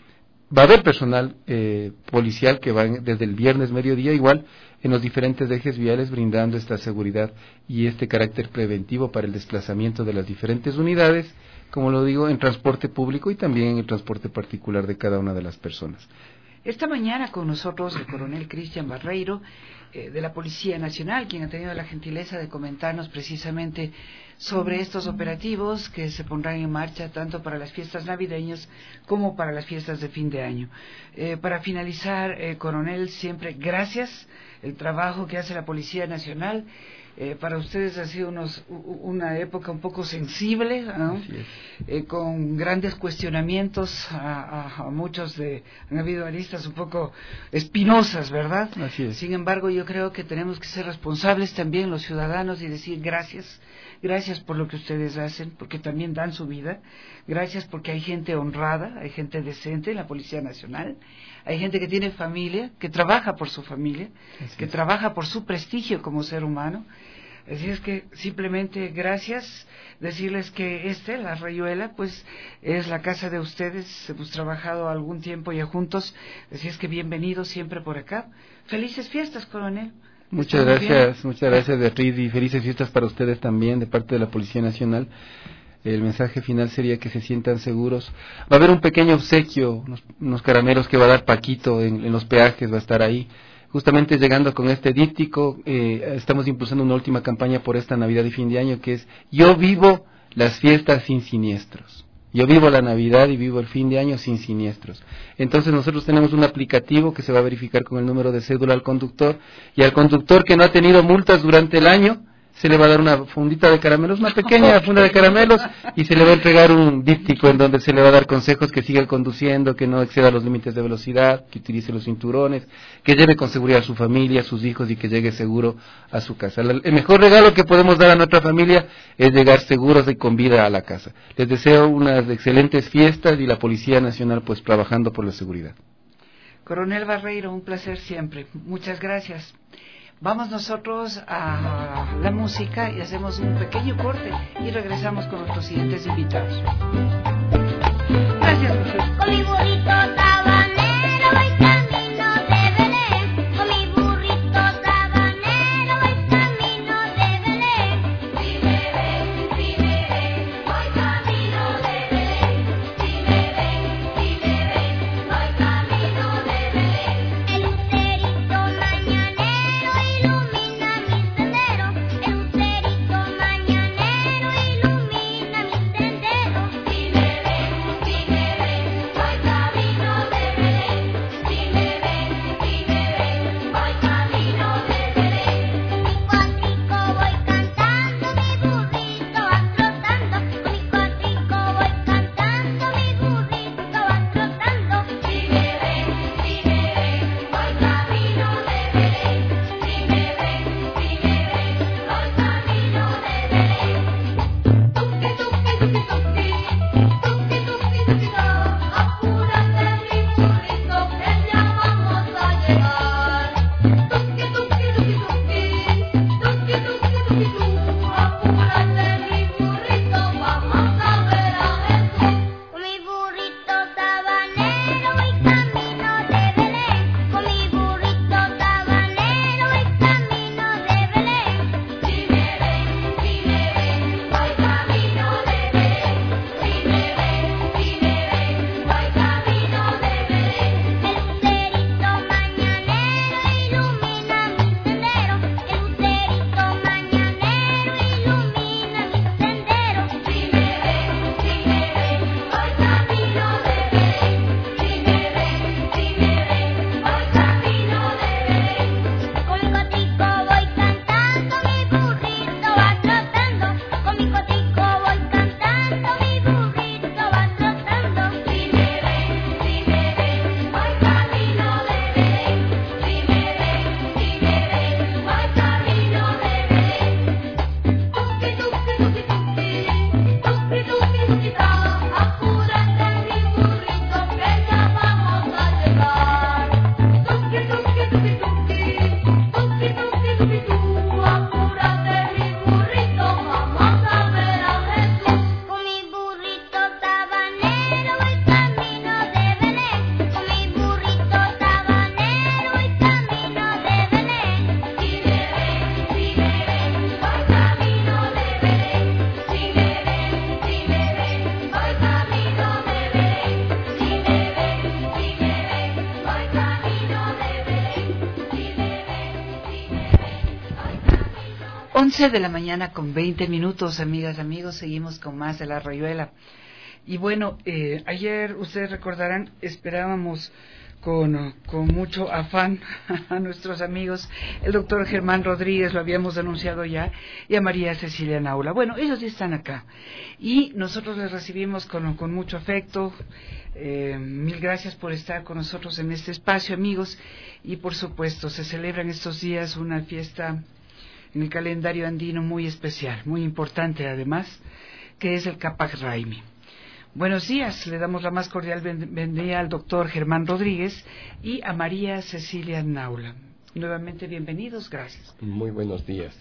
va a haber personal eh, policial que va en, desde el viernes mediodía igual en los diferentes ejes viales brindando esta seguridad y este carácter preventivo para el desplazamiento de las diferentes unidades, como lo digo, en transporte público y también en el transporte particular de cada una de las personas. Esta mañana con nosotros el coronel Cristian Barreiro, eh, de la Policía Nacional, quien ha tenido la gentileza de comentarnos precisamente sobre estos operativos que se pondrán en marcha tanto para las fiestas navideñas como para las fiestas de fin de año. Eh, para finalizar, eh, coronel, siempre gracias el trabajo que hace la Policía Nacional. Eh, para ustedes ha sido unos, una época un poco sensible, ¿no? eh, con grandes cuestionamientos a, a, a muchos de, han habido aristas un poco espinosas, ¿verdad? Así es. Sin embargo, yo creo que tenemos que ser responsables también los ciudadanos y decir gracias, gracias por lo que ustedes hacen, porque también dan su vida, gracias porque hay gente honrada, hay gente decente en la Policía Nacional, hay gente que tiene familia, que trabaja por su familia, Así que es. trabaja por su prestigio como ser humano. Así es que simplemente gracias, decirles que este, la Rayuela, pues es la casa de ustedes, hemos trabajado algún tiempo ya juntos, así es que bienvenidos siempre por acá. Felices fiestas, coronel. Muchas gracias, bien? muchas gracias Beatriz, y felices fiestas para ustedes también de parte de la Policía Nacional. El mensaje final sería que se sientan seguros. Va a haber un pequeño obsequio, unos, unos caramelos que va a dar Paquito en, en los peajes, va a estar ahí. Justamente llegando con este díptico, eh, estamos impulsando una última campaña por esta Navidad y fin de año, que es yo vivo las fiestas sin siniestros. Yo vivo la Navidad y vivo el fin de año sin siniestros. Entonces nosotros tenemos un aplicativo que se va a verificar con el número de cédula al conductor, y al conductor que no ha tenido multas durante el año, se le va a dar una fundita de caramelos, una pequeña funda de caramelos, y se le va a entregar un díptico en donde se le va a dar consejos: que siga conduciendo, que no exceda los límites de velocidad, que utilice los cinturones, que lleve con seguridad a su familia, a sus hijos, y que llegue seguro a su casa. El mejor regalo que podemos dar a nuestra familia es llegar seguros y con vida a la casa. Les deseo unas excelentes fiestas y la Policía Nacional pues trabajando por la seguridad. Coronel Barreiro, un placer siempre. Muchas gracias. Vamos nosotros a la música y hacemos un pequeño corte y regresamos con nuestros siguientes invitados. Gracias, José. Con mi burrito sabanero voy camino de Belén. Con mi burrito sabanero voy camino de Belén. Si me ven, si me ven, voy camino de Belén. Si me ven, si me ven, voy camino de Belén. El lucerito mañanero ilumina mi sendero. El lucerito mañanero ilumina mi sendero. Si me once de la mañana con veinte minutos, amigas, amigos, seguimos con más de La Rayuela. Y bueno, eh, ayer, ustedes recordarán, esperábamos con, con mucho afán a nuestros amigos, el doctor Germán Rodríguez, lo habíamos anunciado ya, y a María Cecilia Naula. Bueno, ellos ya están acá, y nosotros les recibimos con, con mucho afecto. Eh, mil gracias por estar con nosotros en este espacio, amigos, y por supuesto, se celebran estos días una fiesta en el calendario andino muy especial, muy importante además, que es el Capac Raimi. Buenos días, le damos la más cordial bienvenida al doctor Germán Rodríguez y a María Cecilia Naula. Nuevamente bienvenidos, gracias. Muy buenos días.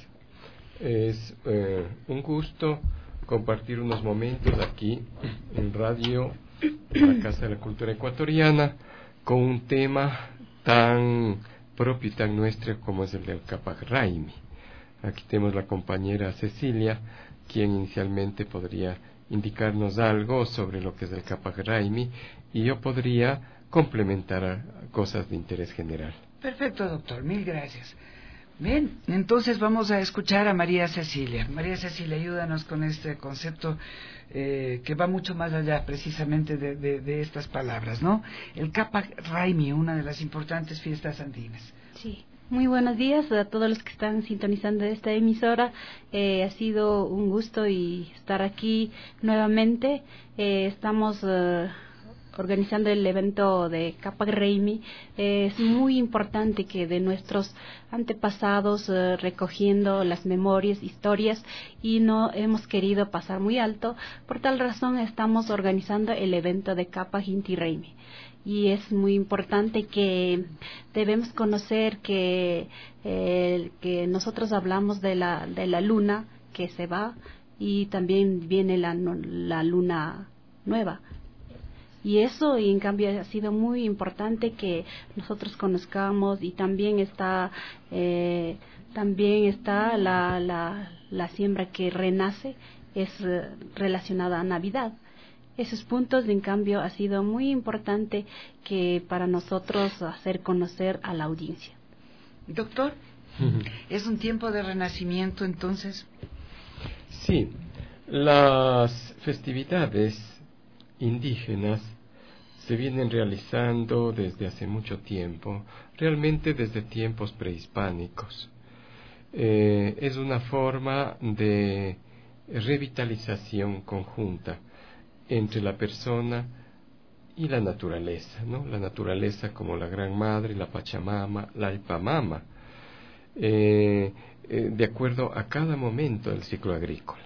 Es eh, un gusto compartir unos momentos aquí en Radio La Casa de la Cultura Ecuatoriana con un tema tan propio y tan nuestro como es el del Capac Raimi. Aquí tenemos la compañera Cecilia, quien inicialmente podría indicarnos algo sobre lo que es el Capac Raimi, y yo podría complementar a cosas de interés general. Perfecto, doctor, mil gracias. Bien, entonces vamos a escuchar a María Cecilia. María Cecilia, ayúdanos con este concepto eh, que va mucho más allá precisamente de, de, de estas palabras, ¿no? El Capac Raimi, una de las importantes fiestas andinas. Sí. Muy buenos días a todos los que están sintonizando esta emisora. Eh, ha sido un gusto y estar aquí nuevamente. Eh, estamos eh, organizando el evento de Capac Raimi. Eh, es muy importante que de nuestros antepasados eh, recogiendo las memorias, historias, y no hemos querido pasar muy alto. Por tal razón estamos organizando el evento de Capac Inti Raimi. Y es muy importante que debemos conocer que, eh, que nosotros hablamos de la, de la luna que se va, y también viene la, la luna nueva. Y eso, y en cambio, ha sido muy importante que nosotros conozcamos, y también está, eh, también está la, la, la siembra que renace, es eh, relacionada a Navidad. Esos puntos, en cambio, ha sido muy importante que para nosotros hacer conocer a la audiencia. Doctor, ¿es un tiempo de renacimiento entonces? Sí, las festividades indígenas se vienen realizando desde hace mucho tiempo, realmente desde tiempos prehispánicos. Eh, es una forma de revitalización conjunta entre la persona y la naturaleza, ¿no? La naturaleza como la Gran Madre, la Pachamama, la Ipamama, eh, eh, de acuerdo a cada momento del ciclo agrícola.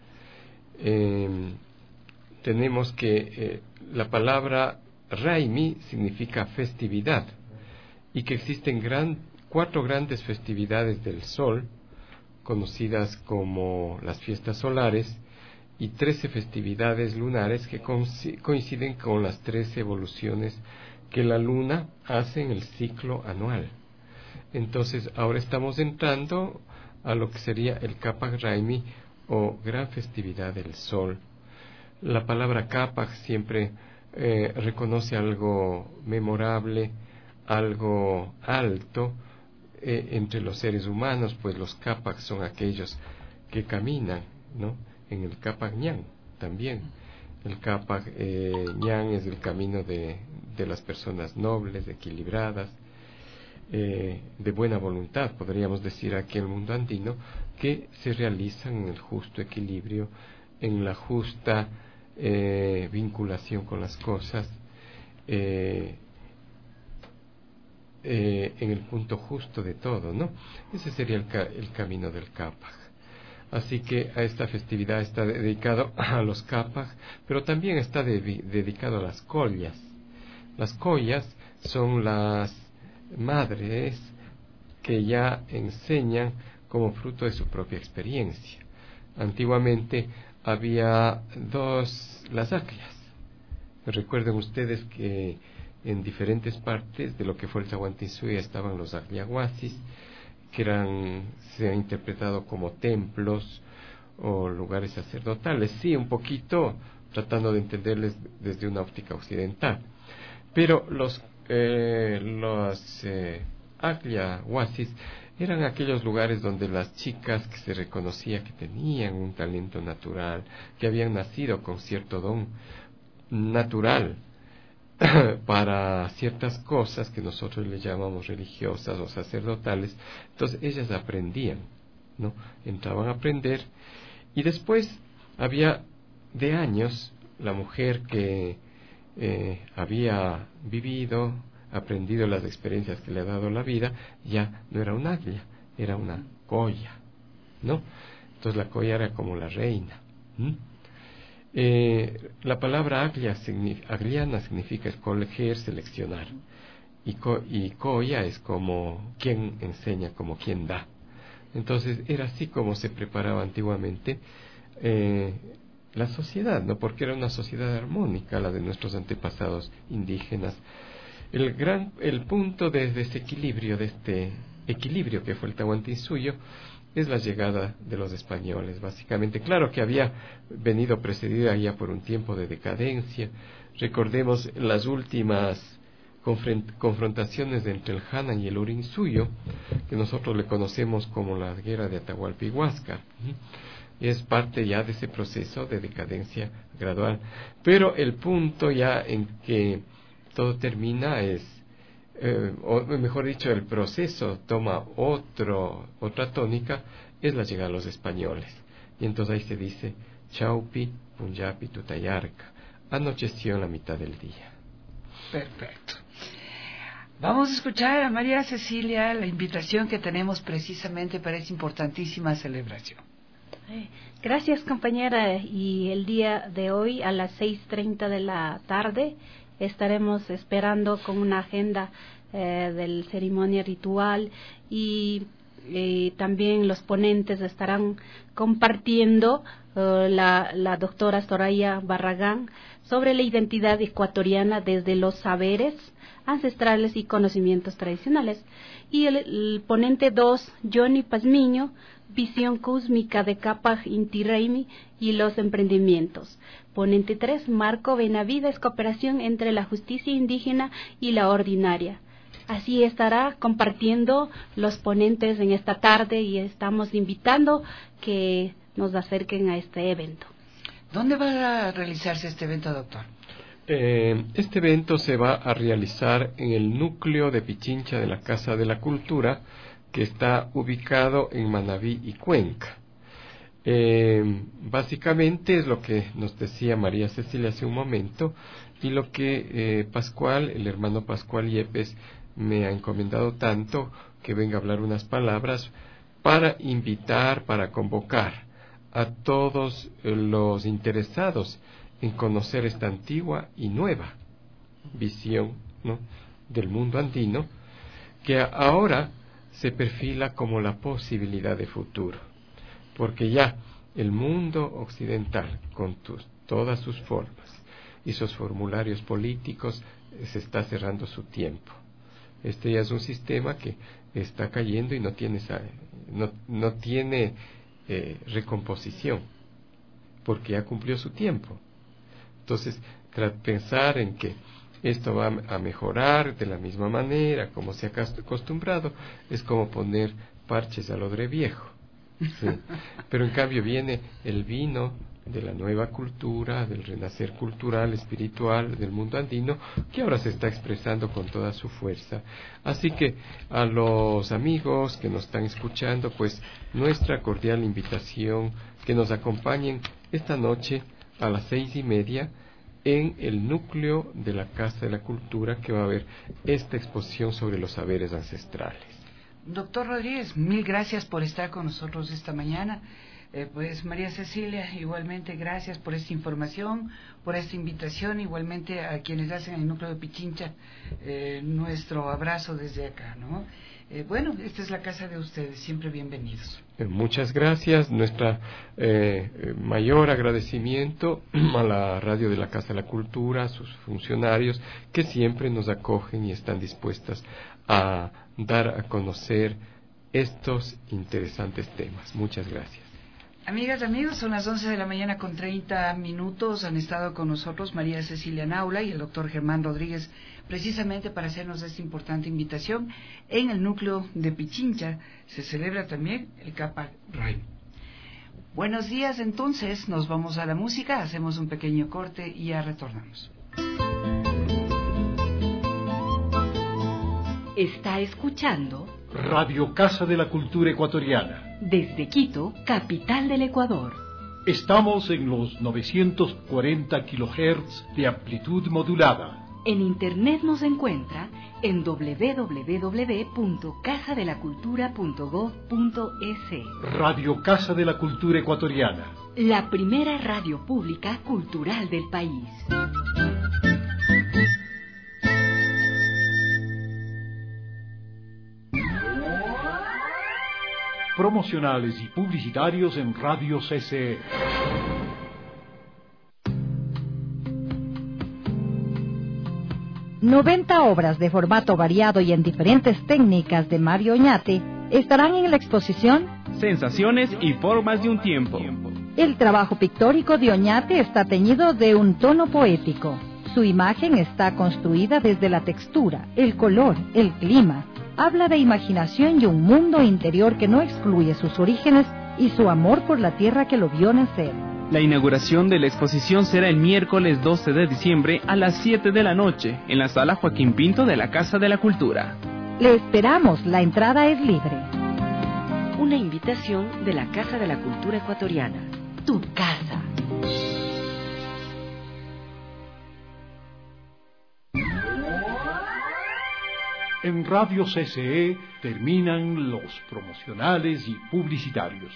Eh, tenemos que eh, la palabra Raimi significa festividad, y que existen gran, cuatro grandes festividades del sol, conocidas como las fiestas solares, y trece festividades lunares que coinciden con las trece evoluciones que la luna hace en el ciclo anual. Entonces, ahora estamos entrando a lo que sería el Capac Raimi, o Gran Festividad del Sol. La palabra Capac siempre eh, reconoce algo memorable, algo alto eh, entre los seres humanos, pues los Capac son aquellos que caminan, ¿no? En el Capac Ñan también. El Capac eh, Ñan es el camino de, de las personas nobles, equilibradas, eh, de buena voluntad, podríamos decir aquí en el mundo andino, que se realizan en el justo equilibrio, en la justa eh, vinculación con las cosas, eh, eh, en el punto justo de todo, ¿no? Ese sería el, ca el camino del Capac. Así que a esta festividad está dedicado a los Capac, pero también está de dedicado a las collas. Las collas son las madres que ya enseñan como fruto de su propia experiencia. Antiguamente había dos, las aclias. Recuerden ustedes que en diferentes partes de lo que fue el Tahuantinsuyo estaban los acliahuasis, que eran, se han interpretado como templos o lugares sacerdotales, sí, un poquito tratando de entenderles desde una óptica occidental. Pero los, eh, los eh, acliahuasis eran aquellos lugares donde las chicas que se reconocía que tenían un talento natural, que habían nacido con cierto don natural para ciertas cosas que nosotros le llamamos religiosas o sacerdotales, entonces ellas aprendían, ¿no? Entraban a aprender, y después había de años la mujer que eh, había vivido, aprendido las experiencias que le ha dado la vida, ya no era un águila, era una coya, ¿no? Entonces la coya era como la reina. ¿Mm? Eh, la palabra aglia, agliana significa escoger, seleccionar, y, co, y coya es como quien enseña, como quien da. Entonces era así como se preparaba antiguamente eh, la sociedad, ¿no? Porque era una sociedad armónica, la de nuestros antepasados indígenas. El gran, el punto de desequilibrio, de este equilibrio que fue el Tahuantinsuyo, es la llegada de los españoles, básicamente. Claro que había venido precedida ya por un tiempo de decadencia. Recordemos las últimas confrontaciones entre el Hanan y el Urinsuyo, que nosotros le conocemos como la guerra de Atahualpa y Huáscar. Es parte ya de ese proceso de decadencia gradual. Pero el punto ya en que todo termina es, eh, o mejor dicho, el proceso toma otro, otra tónica, es la llegada de los españoles. Y entonces ahí se dice, Chaupi, Punjabi, Tutayarca, anocheció en la mitad del día. Perfecto. Vamos a escuchar a María Cecilia la invitación que tenemos precisamente para esta importantísima celebración. Gracias, compañera. Y el día de hoy a las seis treinta de la tarde estaremos esperando con una agenda eh, del ceremonia ritual, y eh, también los ponentes estarán compartiendo uh, la, la doctora Soraya Barragán sobre la identidad ecuatoriana desde los saberes ancestrales y conocimientos tradicionales. Y el, el ponente dos, Johnny Pazmiño, visión cósmica de Capac Inti Raymi y los emprendimientos. Ponente tres, Marco Benavides, cooperación entre la justicia indígena y la ordinaria. Así estará compartiendo los ponentes en esta tarde, y estamos invitando que nos acerquen a este evento. ¿Dónde va a realizarse este evento, doctor? Eh, este evento se va a realizar en el núcleo de Pichincha de la Casa de la Cultura, que está ubicado en Manabí y Cuenca. Eh, básicamente es lo que nos decía María Cecilia hace un momento, y lo que eh, Pascual, el hermano Pascual Yepes, me ha encomendado tanto, que venga a hablar unas palabras para invitar, para convocar a todos los interesados en conocer esta antigua y nueva visión, ¿no?, del mundo andino, que ahora se perfila como la posibilidad de futuro, porque ya el mundo occidental, con tus, todas sus formas y sus formularios políticos, se está cerrando su tiempo. Este ya es un sistema que está cayendo y no tiene, no, no tiene eh, recomposición, porque ya cumplió su tiempo. Entonces, pensar en que esto va a mejorar de la misma manera como se ha acostumbrado es como poner parches al odre viejo, ¿sí? Pero en cambio viene el vino de la nueva cultura, del renacer cultural, espiritual del mundo andino, que ahora se está expresando con toda su fuerza. Así que a los amigos que nos están escuchando, pues nuestra cordial invitación que nos acompañen esta noche a las seis y media en el núcleo de la Casa de la Cultura, que va a haber esta exposición sobre los saberes ancestrales. Doctor Rodríguez, mil gracias por estar con nosotros esta mañana. Eh, pues María Cecilia, igualmente gracias por esta información, por esta invitación, igualmente a quienes hacen el núcleo de Pichincha, eh, nuestro abrazo desde acá, ¿no? Eh, bueno, esta es la casa de ustedes, siempre bienvenidos. Eh, muchas gracias, nuestra eh, mayor agradecimiento a la radio de la Casa de la Cultura, a sus funcionarios que siempre nos acogen y están dispuestas a dar a conocer estos interesantes temas. Muchas gracias. Amigas, amigos, son las once de la mañana con treinta minutos. Han estado con nosotros María Cecilia Naula y el doctor Germán Rodríguez, precisamente para hacernos esta importante invitación. En el núcleo de Pichincha se celebra también el Capac Ray. Buenos días, entonces, nos vamos a la música, hacemos un pequeño corte y ya retornamos. Está escuchando Radio Casa de la Cultura Ecuatoriana. desde Quito, capital del Ecuador. Estamos en los novecientos cuarenta kilohertz de amplitud modulada. En internet nos encuentra en doble u doble u doble u punto casa de la cultura punto gob punto es. Radio Casa de la Cultura Ecuatoriana. La primera radio pública cultural del país. Promocionales y publicitarios en Radio C C E. noventa obras de formato variado y en diferentes técnicas de Mario Oñate estarán en la exposición Sensaciones y formas de un tiempo. El trabajo pictórico de Oñate está teñido de un tono poético. Su imagen está construida desde la textura, el color, el clima. Habla de imaginación y un mundo interior que no excluye sus orígenes y su amor por la tierra que lo vio nacer. La inauguración de la exposición será el miércoles doce de diciembre a las siete de la noche en la sala Joaquín Pinto de la Casa de la Cultura. Le esperamos, la entrada es libre. Una invitación de la Casa de la Cultura Ecuatoriana. Tu casa. En Radio C C E terminan los promocionales y publicitarios.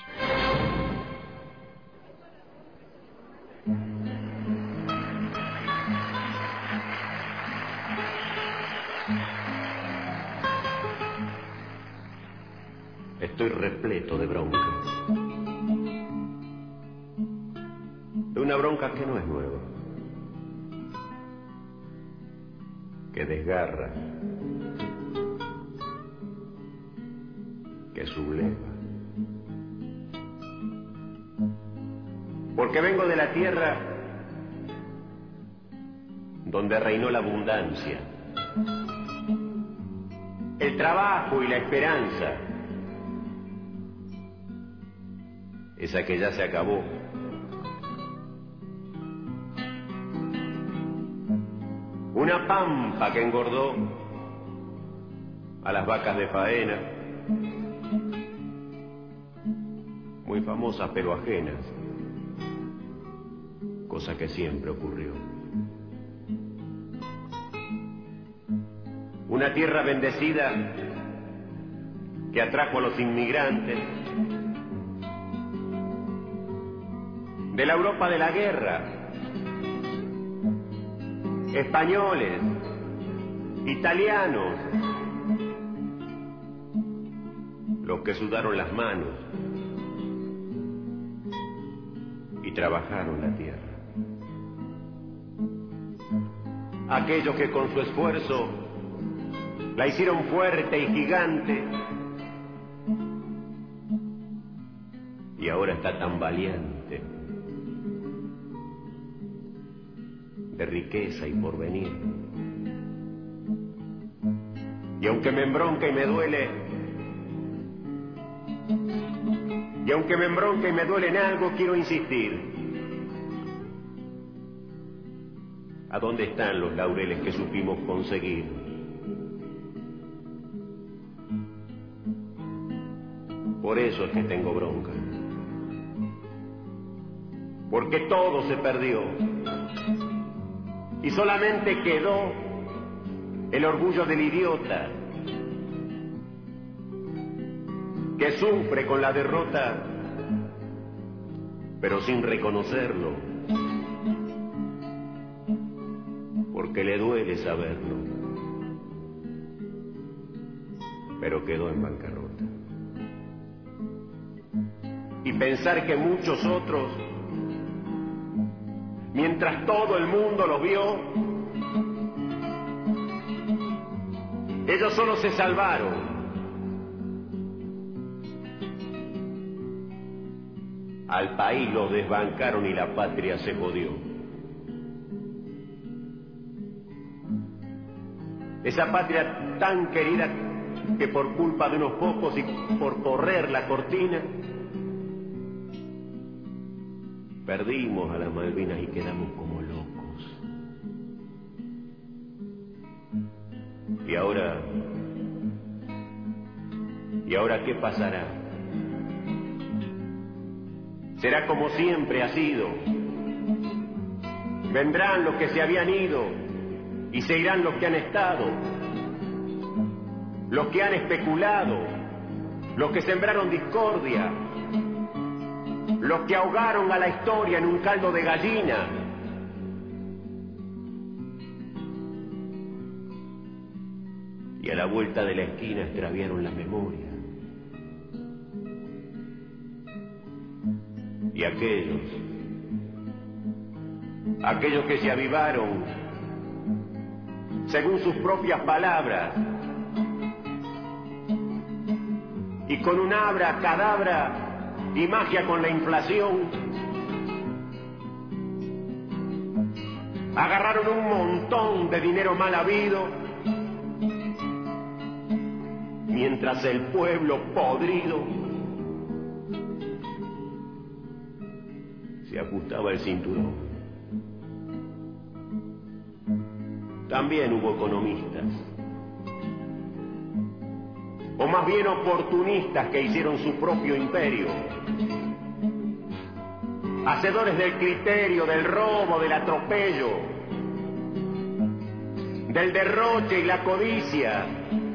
Estoy repleto de bronca. De una bronca que no es nueva, que desgarra, que subleva. Porque vengo de la tierra donde reinó la abundancia, el trabajo y la esperanza. Esa que ya se acabó. Una pampa que engordó a las vacas de faena, muy famosas pero ajenas, cosa que siempre ocurrió. Una tierra bendecida que atrajo a los inmigrantes de la Europa de la guerra, españoles, italianos, los que sudaron las manos y trabajaron la tierra, aquellos que con su esfuerzo la hicieron fuerte y gigante y ahora está tan valiente, de riqueza y porvenir. Y aunque me embronca y me duele, y aunque me embronca y me duele en algo, quiero insistir. ¿A dónde están los laureles que supimos conseguir? Por eso es que tengo bronca. Porque todo se perdió. Y solamente quedó el orgullo del idiota que sufre con la derrota, pero sin reconocerlo, porque le duele saberlo, pero quedó en bancarrota. Y pensar que muchos otros, mientras todo el mundo lo vio, ellos solo se salvaron Al país los desbancaron y la patria se jodió. Esa patria tan querida que por culpa de unos pocos y por correr la cortina, perdimos a las Malvinas y quedamos como locos. Y ahora, ¿y ahora qué pasará? Será como siempre ha sido. Vendrán los que se habían ido y se irán los que han estado, los que han especulado, los que sembraron discordia, los que ahogaron a la historia en un caldo de gallina. Y a la vuelta de la esquina extraviaron la memoria. Y aquellos, aquellos que se avivaron, según sus propias palabras, y con un abra cadabra y magia con la inflación, agarraron un montón de dinero mal habido, mientras el pueblo podrido se ajustaba el cinturón. También hubo economistas, o más bien oportunistas, que hicieron su propio imperio, hacedores del criterio, del robo, del atropello, del derroche y la codicia,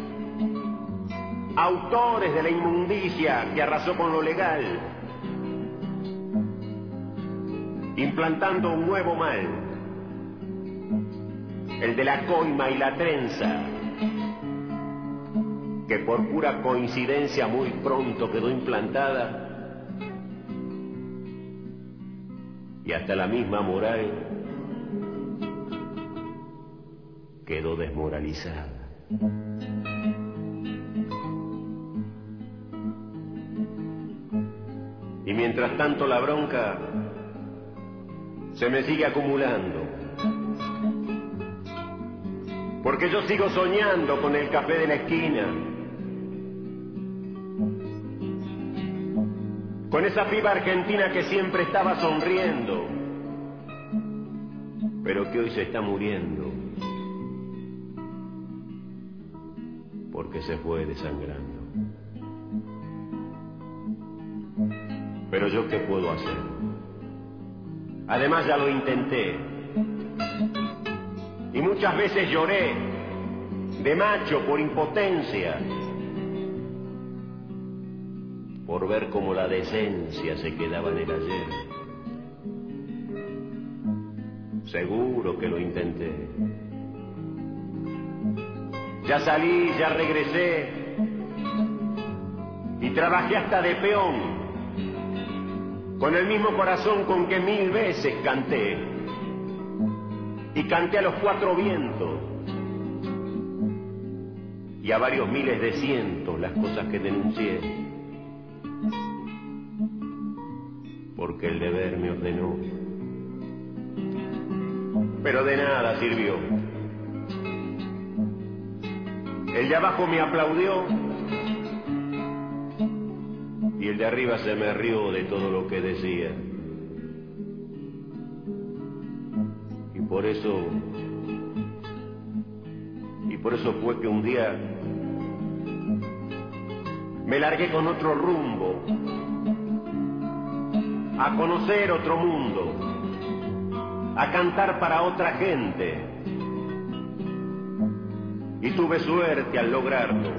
autores de la inmundicia que arrasó con lo legal, implantando un nuevo mal, el de la coima y la trenza, que por pura coincidencia muy pronto quedó implantada, y hasta la misma moral quedó desmoralizada. Y mientras tanto la bronca se me sigue acumulando, porque yo sigo soñando con el café de la esquina, con esa piba argentina que siempre estaba sonriendo, pero que hoy se está muriendo, porque se fue desangrando. Pero yo, ¿qué puedo hacer? Además ya lo intenté, y muchas veces lloré, de macho, por impotencia, por ver cómo la decencia se quedaba en el ayer. Seguro que lo intenté. Ya salí, ya regresé, y trabajé hasta de peón, con el mismo corazón con que mil veces canté, y canté a los cuatro vientos, y a varios miles de cientos las cosas que denuncié, porque el deber me ordenó. Pero de nada sirvió. El de abajo me aplaudió, y el de arriba se me rió de todo lo que decía. Y por eso, y por eso fue que un día me largué con otro rumbo, a conocer otro mundo, a cantar para otra gente. Y tuve suerte al lograrlo,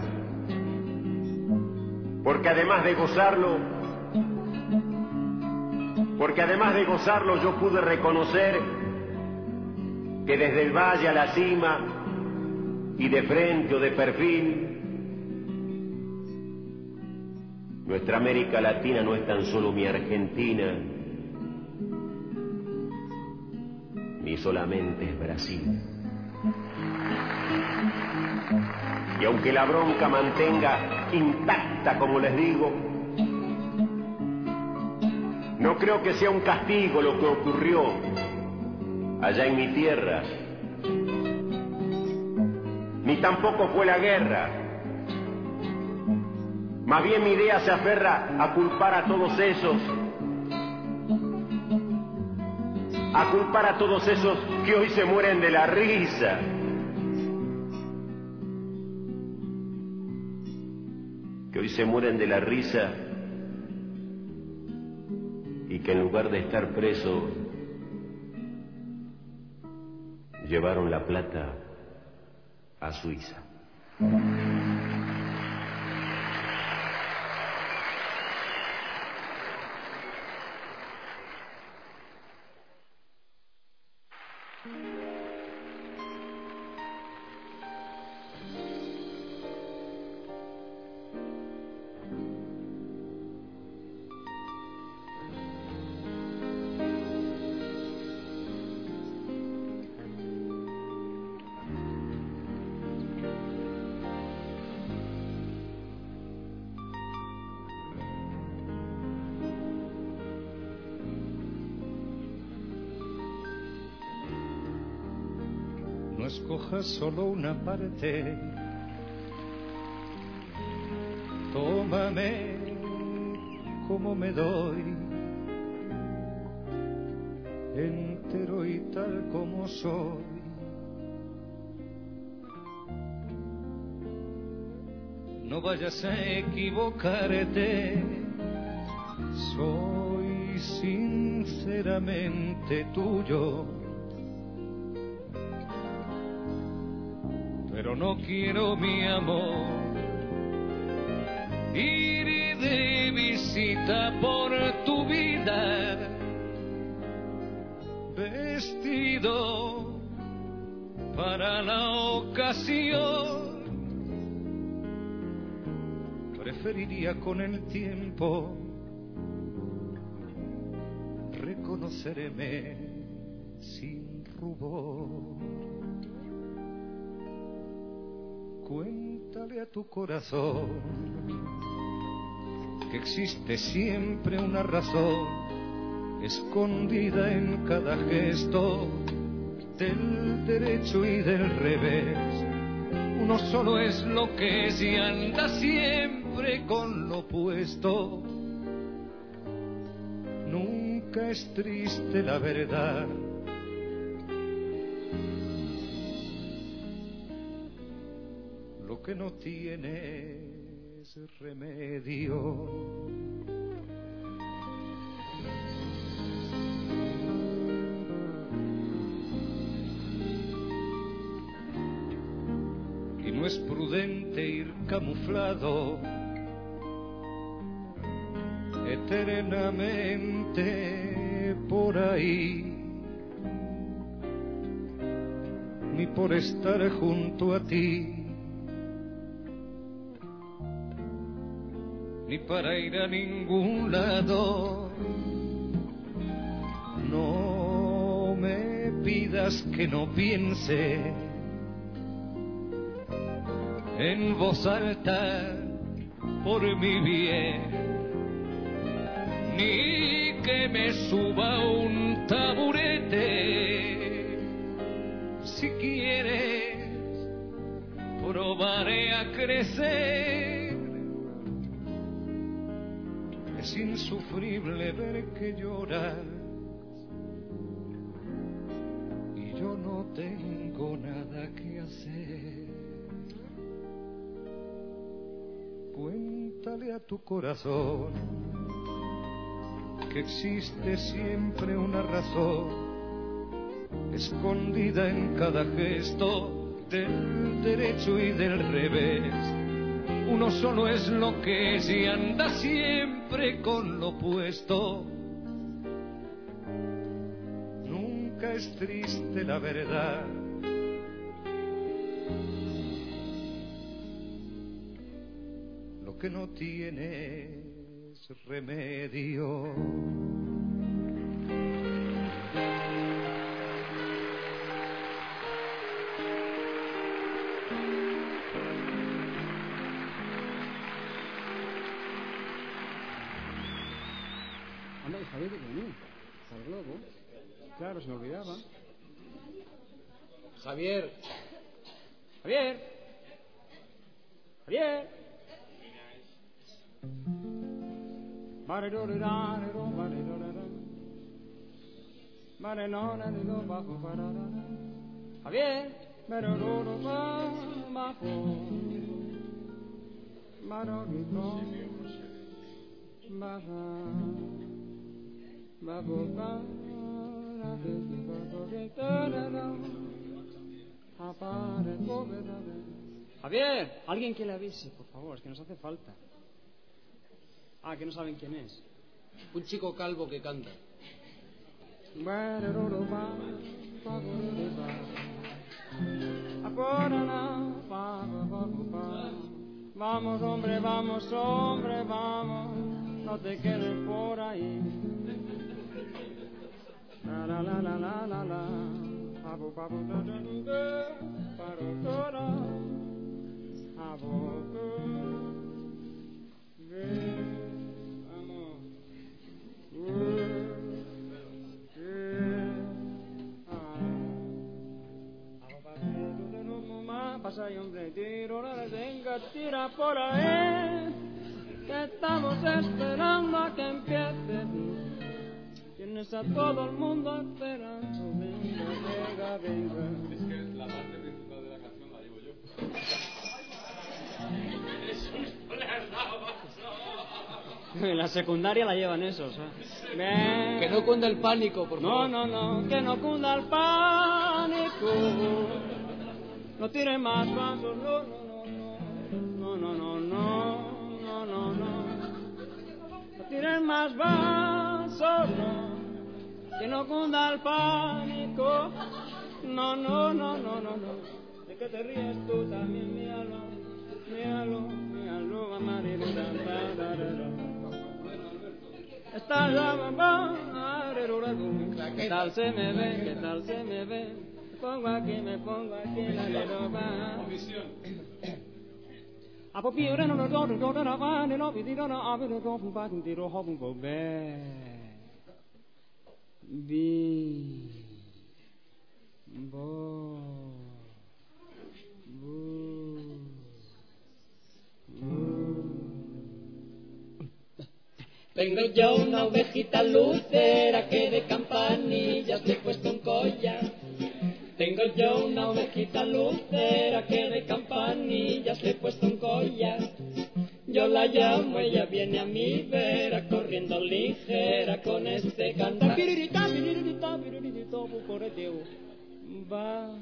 porque además de gozarlo, porque además de gozarlo yo pude reconocer que desde el valle a la cima, y de frente o de perfil, nuestra América Latina no es tan solo mi Argentina, ni solamente es Brasil. Y aunque la bronca mantenga intacta, como les digo, No creo que sea un castigo lo que ocurrió allá en mi tierra, ni tampoco fue la guerra. Más bien mi idea se aferra a culpar a todos esos, a culpar a todos esos que hoy se mueren de la risa. Que hoy se mueren de la risa y que en lugar de estar presos llevaron la plata a Suiza. No escojas solo una parte, tómame como me doy, entero y tal como soy. No vayas a equivocarte, soy sinceramente tuyo. Pero no quiero, mi amor, ir de visita por tu vida, vestido para la ocasión. Preferiría con el tiempo reconocerme sin rubor. Cuéntale a tu corazón que existe siempre una razón escondida en cada gesto del derecho y del revés. Uno solo es lo que es y anda siempre con lo opuesto. Nunca es triste la verdad. Lo que no tiene es remedio. Y no es prudente ir camuflado eternamente por ahí, ni por estar junto a ti, ni para ir a ningún lado. No me pidas que no piense en voz alta por mi bien, ni que me suba un taburete. Si quieres, probaré a crecer. Es insufrible ver que lloras y yo no tengo nada que hacer. Cuéntale a tu corazón que existe siempre una razón escondida en cada gesto del derecho y del revés. Uno solo es lo que es y anda siempre con lo opuesto. Nunca es triste la verdad. Lo que no tiene es remedio. el Javier de venir. Al globo. Claro, se me olvidaba. Javier. Javier. Javier. Javier. Javier, alguien que le avise, por favor, es que nos hace falta. Ah, que no saben quién es. Un chico calvo que canta. Vamos, hombre, vamos, hombre, vamos, no te quedes por ahí. La la la la la la la. Papo, papo, da, da, da, paro, tora. Papo, ve, vamos. Pasa y hombre, tiro, la venga, tira por ahí, que estamos esperando a que empiece. Tienes a todo el mundo esperando, venga, venga, venga. Es que la parte principal de la canción la llevo yo. En la secundaria la llevan esos, ¿eh? Ven. Que no cunda el pánico, por favor. No, no, no, que no cunda el pánico. No tires más pasos, no, no, no, no, no, no, no, no, no, no. No tires más vasos, no. Que no cunda el pánico. No, no, no, no, no, no. ¿De qué te ríes tú también? Míralo, míralo, míralo, amarelo, está la mamá, ¿qué tal se me ve? ¿Qué tal se me ve? Me pongo aquí, me pongo aquí, la leroba. A popiore no no no no no no no no vidiro no a vidiro no fu pa tiro ho fu be. Bi. Bo. Bu. Tengo yo una ovejita lucera que de campanillas le he puesto un collar. Tengo yo una ovejita lucera que de campanillas le he puesto un collar. Yo la llamo, ella viene a mi vera, corriendo ligera con este cantar. Va.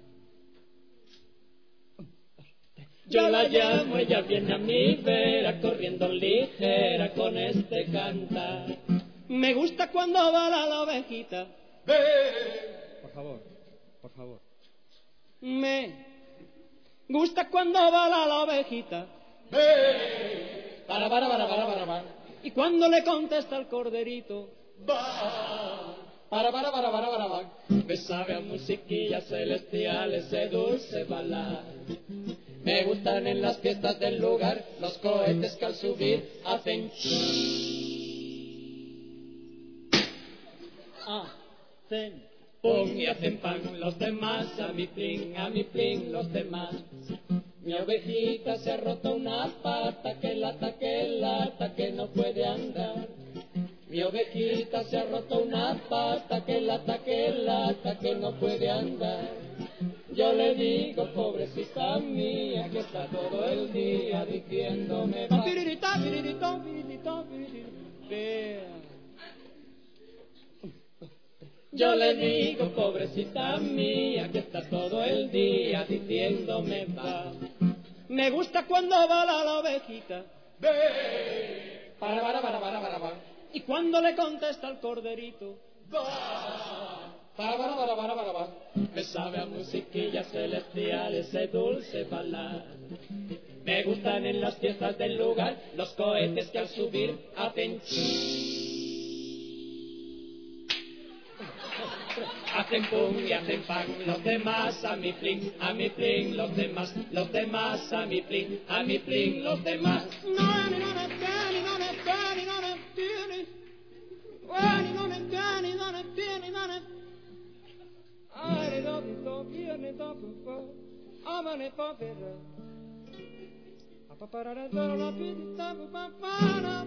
Yo la llamo, ella viene a mi vera, corriendo ligera con este cantar. Me gusta cuando bala la ovejita. Por favor, por favor. Me gusta cuando bala la ovejita. Para, para, para, para, para, para. Y cuando le contesta el corderito. Para, para, para, para, para, para. Me sabe a musiquillas celestiales ese dulce balar. Me gustan en las fiestas del lugar los cohetes que al subir hacen hacen pum y hacen pan. Los demás a mi plin, a mi plin, los demás. Mi ovejita se ha roto una pata, que lata, que lata, que no puede andar. Mi ovejita se ha roto una pata, que lata, que lata, que no puede andar. Yo le digo, pobrecita mía, que está todo el día diciéndome va. Yo le digo, pobrecita mía, que está todo el día diciéndome va. Me gusta cuando bala la ovejita. Para, para, para, para, para, para. Y cuando le contesta el corderito. Para, para, para, para, para, para. Me sabe a musiquillas celestiales ese dulce balar. Me gustan en las fiestas del lugar los cohetes que al subir hacen hacen pum y hacen pan. Los demás a mi plin, a mi plin, los demás, los demás a mi plin, a mi plin, los demás. amane topo, amane popera. Paparara dora pidi tapu papara.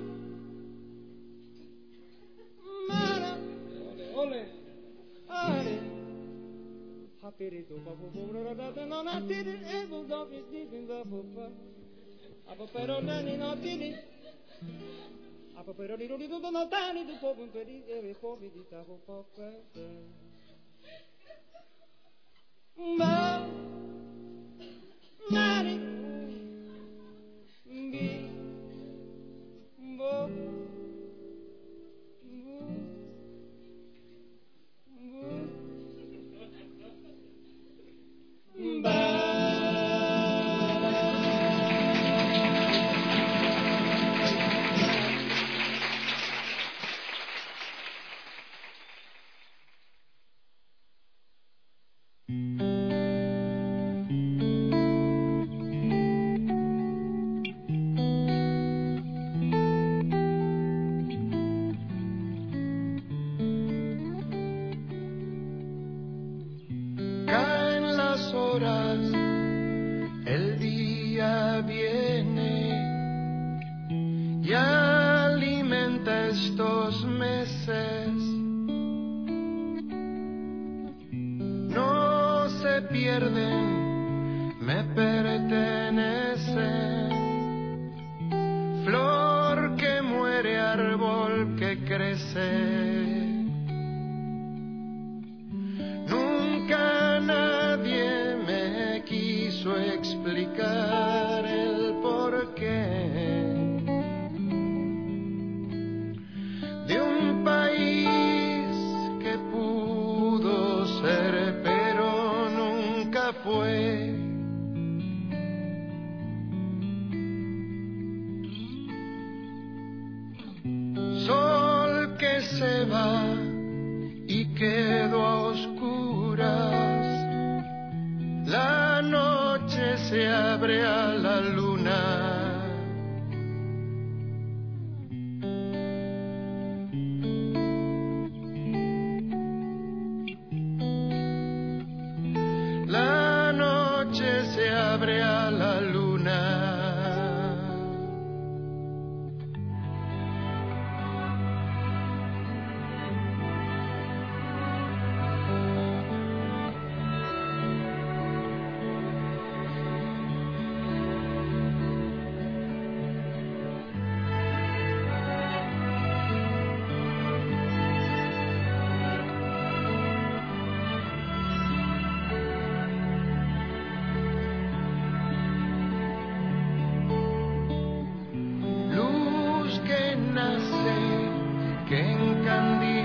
Mara, ole, ole, are. Hapirito papu pura da non atiri e budo vestiti da pupa. Apo pero nani no tiri. Apo pero di di do no tani do povo peri e povi di tapu popa. Ma Mari Bi Bo Caen las horas, el día viene y alimenta estos meses. No se pierden, me pertenecen. Flor que muere, árbol que crece. Nunca nadie me quiso explicar el porqué de un país que pudo ser pero nunca fue. Sol que se va y quedo a oscuras, la noche se abre a la luna. La noche se abre a la luna. Luz que nace, que encandila